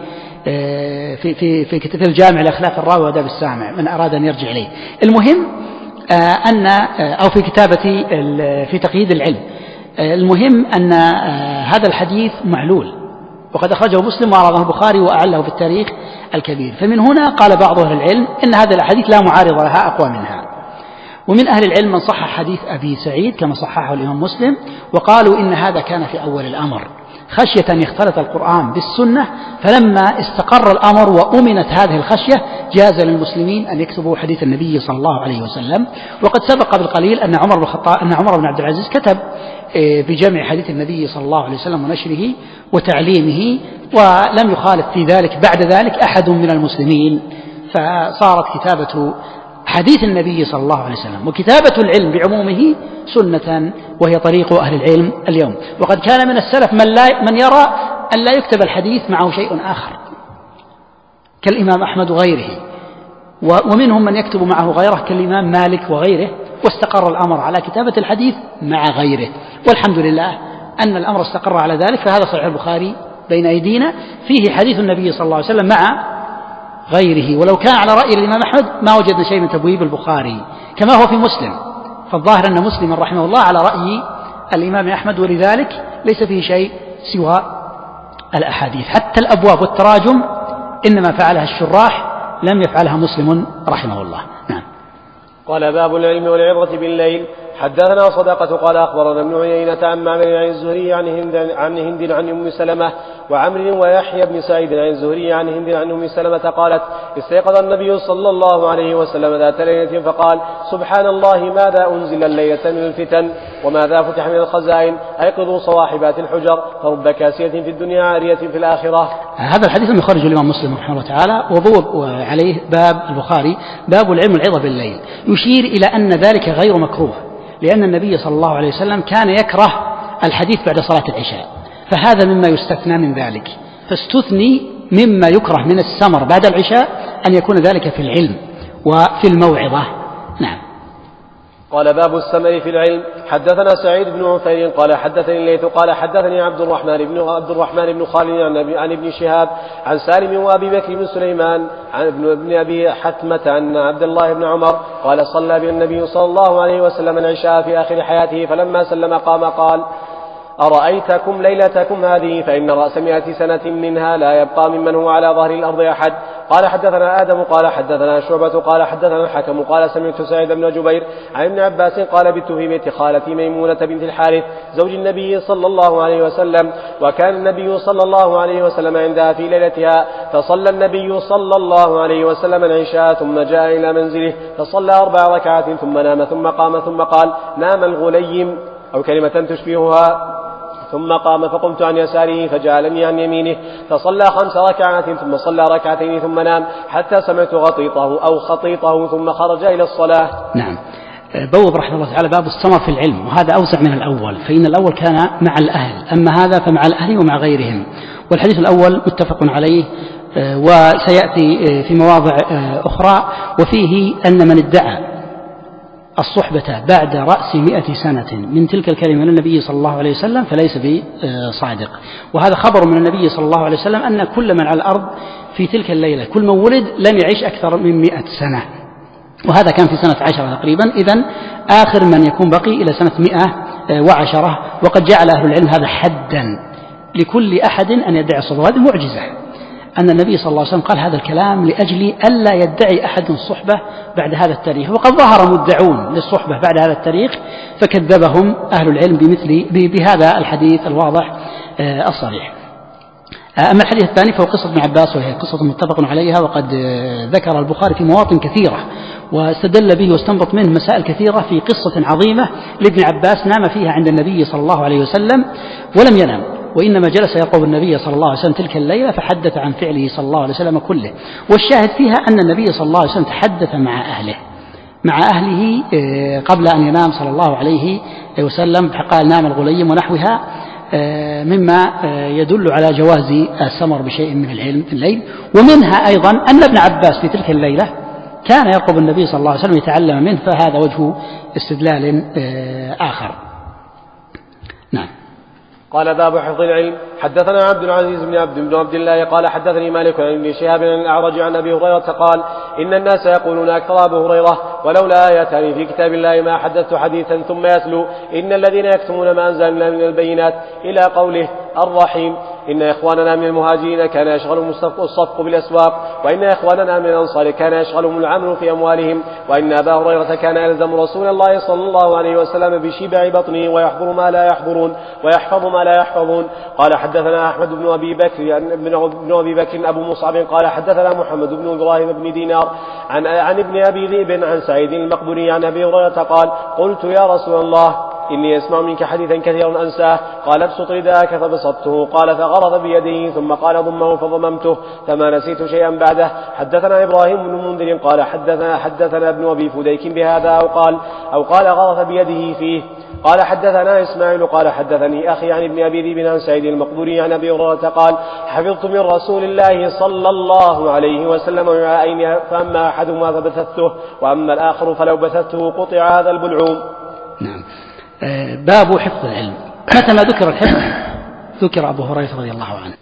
في الجامع لأخلاق الراوي وآداب السامع من أراد أن يرجع إليه. المهم أو في كتابة في تقييد العلم. المهم أن هذا الحديث معلول، وقد أخرجه مسلم وعرضه البخاري وأعله في التاريخ الكبير. فمن هنا قال بعض أهل العلم إن هذه الأحاديث لا معارض لها أقوى منها. ومن أهل العلم من صحح حديث أبي سعيد كما صححه الإمام مسلم، وقالوا إن هذا كان في أول الأمر خشية أن يختلط القرآن بالسنة، فلما استقر الأمر وأمنت هذه الخشية جاز للمسلمين أن يكتبوا حديث النبي صلى الله عليه وسلم. وقد سبق بالقليل أن عمر بن عبد العزيز كتب بجمع حديث النبي صلى الله عليه وسلم ونشره وتعليمه، ولم يخالف في ذلك بعد ذلك أحد من المسلمين، فصارت كتابة حديث النبي صلى الله عليه وسلم وكتابة العلم بعمومه سنة، وهي طريق أهل العلم اليوم. وقد كان من السلف من يرى أن لا يكتب الحديث معه شيء آخر كالإمام أحمد وغيره، ومنهم من يكتب معه غيره كالإمام مالك وغيره، واستقر الأمر على كتابة الحديث مع غيره. والحمد لله أن الأمر استقر على ذلك. فهذا صحيح البخاري بين أيدينا فيه حديث النبي صلى الله عليه وسلم مع غيره. ولو كان على رأي الإمام أحمد ما وجدنا شيء من تبويب البخاري كما هو في مسلم، فالظاهر أن مسلم رحمه الله على رأي الإمام أحمد، ولذلك ليس فيه شيء سوى الأحاديث. حتى الأبواب والتراجم إنما فعلها الشراح، لم يفعلها مسلم رحمه الله. نعم. قال باب العلم والعظة بالليل. حدثنا صدقة قال أخبرنا ابن عيينة عن معمر عن الزهري عن هند عن أم سلمة وعمر ويحيى بن سعيد عن الزهري عن هند عن أم سلمة قالت استيقظ النبي صلى الله عليه وسلم ذات ليلة فقال سبحان الله ماذا أنزل الليلة من الفتن وماذا فتح من الخزائن أيقظوا صواحبات الحجر فرب كاسية في الدنيا عارية في الآخرة. هذا الحديث يخرج الإمام مسلم رحمه الله تعالى، وبوب عليه باب البخاري باب العلم والعظة بالليل، يشير إلى أن ذلك غير مكروه، لأن النبي صلى الله عليه وسلم كان يكره الحديث بعد صلاة العشاء، فهذا مما يستثنى من ذلك. فاستثني مما يكره من السمر بعد العشاء أن يكون ذلك في العلم وفي الموعظة. نعم. قال باب السمر في العلم. حدثنا سعيد بن عفير قال حدثني الليث قال حدثني عبد الرحمن بن خالد عن ابن شهاب عن سالم وابي بكر بن سليمان عن ابن ابي حتمة عن عبد الله بن عمر قال صلى بنا النبي صلى الله عليه وسلم العشاء في آخر حياته فلما سلم قام قال أرأيتكم ليلتكم هذه فإن رأس 100 سنة منها لا يبقى ممن هو على ظهر الأرض أحد. قال حدثنا آدم قال حدثنا شعبة قال حدثنا الحكم قال سمعت سعيد بن جبير عن ابن عباس قال بت في بيت خالتي ميمونة بنت الحارث زوج النبي صلى الله عليه وسلم، وكان النبي صلى الله عليه وسلم عندها في ليلتها، فصلى النبي صلى الله عليه وسلم العشاء ثم جاء إلى منزله فصلى 4 ركعات ثم نام ثم قام ثم قال نام الغليم أو كلمة تشبهها، ثم قام فقمت عن يساره فجعلني عن يمينه، فصلى 5 ركعات ثم صلى 2 ركعتين ثم نام حتى سمعت غطيطه أو خطيطه ثم خرج إلى الصلاة. نعم. بوب رحمه الله تعالى باب السمر في العلم، وهذا أوسع من الأول، فإن الأول كان مع الأهل، أما هذا فمع الأهل ومع غيرهم. والحديث الأول متفق عليه وسيأتي في مواضع أخرى، وفيه أن من ادعى الصحبة بعد رأس 100 سنة من تلك الكلمة من النبي صلى الله عليه وسلم فليس بصادق. وهذا خبر من النبي صلى الله عليه وسلم أن كل من على الأرض في تلك الليلة كل من ولد لم يعيش أكثر من 100 سنة، وهذا كان في سنة 10 تقريبا. إذن آخر من يكون بقي إلى سنة 110. وقد جعل أهل العلم هذا حدا لكل أحد أن يدعي الصحبة. هذه معجزة أن النبي صلى الله عليه وسلم قال هذا الكلام لأجل ألا يدعي أحد الصحبة بعد هذا التاريخ. وقد ظهر مدعون للصحبة بعد هذا التاريخ فكذبهم أهل العلم بهذا الحديث الواضح الصريح. أما الحديث الثاني فهو قصة ابن عباس، وهي قصة متفق عليها، وقد ذكر البخاري في مواطن كثيرة واستدل به واستنبط منه مسائل كثيرة في قصة عظيمة لابن عباس نام فيها عند النبي صلى الله عليه وسلم ولم ينام، وإنما جلس يرقب النبي صلى الله عليه وسلم تلك الليلة فحدث عن فعله صلى الله عليه وسلم كله. والشاهد فيها أن النبي صلى الله عليه وسلم تحدث مع أهله قبل أن ينام صلى الله عليه وسلم، فقال نام الغليم ونحوها، مما يدل على جواز السمر بشيء من العلم في الليل. ومنها أيضا أن ابن عباس في تلك الليلة كان يرقب النبي صلى الله عليه وسلم يتعلم منه، فهذا وجه استدلال آخر. نعم. قال باب حفظ العلم. حدثنا عبد العزيز بن عبد الله قال حدثني مالك عن ابن شهاب عن الأعرج عن أبي هريرة قال إن الناس يقولون أكثر أبو هريرة ولولا آيتان في كتاب الله ما حدثت حديثا ثم يتلو إن الذين يكتمون ما أنزلنا من البينات إلى قوله الرحيم إن إخواننا من المهاجرين كان يشغلهم الصفق بالأسواق، وإن إخواننا من الأنصار كان يشغلهم العمل في أموالهم، وإن أبا هريرة كان يلزم رسول الله صلى الله عليه وسلم بشبع بطنه ويحضر ما لا يحضرون ويحفظ ما لا يحفظون. قال حدثنا أحمد بن أبي بكر أبو مصعب قال حدثنا محمد بن إبراهيم بن دينار عن ابن أبي ذئب عن سعيد المقبري عن أبي هريرة قال قلت يا رسول الله إني أسمع منك حديثا كثيرا أنساه، قال ابسط رداءك فبسطته، قال فغرض بيده ثم قال ضمه فضممته فما نسيت شيئا بعده. حدثنا إبراهيم بن منذر قال حدثنا ابن أبي فديك بهذا أو قال غرض بيده فيه. قال حدثنا إسماعيل قال حدثني أخي عن ابن أبي ذئب عن سعيد المقبوري عن أبي هريرة قال حفظت من رسول الله صلى الله عليه وسلم وعائين، فأما أحدهما فبثثته وأما الآخر فلو بثثته قطع هذا البلعوم. نعم. باب حفظ العلم. متى ما ذكر الحفظ ذكر أبو هريرة رضي الله عنه.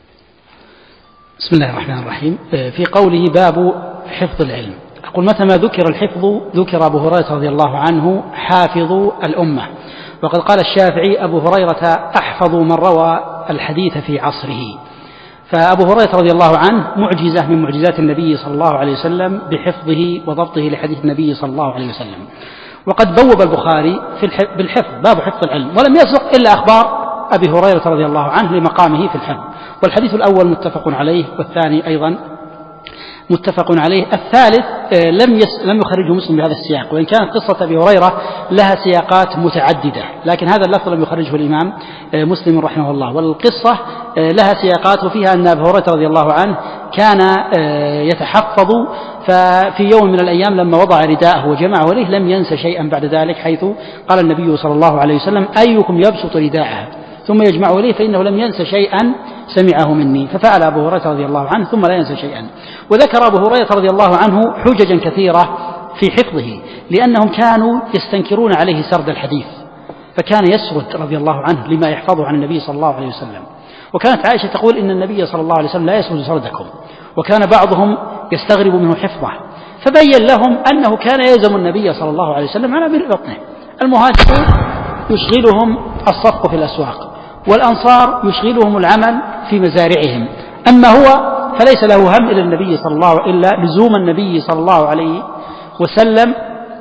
بسم الله الرحمن الرحيم. في قوله باب حفظ العلم أقول متى ما ذكر الحفظ ذكر أبو هريرة رضي الله عنه حافظ الأمة. وقد قال الشافعي أبو هريرة أحفظ من روى الحديث في عصره. فأبو هريرة رضي الله عنه معجزة من معجزات النبي صلى الله عليه وسلم بحفظه وضبطه لحديث النبي صلى الله عليه وسلم. وقد بوب البخاري بالحفظ باب حفظ العلم، ولم يسبق إلا أخبار أبي هريرة رضي الله عنه لمقامه في الحفظ. والحديث الأول متفق عليه، والثاني أيضا متفق عليه. الثالث لم يخرجه مسلم بهذا السياق، وإن كانت قصة أبي هريرة لها سياقات متعددة، لكن هذا اللفظ لم يخرجه الإمام مسلم رحمه الله. والقصة لها سياقات، وفيها أن أبي هريرة رضي الله عنه كان يتحفظ، ففي يوم من الأيام لما وضع رداءه وجمعه إليه لم ينس شيئا بعد ذلك، حيث قال النبي صلى الله عليه وسلم أيكم يبسط رداءه ثم يجمعه إليه فإنه لم ينس شيئا سمعه مني، ففعل أبو هريرة رضي الله عنه ثم لا ينسى شيئا. وذكر أبو هريرة رضي الله عنه حججا كثيرة في حفظه، لأنهم كانوا يستنكرون عليه سرد الحديث، فكان يسرد رضي الله عنه لما يحفظه عن النبي صلى الله عليه وسلم. وكانت عائشة تقول إن النبي صلى الله عليه وسلم لا يسرد سردكم، وكان بعضهم يستغرب منه حفظه، فبين لهم أنه كان يلزم النبي صلى الله عليه وسلم على بر بطنه. المهاجرون يشغلهم الصفق في الأسواق، والأنصار يشغلهم العمل في مزارعهم، أما هو فليس له هم إلى النبي صلى الله عليه وسلم إلا لزوم النبي صلى الله عليه وسلم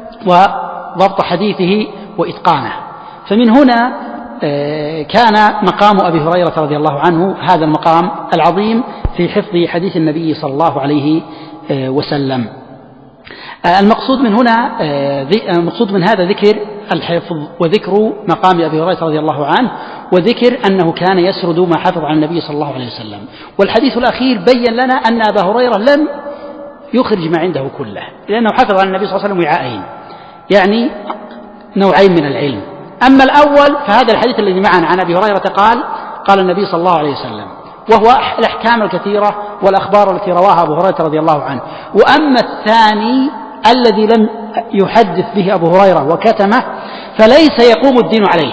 وضبط حديثه وإتقانه. فمن هنا كان مقام أبي هريرة رضي الله عنه هذا المقام العظيم في حفظ حديث النبي صلى الله عليه وسلم. المقصود من هذا ذكر الحفظ وذكر مقام أبي هريرة رضي الله عنه، وذكر أنه كان يسرد ما حفظ عن النبي صلى الله عليه وسلم. والحديث الأخير بين لنا أن أبا هريرة لم يخرج ما عنده كله، لأنه حفظ عن النبي صلى الله عليه وسلم وعاءين، يعني نوعين من العلم. أما الأول فهذا الحديث الذي معنا عن أبي هريرة قال النبي صلى الله عليه وسلم، وهو الأحكام الكثيرة والأخبار التي رواها أبو هريرة رضي الله عنه. وأما الثاني الذي لم يحدث به أبو هريرة وكتمه فليس يقوم الدين عليه،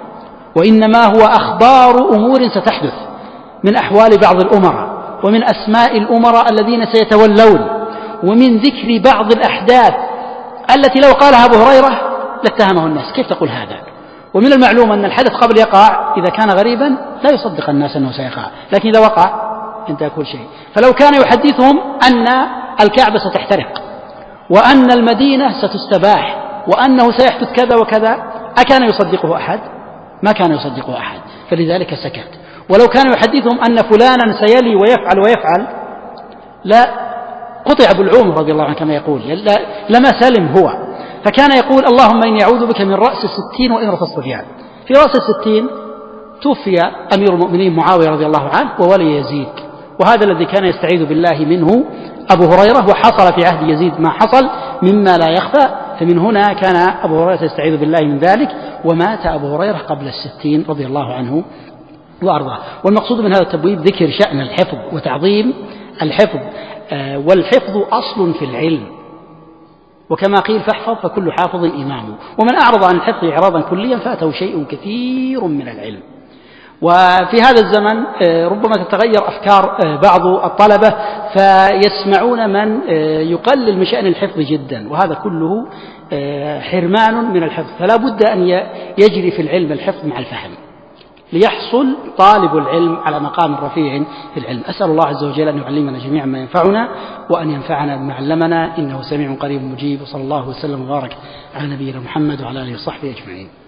وإنما هو أخبار أمور ستحدث من أحوال بعض الأمراء ومن أسماء الأمراء الذين سيتولون، ومن ذكر بعض الأحداث التي لو قالها أبو هريرة لاتهمه الناس، كيف تقول هذا؟ ومن المعلوم أن الحدث قبل يقع إذا كان غريبا لا يصدق الناس أنه سيقع، لكن إذا وقع انتهى كل شيء. فلو كان يحدثهم أن الكعبة ستحترق وأن المدينة ستستباح وأنه سيحدث كذا وكذا أكان يصدقه أحد؟ ما كان يصدقه أحد، فلذلك سكت. ولو كان يحدثهم أن فلانا سيلي ويفعل لا قطع بالعمر رضي الله عنه كما يقول، لما سلم هو. فكان يقول اللهم إني أعوذ بك من رأس 60 وإمرة الصبيان. في رأس 60 توفي أمير المؤمنين معاوية رضي الله عنه وولي يزيد، وهذا الذي كان يستعيذ بالله منه أبو هريرة، وحصل في عهد يزيد ما حصل مما لا يخفى. فمن هنا كان أبو هريرة يستعيذ بالله من ذلك، ومات أبو هريرة قبل 60 رضي الله عنه وأرضاه. والمقصود من هذا التبويب ذكر شأن الحفظ وتعظيم الحفظ، والحفظ أصل في العلم، وكما قيل فاحفظ فكل حافظ إمامه. ومن أعرض عن الحفظ إعراضا كليا فاته شيء كثير من العلم. وفي هذا الزمن ربما تتغير أفكار بعض الطلبة فيسمعون من يقلل من شأن الحفظ جدا، وهذا كله حرمان من الحفظ. فلا بد أن يجري في العلم الحفظ مع الفهم ليحصل طالب العلم على مقام رفيع في العلم. أسأل الله عز وجل أن يعلمنا جميعا ما ينفعنا وأن ينفعنا بما علمنا، إنه سميع قريب مجيب. وصلى الله وسلم وبارك على نبينا محمد وعلى آله وصحبه أجمعين.